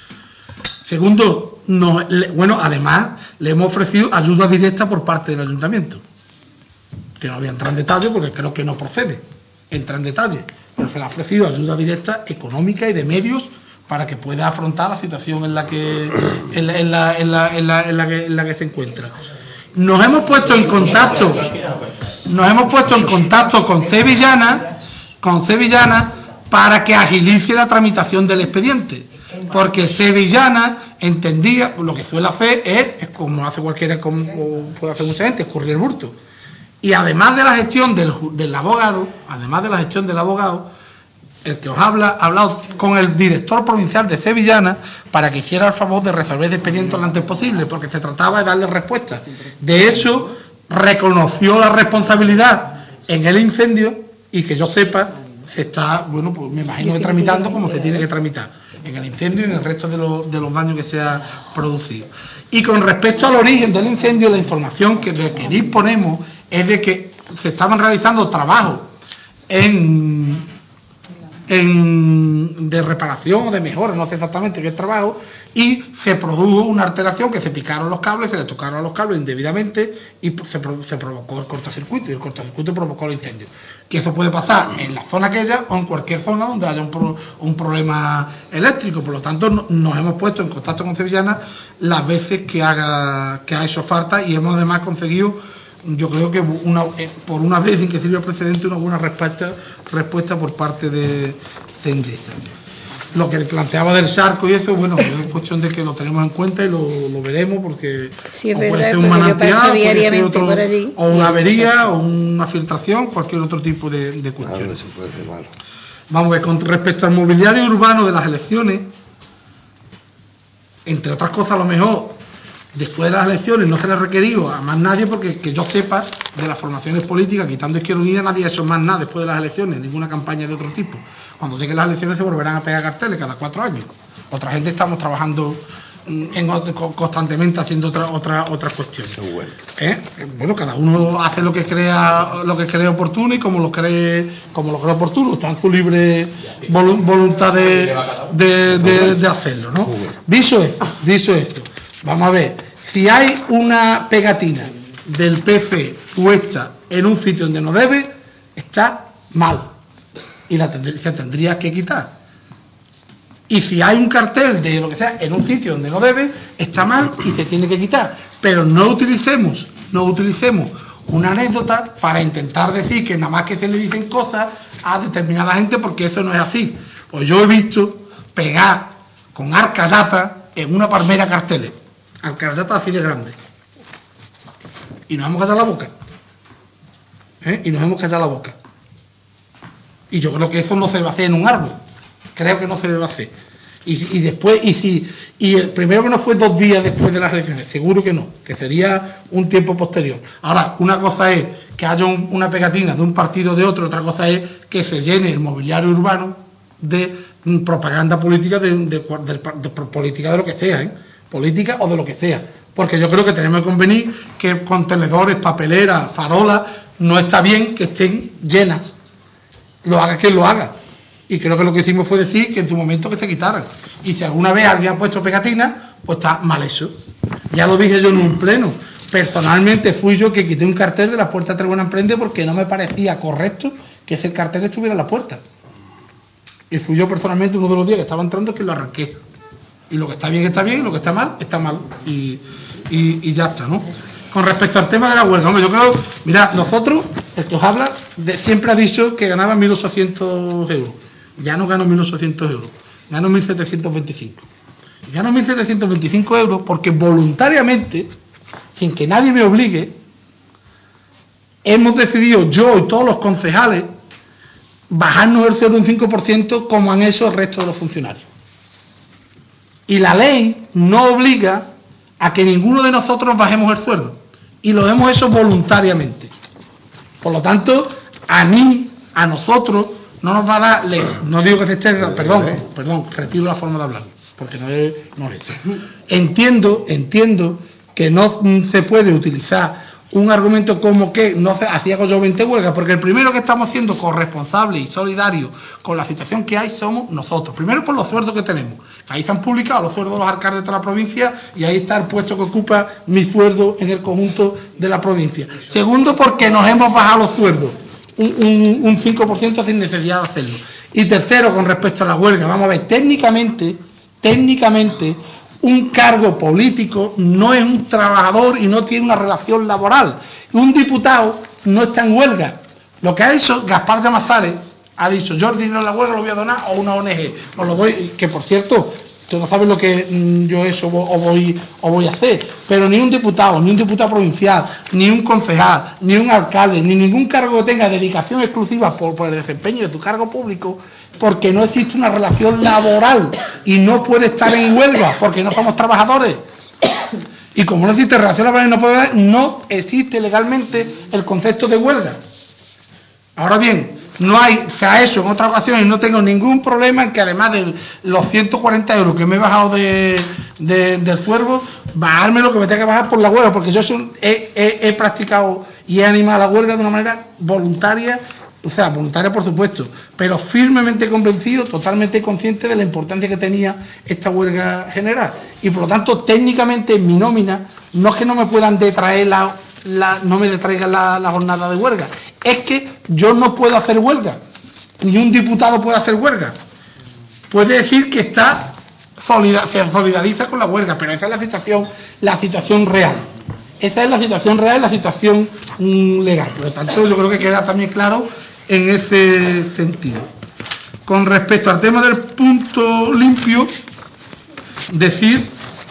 S1: Segundo, no, le, bueno, además le hemos ofrecido ayuda directa por parte del ayuntamiento, que no voy a entrar en detalle porque creo que no procede entrar en detalle, pero se le ha ofrecido ayuda directa económica y de medios para que pueda afrontar la situación en la que en la, en la, en la, en la, en la, que, en la que se encuentra. Nos hemos puesto en contacto, nos hemos puesto en contacto con Sevillana, con Sevillana para que agilice la tramitación del expediente, porque Sevillana entendía, lo que suele hacer es, es como hace cualquiera, como puede hacer mucha gente, escurrir el bulto. Y además de la gestión del, del abogado, además de la gestión del abogado, el que os habla ha hablado con el director provincial de Sevillana para que hiciera el favor de resolver el expediente lo antes posible, porque se trataba de darle respuesta. De hecho, reconoció la responsabilidad en el incendio y que yo sepa, se está, bueno, pues me imagino que tramitando como se tiene que tramitar, en el incendio y en el resto de, lo, de los daños que se ha producido. Y con respecto al origen del incendio, la información que, de que disponemos es de que se estaban realizando trabajos en... En, de reparación o de mejora, no sé exactamente qué trabajo, y se produjo una alteración, que se picaron los cables, se le tocaron a los cables indebidamente y se, se provocó el cortocircuito, y el cortocircuito provocó el incendio. Que eso puede pasar en la zona aquella o en cualquier zona donde haya un, pro, un problema eléctrico. Por lo tanto, no, nos hemos puesto en contacto con Sevillana las veces que haga que ha hecho falta, y hemos además conseguido, yo creo que una, por una vez sin que sirva el precedente, una buena respuesta respuesta por parte de, de Endesa. Lo que planteaba del charco y eso, bueno, es cuestión de que lo tenemos en cuenta y lo, lo veremos, porque
S4: sí, es
S1: puede
S4: verdad,
S1: ser un manantial, puede ser otro,
S4: por allí,
S1: o una avería, o una filtración, cualquier otro tipo de, de cuestiones. Vamos a ver, con respecto al mobiliario urbano de las elecciones, entre otras cosas, a lo mejor después de las elecciones no se le ha requerido a más nadie, porque que yo sepa, de las formaciones políticas, quitando Izquierda Unida, nadie ha hecho más nada después de las elecciones, ninguna campaña de otro tipo. Cuando lleguen las elecciones se volverán a pegar carteles cada cuatro años. Otra gente estamos trabajando en, constantemente haciendo otra, otra, otras cuestiones. Bueno. ¿Eh? Bueno, cada uno hace lo que crea lo que cree oportuno y como lo cree como lo cree oportuno, está en su libre voluntad de, de, de, de hacerlo, ¿no? Dicho esto, dicho esto, vamos a ver, si hay una pegatina del P C puesta en un sitio donde no debe, está mal y la tendría, se tendría que quitar. Y si hay un cartel de lo que sea en un sitio donde no debe, está mal y se tiene que quitar. Pero no utilicemos, no utilicemos una anécdota para intentar decir que nada más que se le dicen cosas a determinada gente, porque eso no es así. Pues yo he visto pegar con arcayata en una palmera carteles. Arcayata así de grande. Y nos hemos callado la boca. ¿Eh? Y nos hemos callado la boca. Y yo creo que eso no se debe hacer en un árbol. Creo que no se debe hacer. Y, y después, y si y el primero que no fue dos días después de las elecciones, seguro que no, que sería un tiempo posterior. Ahora, una cosa es que haya un, una pegatina de un partido o de otro, otra cosa es que se llene el mobiliario urbano de mm, propaganda política de, de, de, de, de política de lo que sea, ¿eh? Política o de lo que sea. Porque yo creo que tenemos que convenir que contenedores, papeleras, farolas, no está bien que estén llenas. Lo haga quien lo haga. Y creo que lo que hicimos fue decir que en su momento que se quitaran. Y si alguna vez alguien ha puesto pegatinas, pues está mal eso. Ya lo dije yo en un pleno. Personalmente fui yo que quité un cartel de la puerta de Buena Emprende porque no me parecía correcto que ese cartel estuviera en la puerta. Y fui yo personalmente uno de los días que estaba entrando que lo arranqué. Y lo que está bien está bien, y lo que está mal está mal. Y, y, y ya está, ¿no? Con respecto al tema de la huelga, hombre, yo creo, mira, nosotros, el que os habla, de, siempre ha dicho que ganaba mil ochocientos euros. Ya no gano mil ochocientos euros, gano mil setecientos veinticinco. Y gano mil setecientos veinticinco euros porque voluntariamente, sin que nadie me obligue, hemos decidido yo y todos los concejales bajarnos el sueldo un cinco por ciento como han hecho el resto de los funcionarios. Y la ley no obliga a que ninguno de nosotros bajemos el sueldo. Y lo hemos hecho voluntariamente. Por lo tanto, a mí, a nosotros, no nos va a dar, no digo que se esté, perdón, perdón, retiro la forma de hablar, porque no es, no es eso. Entiendo, entiendo que no se puede utilizar un argumento como que no se hacía yo veinte huelgas, porque el primero que estamos siendo corresponsable y solidario con la situación que hay somos nosotros. Primero por los sueldos que tenemos. Ahí se han publicado los sueldos de los alcaldes de toda la provincia y ahí está el puesto que ocupa mi sueldo en el conjunto de la provincia. Segundo, porque nos hemos bajado los sueldos un, un, un cinco por ciento sin necesidad de hacerlo. Y tercero, con respecto a la huelga, vamos a ver, técnicamente, técnicamente, un cargo político no es un trabajador y no tiene una relación laboral. Un diputado no está en huelga. Lo que ha hecho Gaspar Llamazares, ha dicho, yo el dinero en la huelga lo voy a donar a una O N G. Os lo doy, que por cierto, tú no sabes lo que mmm, yo eso o voy, o voy a hacer. Pero ni un diputado, ni un diputado provincial, ni un concejal, ni un alcalde, ni ningún cargo que tenga dedicación exclusiva por, por el desempeño de tu cargo público, porque no existe una relación laboral y no puede estar en huelga porque no somos trabajadores. Y como no existe relación laboral y no puede haber, no existe legalmente el concepto de huelga. Ahora bien, no hay, se ha hecho en otras ocasiones y no tengo ningún problema en que además de los ciento cuarenta euros que me he bajado de, de, del sueldo, bajarme lo que me tenga que bajar por la huelga, porque yo he, he, he practicado y he animado a la huelga de una manera voluntaria. O sea, voluntaria por supuesto, pero firmemente convencido, totalmente consciente de la importancia que tenía esta huelga general. Y por lo tanto, técnicamente en mi nómina, no es que no me puedan detraer la, la no me detraigan la, la jornada de huelga, es que yo no puedo hacer huelga, ni un diputado puede hacer huelga. Puede decir que está solidar, se solidariza con la huelga, pero esa es la situación, la situación real. Esa es la situación real, la situación mm, legal. Por lo tanto, yo creo que queda también claro en ese sentido. Con respecto al tema del punto limpio, decir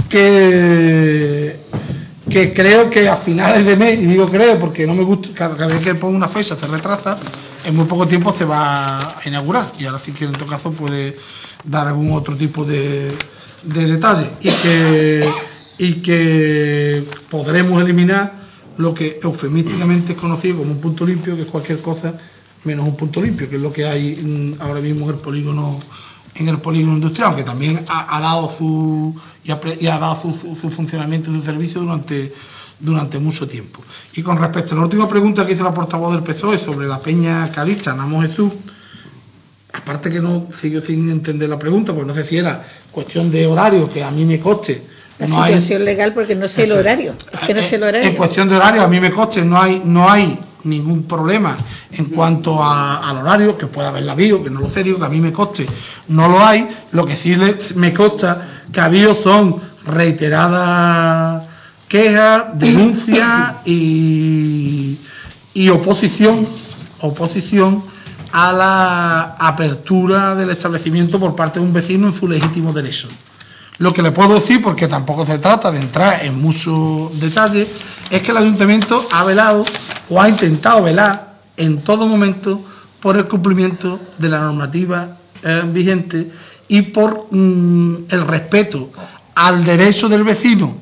S1: que, que creo que a finales de mes, y digo creo porque no me gusta, cada vez que pongo una fecha se retrasa, en muy poco tiempo se va a inaugurar, y ahora sí que en todo caso puede dar algún otro tipo de, de detalle, y que, y que podremos eliminar lo que eufemísticamente es conocido como un punto limpio, que es cualquier cosa menos un punto limpio, que es lo que hay mm, ahora mismo en el polígono en el polígono industrial, aunque también ha, ha dado su y ha, y ha dado su, su, su funcionamiento y su servicio durante durante mucho tiempo. Y con respecto a la última pregunta que hizo la portavoz del P S O E sobre la peña cadista Namo Jesús, aparte que no sigo sin entender la pregunta, porque no sé si era cuestión de horario, que a mí me conste.
S4: La
S1: no
S4: situación
S1: hay,
S4: legal, porque no sé el horario. Es que no sé el horario.
S1: En cuestión de horario, a mí me conste, no hay, no hay ningún problema en cuanto a, al horario, que pueda haberla habido, que no lo sé, digo que a mí me conste, no lo hay. Lo que sí le, me consta que ha habido son reiteradas quejas, denuncias y, y oposición, oposición a la apertura del establecimiento por parte de un vecino en su legítimo derecho. Lo que le puedo decir, porque tampoco se trata de entrar en muchos detalles, es que el ayuntamiento ha velado o ha intentado velar en todo momento por el cumplimiento de la normativa eh, vigente y por mm, el respeto al derecho del vecino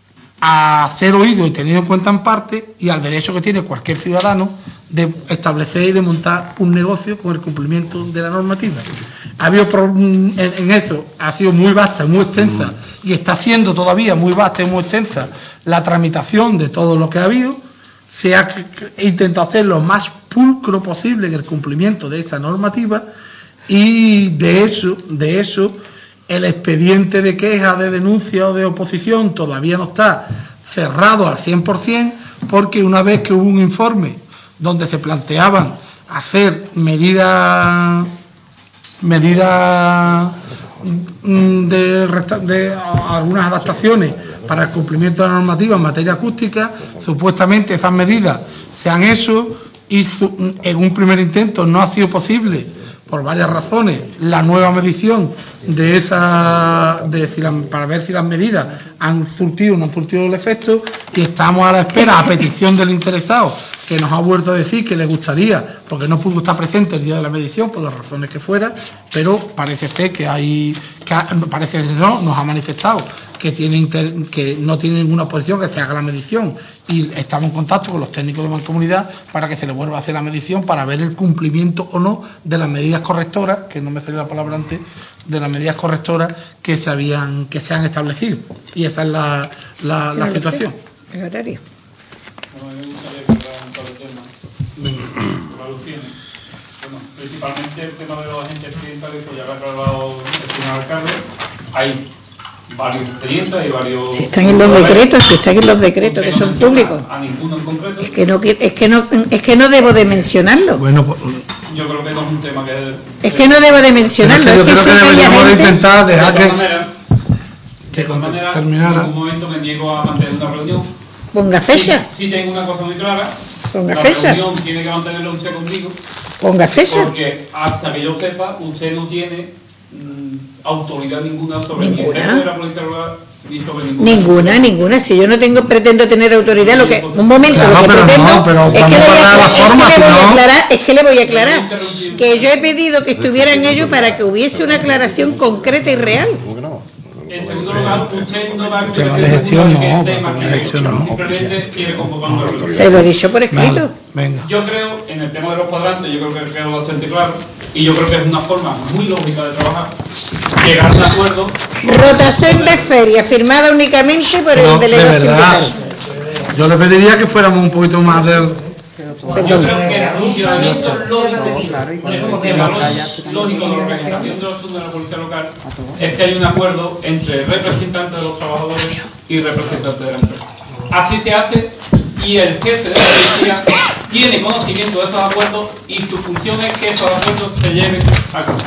S1: a ser oído y tenido en cuenta en parte, y al derecho que tiene cualquier ciudadano de establecer y de montar un negocio con el cumplimiento de la normativa. Ha habido en, en eso, ha sido muy vasta y muy extensa, y está siendo todavía muy vasta y muy extensa la tramitación de todo lo que ha habido. Se ha intentado hacer lo más pulcro posible en el cumplimiento de esa normativa, y de eso, de eso, el expediente de queja, de denuncia o de oposición todavía no está cerrado al cien por cien, porque una vez que hubo un informe donde se planteaban hacer medidas medidas de, de algunas adaptaciones para el cumplimiento de la normativa en materia acústica, supuestamente esas medidas se han hecho y su, en un primer intento no ha sido posible por varias razones la nueva medición de esa de si la, para ver si las medidas han surtido o no han surtido el efecto, y estamos a la espera, a petición del interesado, que nos ha vuelto a decir que le gustaría, porque no pudo estar presente el día de la medición por las razones que fuera, pero parece ser que hay que ha, parece que no, nos ha manifestado que tiene inter, que no tiene ninguna oposición que se haga la medición, y estamos en contacto con los técnicos de Mancomunidad para que se le vuelva a hacer la medición para ver el cumplimiento o no de las medidas correctoras, que no me salió la palabra antes, de las medidas correctoras que se habían que se han establecido, y esa es la, la, la situación.
S4: El horario.
S10: Bueno, principalmente el tema de los agentes clientales, pues ya lo ha aclarado el señor alcalde. Hay varios expedientes, hay varios...
S4: Si están en los decretos, si están en los decretos que son públicos.
S10: A ninguno en concreto.
S4: Es que no, es que no, es que no debo de mencionarlo.
S1: Bueno, pues,
S10: yo creo que no es un tema que...
S4: Es que no debo de mencionarlo.
S1: Es que yo
S4: es que
S1: creo
S4: sé
S1: que
S4: que
S1: deberíamos
S4: haya gente...
S1: intentar dejar
S10: de
S1: que,
S10: manera,
S1: que
S10: de manera,
S1: terminara.
S10: En algún momento me niego a mantener una reunión.
S4: Ponga fecha.
S10: Sí, sí tengo una cosa muy clara.
S4: Ponga
S10: la
S4: fecha.
S10: reunión tiene que mantenerla usted conmigo.
S4: Ponga fecha.
S10: Porque hasta que yo sepa, usted no tiene mmm, autoridad ninguna sobre
S4: ¿Ninguna?
S10: ni el jefe de la policía rural ni sobre ninguna.
S4: Ninguna, ninguna. Si yo no tengo, pretendo tener autoridad, lo que, un momento,
S1: Claro,
S4: lo que
S1: pero
S4: pretendo
S1: no, pero
S4: es, que
S1: vamos
S4: le voy
S1: a
S4: a,
S1: dar la
S4: es
S1: forma,
S4: que le
S1: si
S4: voy a
S1: no-
S4: aclarar, es que le voy a aclarar que yo he pedido que estuvieran ellos para que hubiese una aclaración concreta y real.
S10: En segundo lugar, usted no va a
S1: Tema de gestión no, tema de gestión no.
S10: simplemente quiere convocar una reunión.
S4: Se lo he dicho por escrito.
S1: Vale, venga.
S10: Yo creo, en el tema de los cuadrantes, yo creo que quedó bastante claro, y yo creo que es una forma muy lógica de trabajar, llegar a un acuerdo.
S4: Rotación de feria firmada únicamente por
S1: No,
S4: el
S1: de
S4: delegado
S1: verdad,
S4: sindical.
S1: yo le pediría que fuéramos un poquito más del...
S10: Yo creo que el funcionamiento lógico, el funcionamiento lógico de la organización de los turnos de la policía local es que hay un acuerdo entre representantes de los trabajadores y representantes de la empresa. Así se hace, y el jefe de la policía tiene conocimiento de esos acuerdos, y su función es que esos acuerdos se lleven a cabo.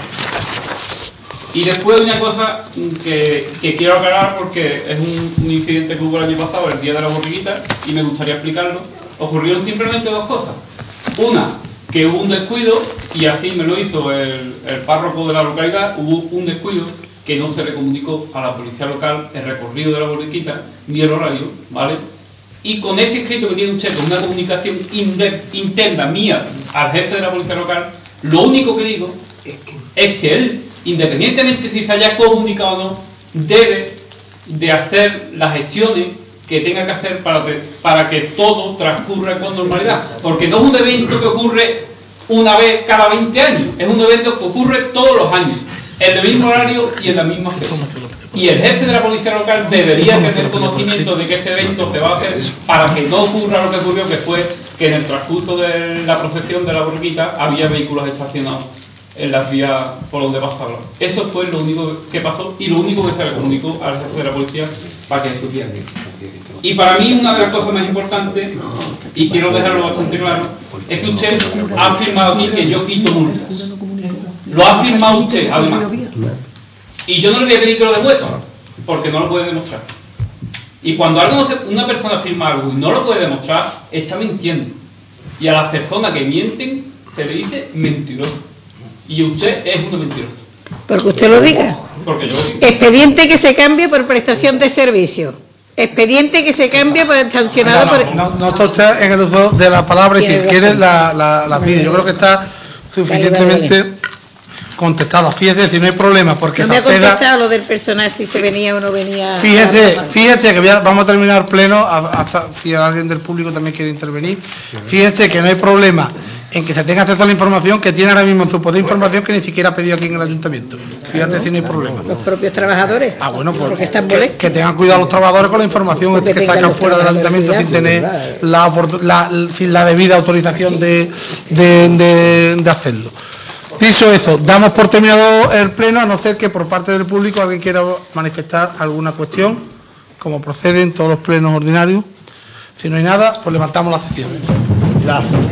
S10: Y después una cosa que, que quiero aclarar, porque es un, un incidente que hubo el año pasado, el día de la borriguita, y me gustaría explicarlo. Ocurrieron simplemente dos cosas. Una, que hubo un descuido, y así me lo hizo el, el párroco de la localidad, hubo un descuido que no se le comunicó a la policía local el recorrido de la borriquita ni el horario, ¿vale? Y con ese escrito que tiene usted, con una comunicación interna mía al jefe de la policía local, lo único que digo es que él, independientemente si se haya comunicado o no, debe de hacer las gestiones que tenga que hacer para, para que todo transcurra con normalidad. Porque no es un evento que ocurre una vez cada veinte años, es un evento que ocurre todos los años, en el mismo horario y en la misma fecha. Y el jefe de la policía local debería tener conocimiento de que ese evento se va a hacer para que no ocurra lo que ocurrió, que fue que en el transcurso de la procesión de la borriquita había vehículos estacionados en las vías por donde pasaba. Eso fue lo único que pasó y lo único que se le comunicó al jefe de la policía para que estuviera bien. Y para mí una de las cosas más importantes, y quiero dejarlo bastante claro, es que usted ha afirmado aquí que yo quito multas. Lo ha afirmado usted, además. Y yo no le voy a pedir que lo demuestre, porque no lo puede demostrar. Y cuando algo no se, una persona afirma algo y no lo puede demostrar, está mintiendo. Y a las personas que mienten se le dice mentiroso. Y usted es una mentirosa.
S4: Porque usted lo diga.
S10: Porque yo lo digo.
S4: Expediente que se cambie por prestación de servicio. Expediente que se cambie por sancionado
S1: no, no,
S4: por...
S1: no, no está usted en el uso de la palabra y si quiere la, la, la pide. Yo creo que está suficientemente vale, vale. contestada. Fíjese, si no hay problema, porque
S4: no me ha contestado lo del personal, si se venía o no venía.
S1: Fíjese, fíjese que voy a, vamos a terminar el pleno, hasta si alguien del público también quiere intervenir. Fíjese que no hay problema en que se tenga acceso a la información que tiene ahora mismo en su poder información que ni siquiera ha pedido aquí en el ayuntamiento. Fíjate si no hay problema.
S4: Los propios trabajadores.
S1: Ah, bueno, pues que, que tengan cuidado los trabajadores con la información porque que sacan fuera del ayuntamiento sin tener la, la, sin la debida autorización de, de, de, de hacerlo. Dicho eso, damos por terminado el pleno, a no ser que por parte del público alguien quiera manifestar alguna cuestión, como procede en todos los plenos ordinarios. Si no hay nada, pues levantamos la sesión. Gracias.